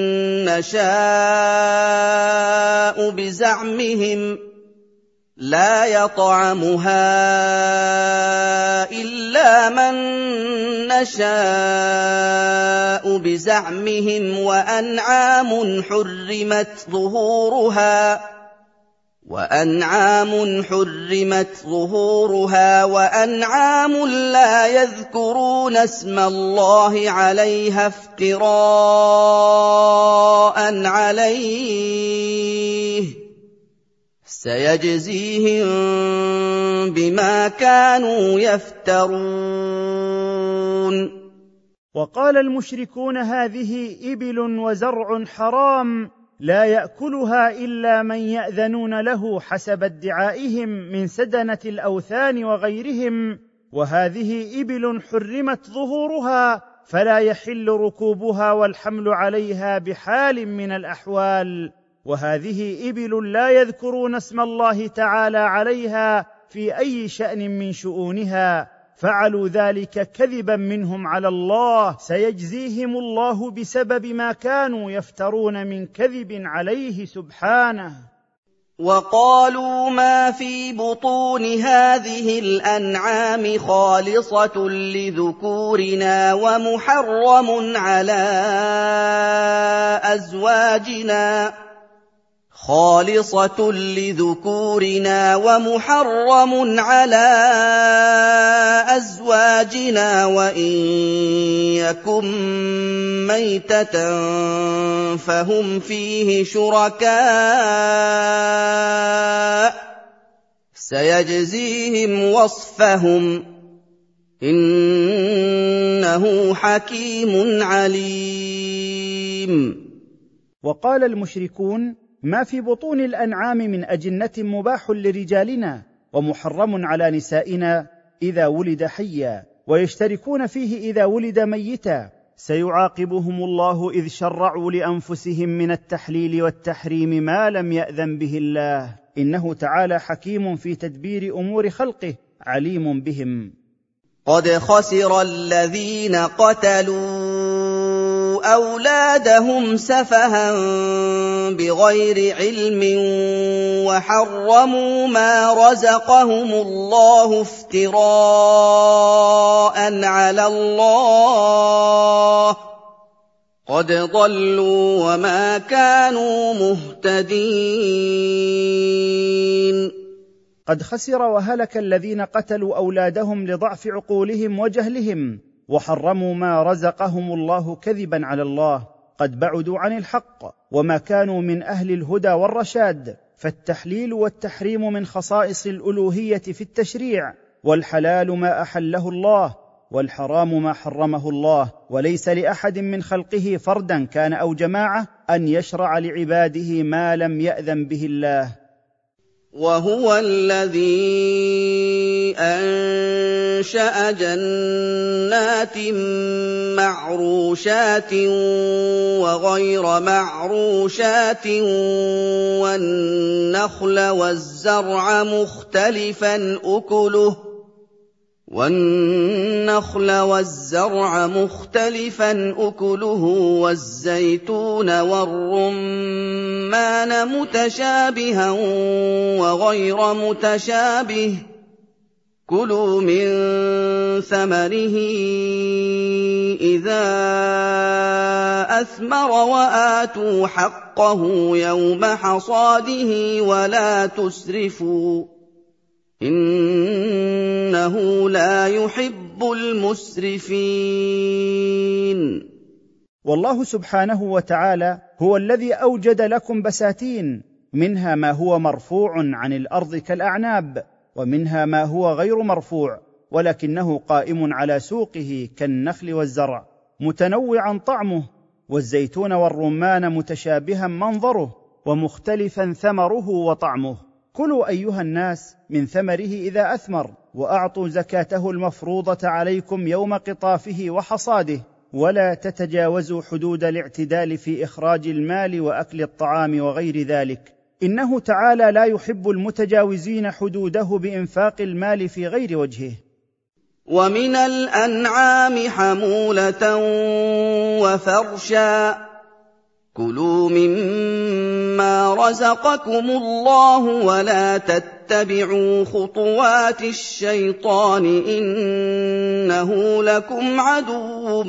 نشاء بزعمهم وأنعام حرمت ظهورها وأنعام لا يذكرون اسم الله عليها افتراء عليه، سيجزيهم بما كانوا يفترون. وقال المشركون هذه إبل وزرع حرام لا يأكلها إلا من يأذنون له حسب ادعائهم من سدنة الأوثان وغيرهم، وهذه إبل حرمت ظهورها فلا يحل ركوبها والحمل عليها بحال من الأحوال، وهذه إبل لا يذكرون اسم الله تعالى عليها في أي شأن من شؤونها، فعلوا ذلك كذبا منهم على الله، سيجزيهم الله بسبب ما كانوا يفترون من كذب عليه سبحانه. وقالوا ما في بطون هذه الأنعام خالصة لذكورنا ومحرم على أزواجنا وإن يكن ميتة فهم فيه شركاء، سيجزيهم وصفهم إنه حكيم عليم. وقال المشركون ما في بطون الأنعام من أجنة مباح لرجالنا ومحرم على نسائنا إذا ولد حيا، ويشتركون فيه إذا ولد ميتا، سيعاقبهم الله إذ شرعوا لأنفسهم من التحليل والتحريم ما لم يأذن به الله، إنه تعالى حكيم في تدبير أمور خلقه عليم بهم. قد خسر الذين قتلوا أولادهم سفها بغير علم وحرموا ما رزقهم الله افتراء على الله، قد ضلوا وما كانوا مهتدين. قد خسر وهلك الذين قتلوا أولادهم لضعف عقولهم وجهلهم، وحرموا ما رزقهم الله كذبا على الله، قد بعدوا عن الحق وما كانوا من أهل الهدى والرشاد، فالتحليل والتحريم من خصائص الألوهية في التشريع، والحلال ما أحله الله، والحرام ما حرمه الله، وليس لاحد من خلقه فردا كان او جماعه ان يشرع لعباده ما لم ياذن به الله. وهو الذي أنشأ جنات معروشات وغير معروشات والنخل والزرع مختلفا أكله والزيتون والرمان متشابها وغير متشابه، كلوا من ثمره إذا أثمر وآتوا حقه يوم حصاده ولا تسرفوا إنه لا يحب المسرفين. والله سبحانه وتعالى هو الذي أوجد لكم بساتين، منها ما هو مرفوع عن الأرض كالأعناب، ومنها ما هو غير مرفوع ولكنه قائم على سوقه كالنخل والزرع، متنوعا طعمه، والزيتون والرمان متشابها منظره ومختلفا ثمره وطعمه. كلوا أيها الناس من ثمره إذا أثمر، وأعطوا زكاته المفروضة عليكم يوم قطافه وحصاده، ولا تتجاوزوا حدود الاعتدال في إخراج المال وأكل الطعام وغير ذلك، إنه تعالى لا يحب المتجاوزين حدوده بإنفاق المال في غير وجهه. ومن الأنعام حمولة وفرشا، كلوا مما رزقكم الله ولا تتبعوا خطوات الشيطان إنه لكم عدو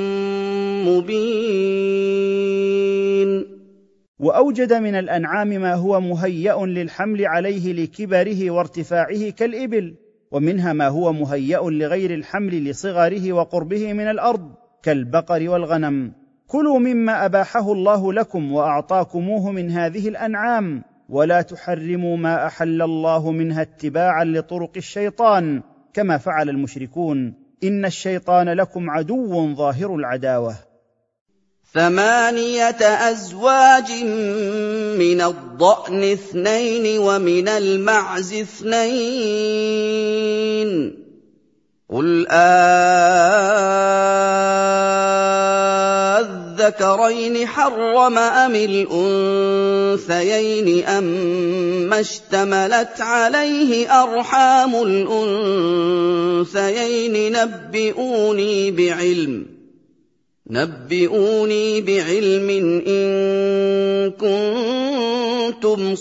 مبين. وأوجد من الأنعام ما هو مهيأ للحمل عليه لكبره وارتفاعه كالإبل، ومنها ما هو مهيأ لغير الحمل لصغره وقربه من الأرض كالبقر والغنم. كلوا مما أباحه الله لكم وأعطاكموه من هذه الأنعام، ولا تحرموا ما أحل الله منها اتباعا لطرق الشيطان كما فعل المشركون، إن الشيطان لكم عدو ظاهر العداوة. 8 أزواج من الضأن 2 ومن المعز 2، قل الذكرين حرم أم الأنثيين أما اشتملت عليه أرحام الأنثيين نبئوني بعلم إن كنتم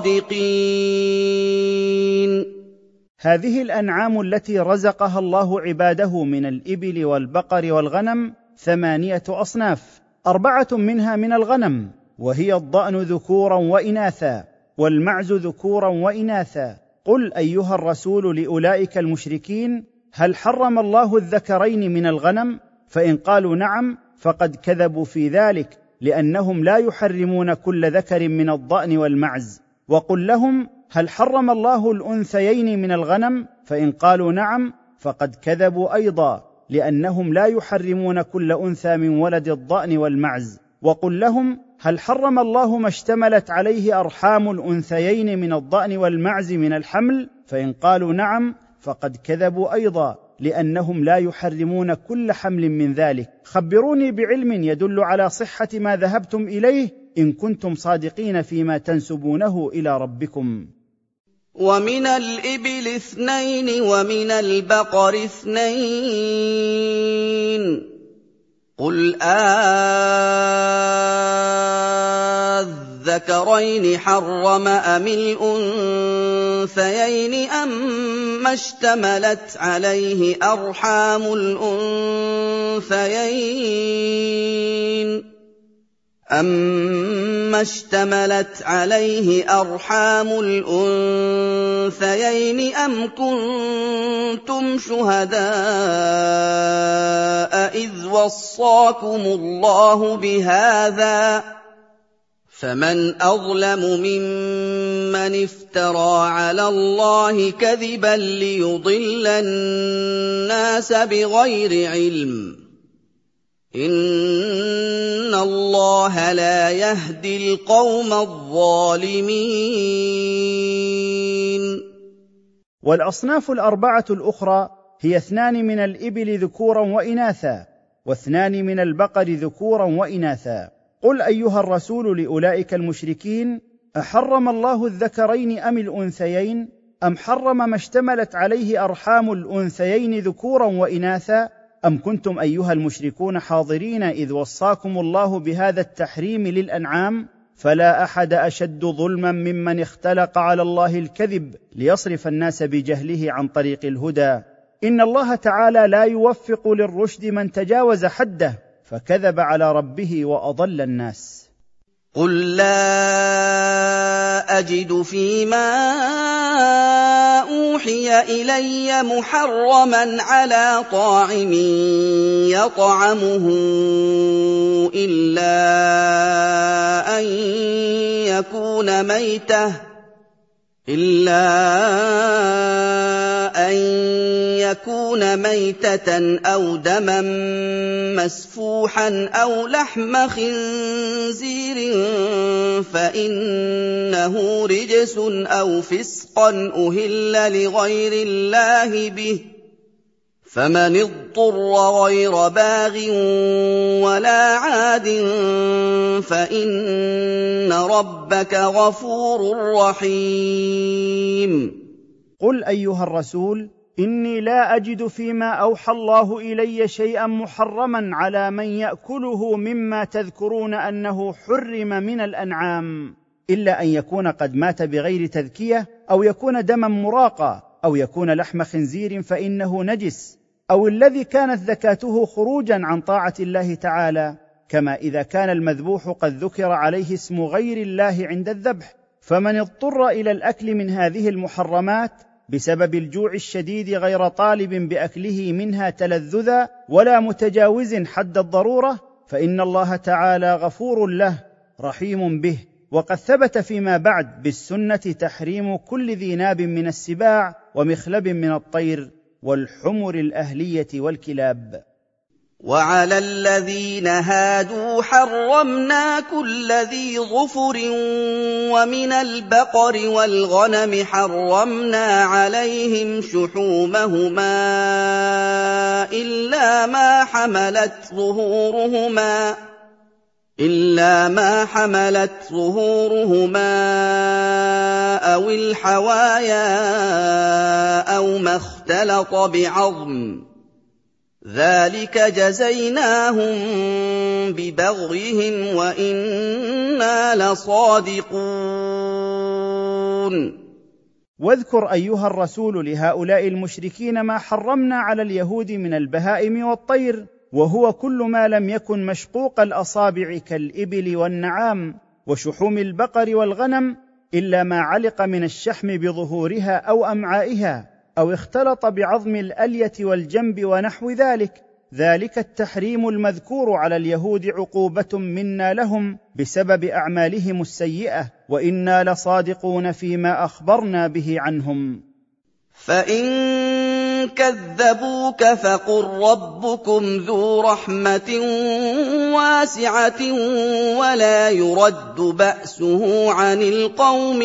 صادقين. هذه الأنعام التي رزقها الله عباده من الإبل والبقر والغنم 8 أصناف، 4 منها من الغنم، وهي الضأن ذكورا وإناثا، والمعز ذكورا وإناثا. قل أيها الرسول لأولئك المشركين: هل حرم الله الذكرين من الغنم؟ فإن قالوا نعم فقد كذبوا في ذلك، لأنهم لا يحرمون كل ذكر من الضأن والمعز. وقل لهم: هل حرم الله الأنثيين من الغنم؟ فإن قالوا نعم فقد كذبوا أيضا، لأنهم لا يحرمون كل أنثى من ولد الضأن والمعز. وقل لهم: هل حرم الله ما اشتملت عليه أرحام الأنثيين من الضأن والمعز من الحمل؟ فإن قالوا نعم فقد كذبوا أيضا، لأنهم لا يحرمون كل حمل من ذلك. خبروني بعلم يدل على صحة ما ذهبتم إليه إن كنتم صادقين فيما تنسبونه إلى ربكم. ومن الإبل 2 ومن البقر 2، قل الذكرين حرم أم الأنثيين أما اشتملت عليه أرحام الأنثيين أم كنتم شهداء إذ وصاكم الله بهذا فمن أظلم ممن افترى على الله كذبا ليضل الناس بغير علم إن الله لا يهدي القوم الظالمين. والأصناف الأربعة الأخرى هي 2 من الإبل ذكورا وإناثا، و2 من البقر ذكورا وإناثا. قل أيها الرسول لأولئك المشركين: أحرم الله الذكرين أم الأنثيين، أم حرم ما اشتملت عليه أرحام الأنثيين ذكورا وإناثا، أم كنتم أيها المشركون حاضرين إذ وصاكم الله بهذا التحريم للأنعام؟ فلا أحد أشد ظلما ممن اختلق على الله الكذب ليصرف الناس بجهله عن طريق الهدى. إن الله تعالى لا يوفق للرشد من تجاوز حده فكذب على ربه وأضل الناس. قل لا أجد فيما أوحي إلي محرما على طاعم يطعمه إلا أن يكون ميتة أو دما مسفوحا أو لحم خنزير فإنه رجس أو فسقا أهل لغير الله به، فمن اضطر غير باغ ولا عاد فإن ربك غفور رحيم. قل أيها الرسول: إني لا أجد فيما أوحى الله إلي شيئا محرما على من يأكله مما تذكرون أنه حرم من الأنعام، إلا أن يكون قد مات بغير تذكية، أو يكون دما مراقا، أو يكون لحم خنزير فإنه نجس، أو الذي كانت زكاته خروجا عن طاعة الله تعالى، كما إذا كان المذبوح قد ذكر عليه اسم غير الله عند الذبح. فمن اضطر إلى الأكل من هذه المحرمات بسبب الجوع الشديد غير طالب بأكله منها تلذذا ولا متجاوز حد الضرورة، فإن الله تعالى غفور له رحيم به. وقد ثبت فيما بعد بالسنة تحريم كل ذي ناب من السباع ومخلب من الطير والحمر الأهلية والكلاب. وعلى الذين هادوا حرمنا كل ذي ظفر ومن البقر والغنم حرمنا عليهم شحومهما إلا ما حملت ظهورهما أو الحوايا أو ما اختلط بعظم، ذلك جزيناهم ببغيهم وإنا لصادقون. واذكر أيها الرسول لهؤلاء المشركين ما حرمنا على اليهود من البهائم والطير، وهو كل ما لم يكن مشقوق الأصابع كالإبل والنعام وشحوم البقر والغنم، إلا ما علق من الشحم بظهورها أو أمعائها، أو اختلط بعظم الألية والجنب ونحو ذلك. ذلك التحريم المذكور على اليهود عقوبة منا لهم بسبب أعمالهم السيئة، وإنا لصادقون فيما أخبرنا به عنهم. فإن كذبوك فقل ربكم ذو رحمة واسعة ولا يرد بأسه عن القوم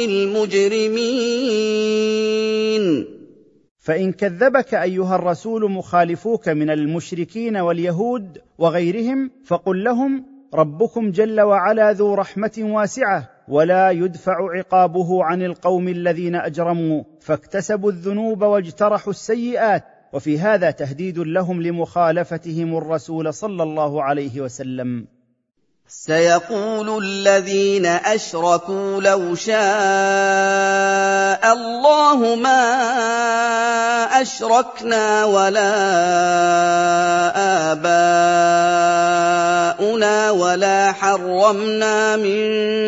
المجرمين. فإن كذبك أيها الرسول مخالفوك من المشركين واليهود وغيرهم، فقل لهم: ربكم جل وعلا ذو رحمة واسعة، ولا يدفع عقابه عن القوم الذين أجرموا فاكتسبوا الذنوب واجترحوا السيئات. وفي هذا تهديد لهم لمخالفتهم الرسول صلى الله عليه وسلم. سيقول الذين أشركوا لو شاء الله ما أشركنا ولا آباؤنا ولا حرمنا من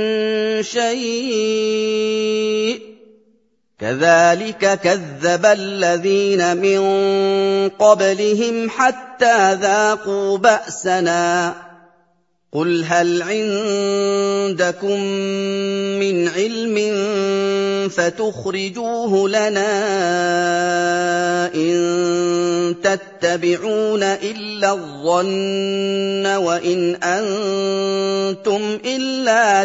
شيء كذلك كذب الذين من قبلهم حتى ذاقوا بأسنا قُلْ هَلْ عِندَكُم مِّنْ عِلْمٍ فَتُخْرِجُوهُ لَنَا ۖ إِن تَتَّبِعُونَ إِلَّا الظَّنَّ وَإِنْ أَنتُمْ إِلَّا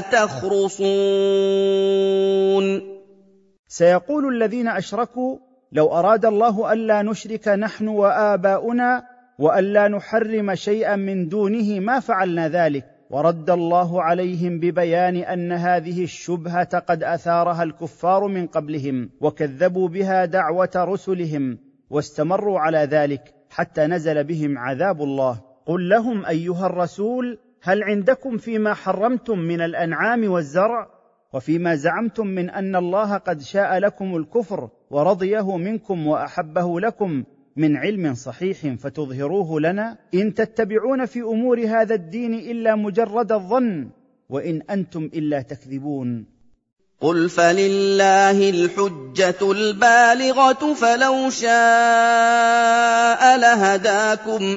تَخْرُصُونَ. سيقول الذين أشركوا: لو أراد الله ألا نشرك نحن وآباؤنا وألا نحرم شيئا من دونه ما فعلنا ذلك. ورد الله عليهم ببيان أن هذه الشبهة قد أثارها الكفار من قبلهم، وكذبوا بها دعوة رسلهم، واستمروا على ذلك حتى نزل بهم عذاب الله. قل لهم أيها الرسول: هل عندكم فيما حرمتم من الأنعام والزرع، وفيما زعمتم من أن الله قد شاء لكم الكفر ورضيه منكم وأحبه لكم من علم صحيح فتظهروه لنا؟ إن تتبعون في أمور هذا الدين إلا مجرد الظن، وإن أنتم إلا تكذبون. قُلْ فَلِلَّهِ الْحُجَّةُ الْبَالِغَةُ فَلَوْ شَاءَ لَهَدَاكُمْ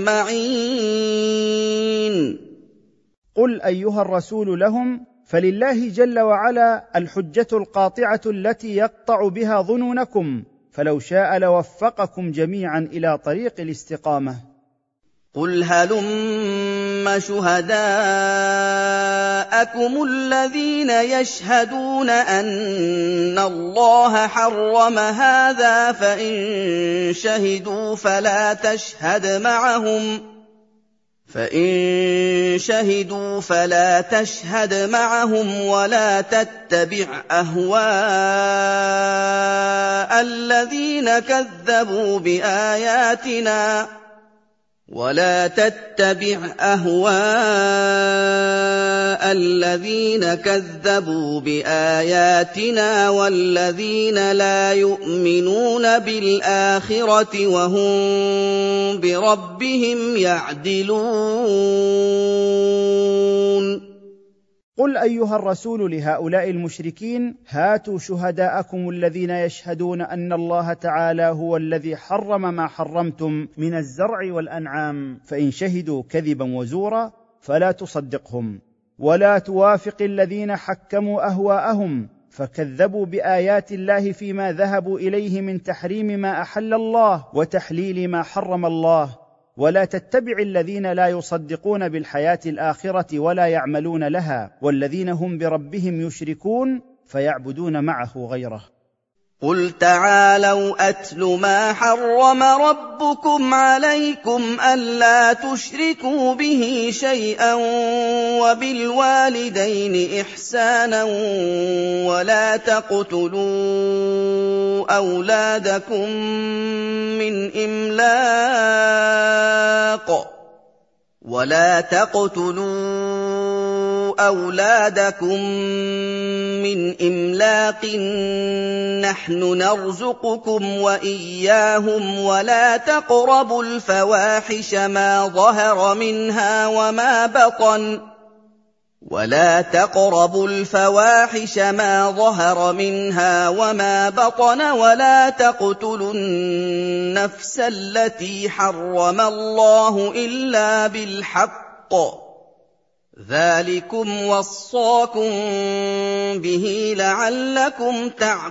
أَجْمَعِينَ. قل أيها الرسول لهم: فلله جل وعلا الحجة القاطعة التي يقطع بها ظنونكم، فلو شاء لوفقكم جميعا إلى طريق الاستقامة. قُلْ هَلُمَّ شُهَدَاءَكُمُ الَّذِينَ يَشْهَدُونَ أَنَّ اللَّهَ حَرَّمَ هَٰذَا فَإِن شَهِدُوا فَلَا تَشْهَدْ مَعَهُمْ وَلَا تَتَّبِعْ أَهْوَاءَ الَّذِينَ كَذَّبُوا بِآيَاتِنَا وَالَّذِينَ لَا يُؤْمِنُونَ بِالْآخِرَةِ وَهُم بِرَبِّهِمْ يَعْدِلُونَ. قل أيها الرسول لهؤلاء المشركين: هاتوا شهداءكم الذين يشهدون أن الله تعالى هو الذي حرم ما حرمتم من الزرع والأنعام، فإن شهدوا كذبا وزورا فلا تصدقهم، ولا توافق الذين حكموا أهواءهم فكذبوا بآيات الله فيما ذهبوا إليه من تحريم ما أحل الله وتحليل ما حرم الله، ولا تتبع الذين لا يصدقون بالحياة الآخرة ولا يعملون لها، والذين هم بربهم يشركون فيعبدون معه غيره. قُلْ تَعَالَوْا أَتْلُ مَا حَرَّمَ رَبُّكُمْ عَلَيْكُمْ أَلَّا تُشْرِكُوا بِهِ شَيْئًا وَبِالْوَالِدَيْنِ إِحْسَانًا وَلَا تَقْتُلُوا أَوْلَادَكُم مِّنْ إِمْلَاقٍ ۖ نَّحْنُ نَرْزُقُكُمْ وَإِيَّاهُمْ ۖ وَلَا تَقْرَبُوا الْفَوَاحِشَ مَا ظَهَرَ مِنْهَا وَمَا بَطَنَ، وَلَا تَقْتُلُوا النَّفْسَ الَّتِي حَرَّمَ اللَّهُ إِلَّا بِالْحَقِّ ۚ ذَٰلِكُمْ وَصَّاكُم بِهِ لَعَلَّكُمْ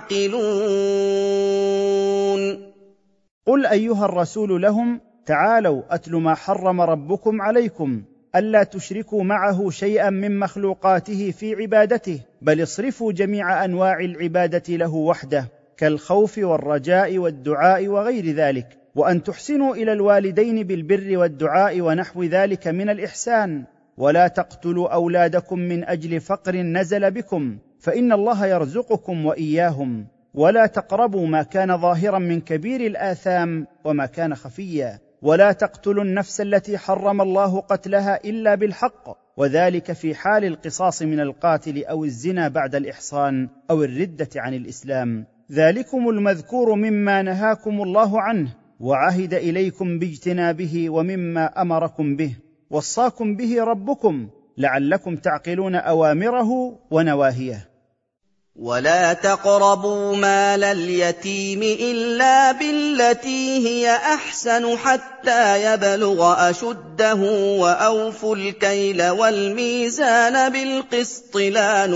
تَعْقِلُونَ. قل أيها الرسول لهم: تعالوا أتل ما حرم ربكم عليكم، ألا تشركوا معه شيئا من مخلوقاته في عبادته، بل اصرفوا جميع أنواع العبادة له وحده، كالخوف والرجاء والدعاء وغير ذلك، وأن تحسنوا إلى الوالدين بالبر والدعاء ونحو ذلك من الإحسان. ولا تقتلوا أولادكم من أجل فقر نزل بكم، فإن الله يرزقكم وإياهم. ولا تقربوا ما كان ظاهرا من كبير الآثام وما كان خفيا. ولا تقتلوا النفس التي حرم الله قتلها إلا بالحق، وذلك في حال القصاص من القاتل أو الزنا بعد الإحصان أو الردة عن الإسلام. ذلكم المذكور مما نهاكم الله عنه وعهد إليكم باجتنابه، ومما أمركم به وصاكم به ربكم لعلكم تعقلون أوامره ونواهيه. ولا تقربوا مال اليتيم إلا بالتي هي أحسن حتى يبلغ أشده وأوفوا الكيل والميزان بالقسط لا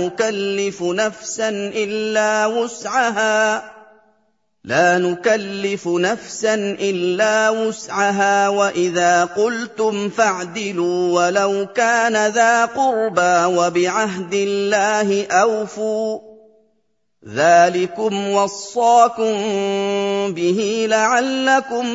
نكلف نفسا إلا وسعها وإذا قلتم فاعدلوا ولو كان ذا قربى وبعهد الله أوفوا ذلكم وصاكم به لعلكم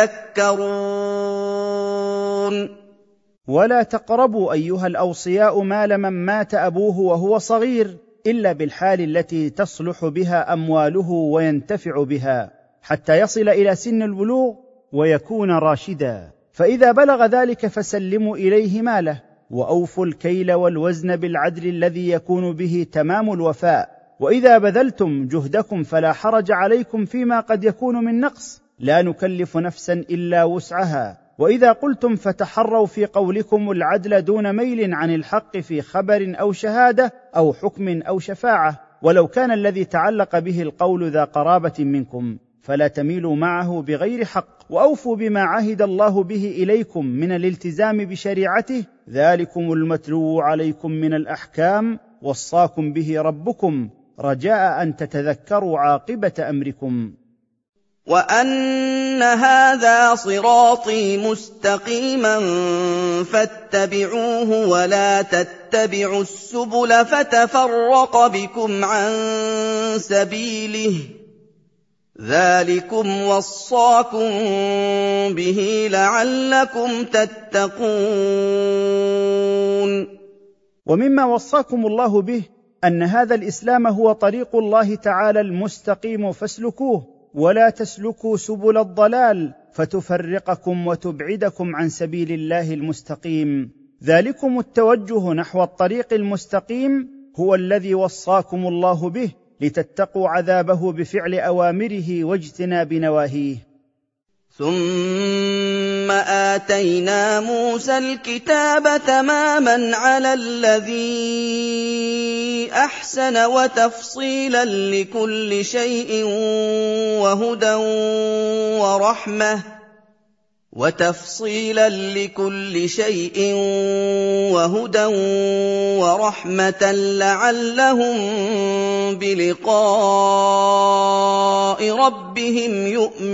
تذكرون. ولا تقربوا أيها الأوصياء مال من مات أبوه وهو صغير إلا بالحال التي تصلح بها أمواله وينتفع بها حتى يصل إلى سن البلوغ ويكون راشدا، فإذا بلغ ذلك فسلموا إليه ماله، وأوفوا الكيل والوزن بالعدل الذي يكون به تمام الوفاء، وإذا بذلتم جهدكم فلا حرج عليكم فيما قد يكون من نقص، لا نكلف نفسا إلا وسعها. وإذا قلتم فتحروا في قولكم العدل دون ميل عن الحق في خبر أو شهادة أو حكم أو شفاعة، ولو كان الذي تعلق به القول ذا قرابة منكم، فلا تميلوا معه بغير حق، وأوفوا بما عهد الله به إليكم من الالتزام بشريعته، ذلكم المتلو عليكم من الأحكام وصاكم به ربكم رجاء أن تتذكروا عاقبة أمركم. وأن هذا صراطي مستقيما فاتبعوه ولا تتبعوا السبل فتفرق بكم عن سبيله ذلكم وصاكم به لعلكم تتقون. ومما وصاكم الله به أن هذا الإسلام هو طريق الله تعالى المستقيم فاسلكوه، ولا تسلكوا سبل الضلال فتفرقكم وتبعدكم عن سبيل الله المستقيم. ذلكم التوجه نحو الطريق المستقيم هو الذي وصاكم الله به لتتقوا عذابه بفعل أوامره واجتناب نواهيه. ثم آتينا موسى الكتاب تماما على الذي أحسن وتفصيلا لكل شيء وهدى ورحمة لعلهم بلقاء ربهم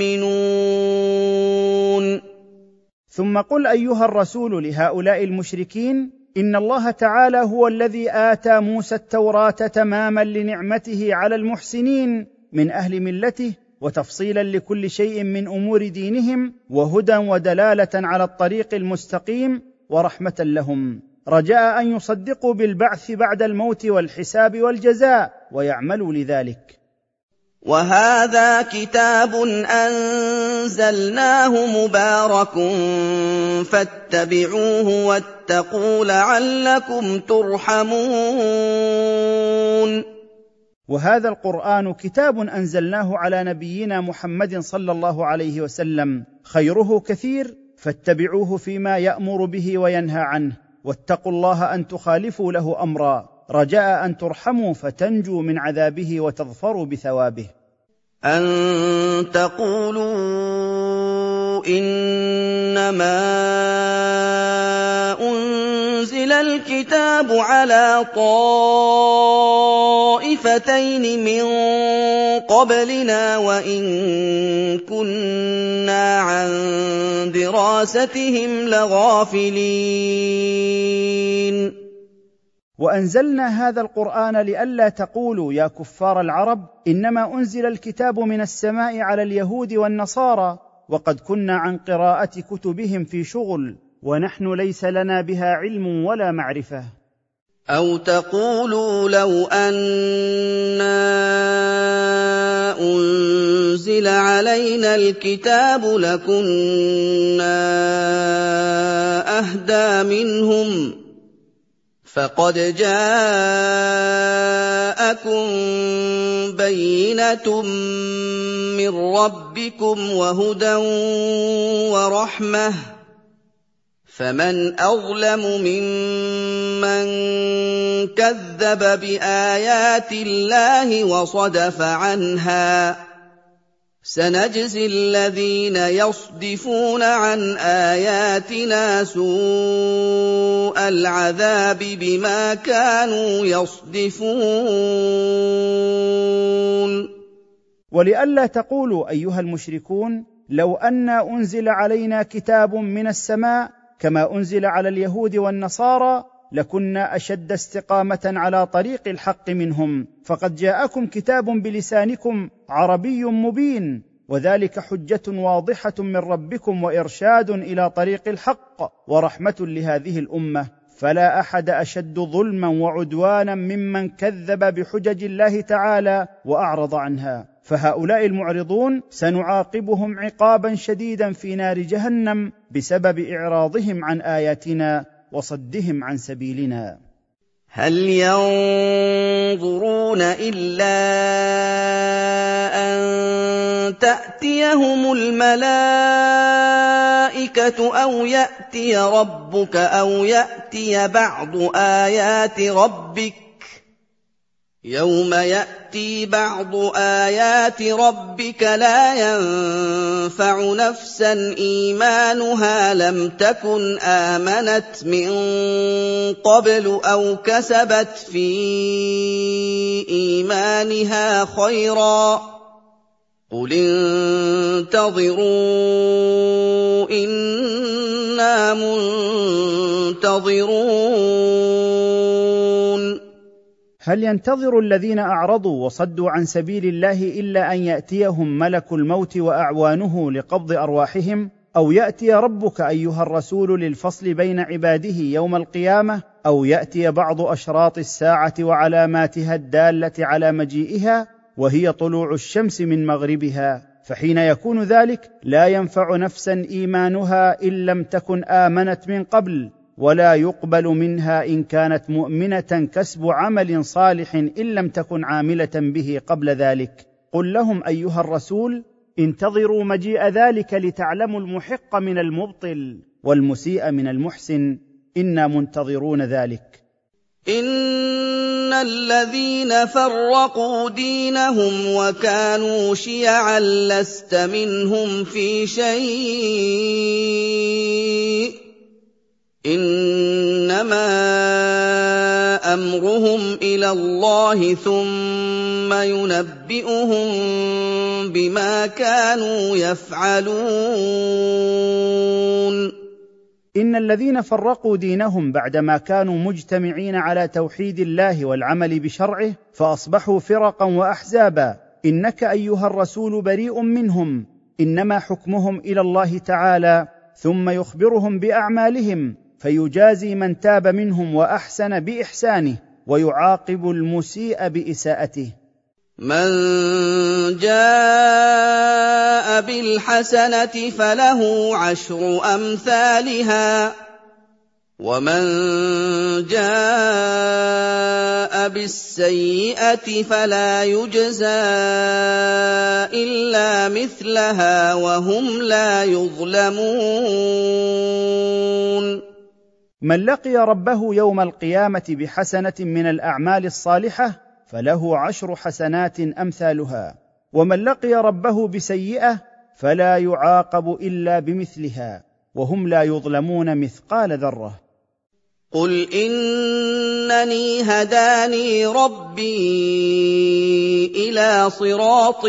يؤمنون. ثم قل أيها الرسول لهؤلاء المشركين إن الله تعالى هو الذي آتى موسى التوراة تماما لنعمته على المحسنين من أهل ملته، وتفصيلا لكل شيء من أمور دينهم، وهدى ودلالة على الطريق المستقيم، ورحمة لهم رجاء أن يصدقوا بالبعث بعد الموت والحساب والجزاء ويعملوا لذلك. وهذا كتاب أنزلناه مبارك فاتبعوه واتقوا لعلكم ترحمون. وهذا القرآن كتاب أنزلناه على نبينا محمد صلى الله عليه وسلم، خيره كثير، فاتبعوه فيما يأمر به وينهى عنه، واتقوا الله أن تخالفوا له أمرا رجاء أن ترحموا فتنجوا من عذابه وتظفروا بثوابه. أن تقولوا إنما أنزل الكتاب على طائفتين من قبلنا وإن كنا عن دراستهم لغافلين. وأنزلنا هذا القرآن لئلا تقولوا يا كفار العرب إنما أنزل الكتاب من السماء على اليهود والنصارى وقد كنا عن قراءة كتبهم في شغل، ونحن ليس لنا بها علم ولا معرفة. أو تقولوا لو أنا أنزل علينا الكتاب لكنا أهدى منهم فقد جاءكم بينة من ربكم وهدى ورحمة فَمَنْ أَظْلَمُ مِمَّن كَذَّبَ بِآيَاتِ اللَّهِ وَصَدَفَ عَنْهَا ۗ سَنَجْزِي الَّذِينَ يَصْدِفُونَ عَنْ آيَاتِنَا سُوءَ الْعَذَابِ بِمَا كَانُوا يَصْدِفُونَ. ولئلا تقولوا أيها المشركون لو أن أنزل علينا كتاب من السماء كما أنزل على اليهود والنصارى لكنا أشد استقامة على طريق الحق منهم، فقد جاءكم كتاب بلسانكم عربي مبين، وذلك حجة واضحة من ربكم وإرشاد إلى طريق الحق ورحمة لهذه الأمة، فلا أحد أشد ظلما وعدوانا ممن كذب بحجج الله تعالى وأعرض عنها. فهؤلاء المعرضون سنعاقبهم عقابا شديدا في نار جهنم بسبب إعراضهم عن آياتنا وصدهم عن سبيلنا. هل ينظرون إلا أن تأتيهم الملائكة أو يأتي ربك أو يأتي بعض آيات ربك؟ يوم يأتي بعض آيات ربك لا ينفع نفسا إيمانها لم تكن آمنت من قبل أو كسبت في إيمانها خيرا قل انتظروا إنا منتظرون. هل ينتظر الذين أعرضوا وصدوا عن سبيل الله إلا أن يأتيهم ملك الموت وأعوانه لقبض أرواحهم، أو يأتي ربك أيها الرسول للفصل بين عباده يوم القيامة، أو يأتي بعض أشراط الساعة وعلاماتها الدالة على مجيئها وهي طلوع الشمس من مغربها؟ فحين يكون ذلك لا ينفع نفسا إيمانها إن لم تكن آمنت من قبل، ولا يقبل منها إن كانت مؤمنة كسب عمل صالح إن لم تكن عاملة به قبل ذلك. قل لهم أيها الرسول انتظروا مجيء ذلك لتعلموا المحق من المبطل والمسيء من المحسن، إنا منتظرون ذلك. إن الذين فرقوا دينهم وكانوا شيعا لست منهم في شيء إنما أمرهم إلى الله ثم ينبئهم بما كانوا يفعلون. إن الذين فرقوا دينهم بعدما كانوا مجتمعين على توحيد الله والعمل بشرعه فأصبحوا فرقا وأحزابا، إنك أيها الرسول بريء منهم، إنما حكمهم إلى الله تعالى، ثم يخبرهم بأعمالهم فيجازي من تاب منهم وأحسن بإحسانه ويعاقب المسيء بإساءته. من جاء بالحسنة فله 10 أمثالها ومن جاء بالسيئة فلا يجزى إلا مثلها وهم لا يظلمون. من لقي ربه يوم القيامة بحسنة من الأعمال الصالحة فله 10 حسنات أمثالها، ومن لقي ربه بسيئة فلا يعاقب إلا بمثلها وهم لا يظلمون مثقال ذرة. قل إنني هداني ربي إلى صراط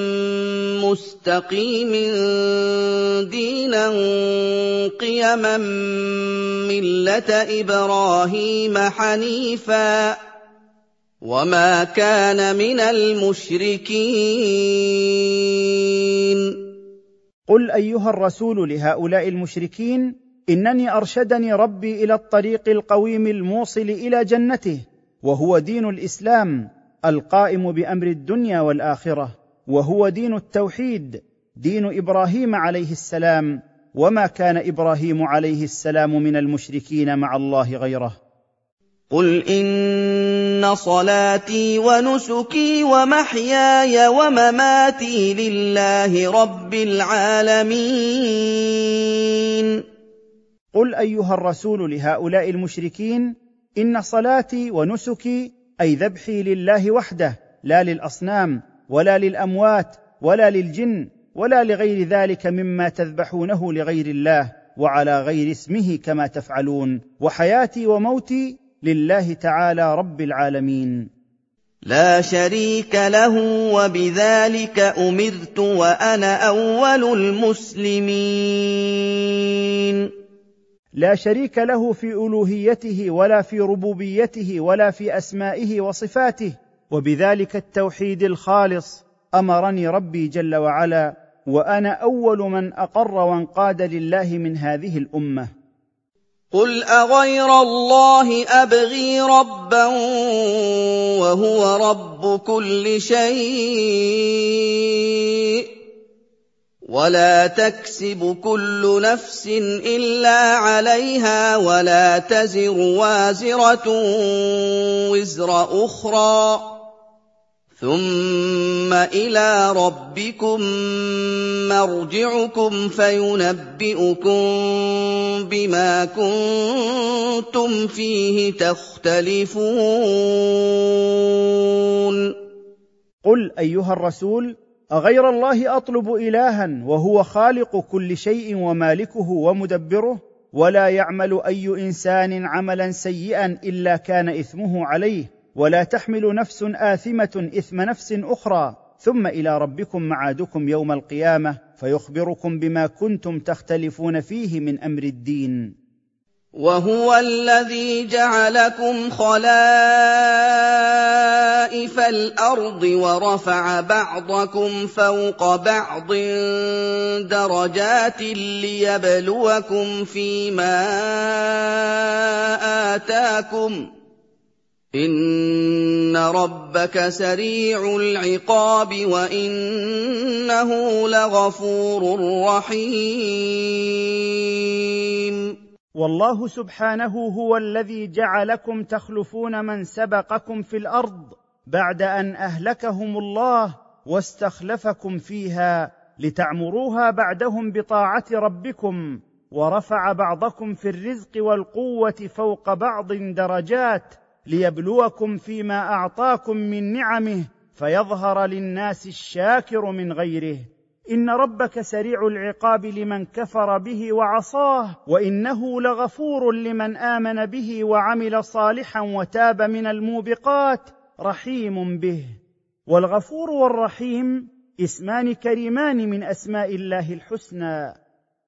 مستقيم دينا قيما ملة إبراهيم حنيفا وما كان من المشركين. قل أيها الرسول لهؤلاء المشركين إنني أرشدني ربي إلى الطريق القويم الموصل إلى جنته، وهو دين الإسلام القائم بأمر الدنيا والآخرة، وهو دين التوحيد، دين إبراهيم عليه السلام، وما كان إبراهيم عليه السلام من المشركين مع الله غيره. قل إن صلاتي ونسكي ومحياي ومماتي لله رب العالمين قل ايها الرسول لهؤلاء المشركين: ان صلاتي ونسكي، اي ذبحي، لله وحده، لا للاصنام ولا للاموات ولا للجن ولا لغير ذلك مما تذبحونه لغير الله وعلى غير اسمه كما تفعلون، وحياتي وموتي لله تعالى رب العالمين. لا شريك له، وبذلك أمرت وأنا أول المسلمين. لا شريك له في ألوهيته ولا في ربوبيته ولا في أسمائه وصفاته، وبذلك التوحيد الخالص أمرني ربي جل وعلا، وأنا أول من أقر وانقاد لله من هذه الأمة. قل أغير الله أبغي ربا وهو رب كل شيء، ولا تكسب كل نفس إلا عليها، ولا تزر وازرة وزر أخرى، ثم إلى ربكم مرجعكم فينبئكم بما كنتم فيه تختلفون. قل أيها الرسول: أغير الله أطلب إلها وهو خالق كل شيء ومالكه ومدبره، ولا يعمل أي إنسان عملا سيئا إلا كان إثمه عليه، ولا تحمل نفس آثمة إثم نفس أخرى، ثم إلى ربكم معادكم يوم القيامة فيخبركم بما كنتم تختلفون فيه من أمر الدين. وهو الذي جعلكم خلائف الأرض ورفع بعضكم فوق بعض درجات ليبلوكم فيما آتاكم، إن ربك سريع العقاب وإنه لغفور رحيم. والله سبحانه هو الذي جعلكم تخلفون من سبقكم في الأرض بعد أن أهلكهم الله، واستخلفكم فيها لتعمروها بعدهم بطاعة ربكم، ورفع بعضكم في الرزق والقوة فوق بعض درجات ليبلوكم فيما أعطاكم من نعمه، فيظهر للناس الشاكر من غيره. إن ربك سريع العقاب لمن كفر به وعصاه، وإنه لغفور لمن آمن به وعمل صالحا وتاب من الموبقات، رحيم به. والغفور والرحيم اسمان كريمان من أسماء الله الحسنى.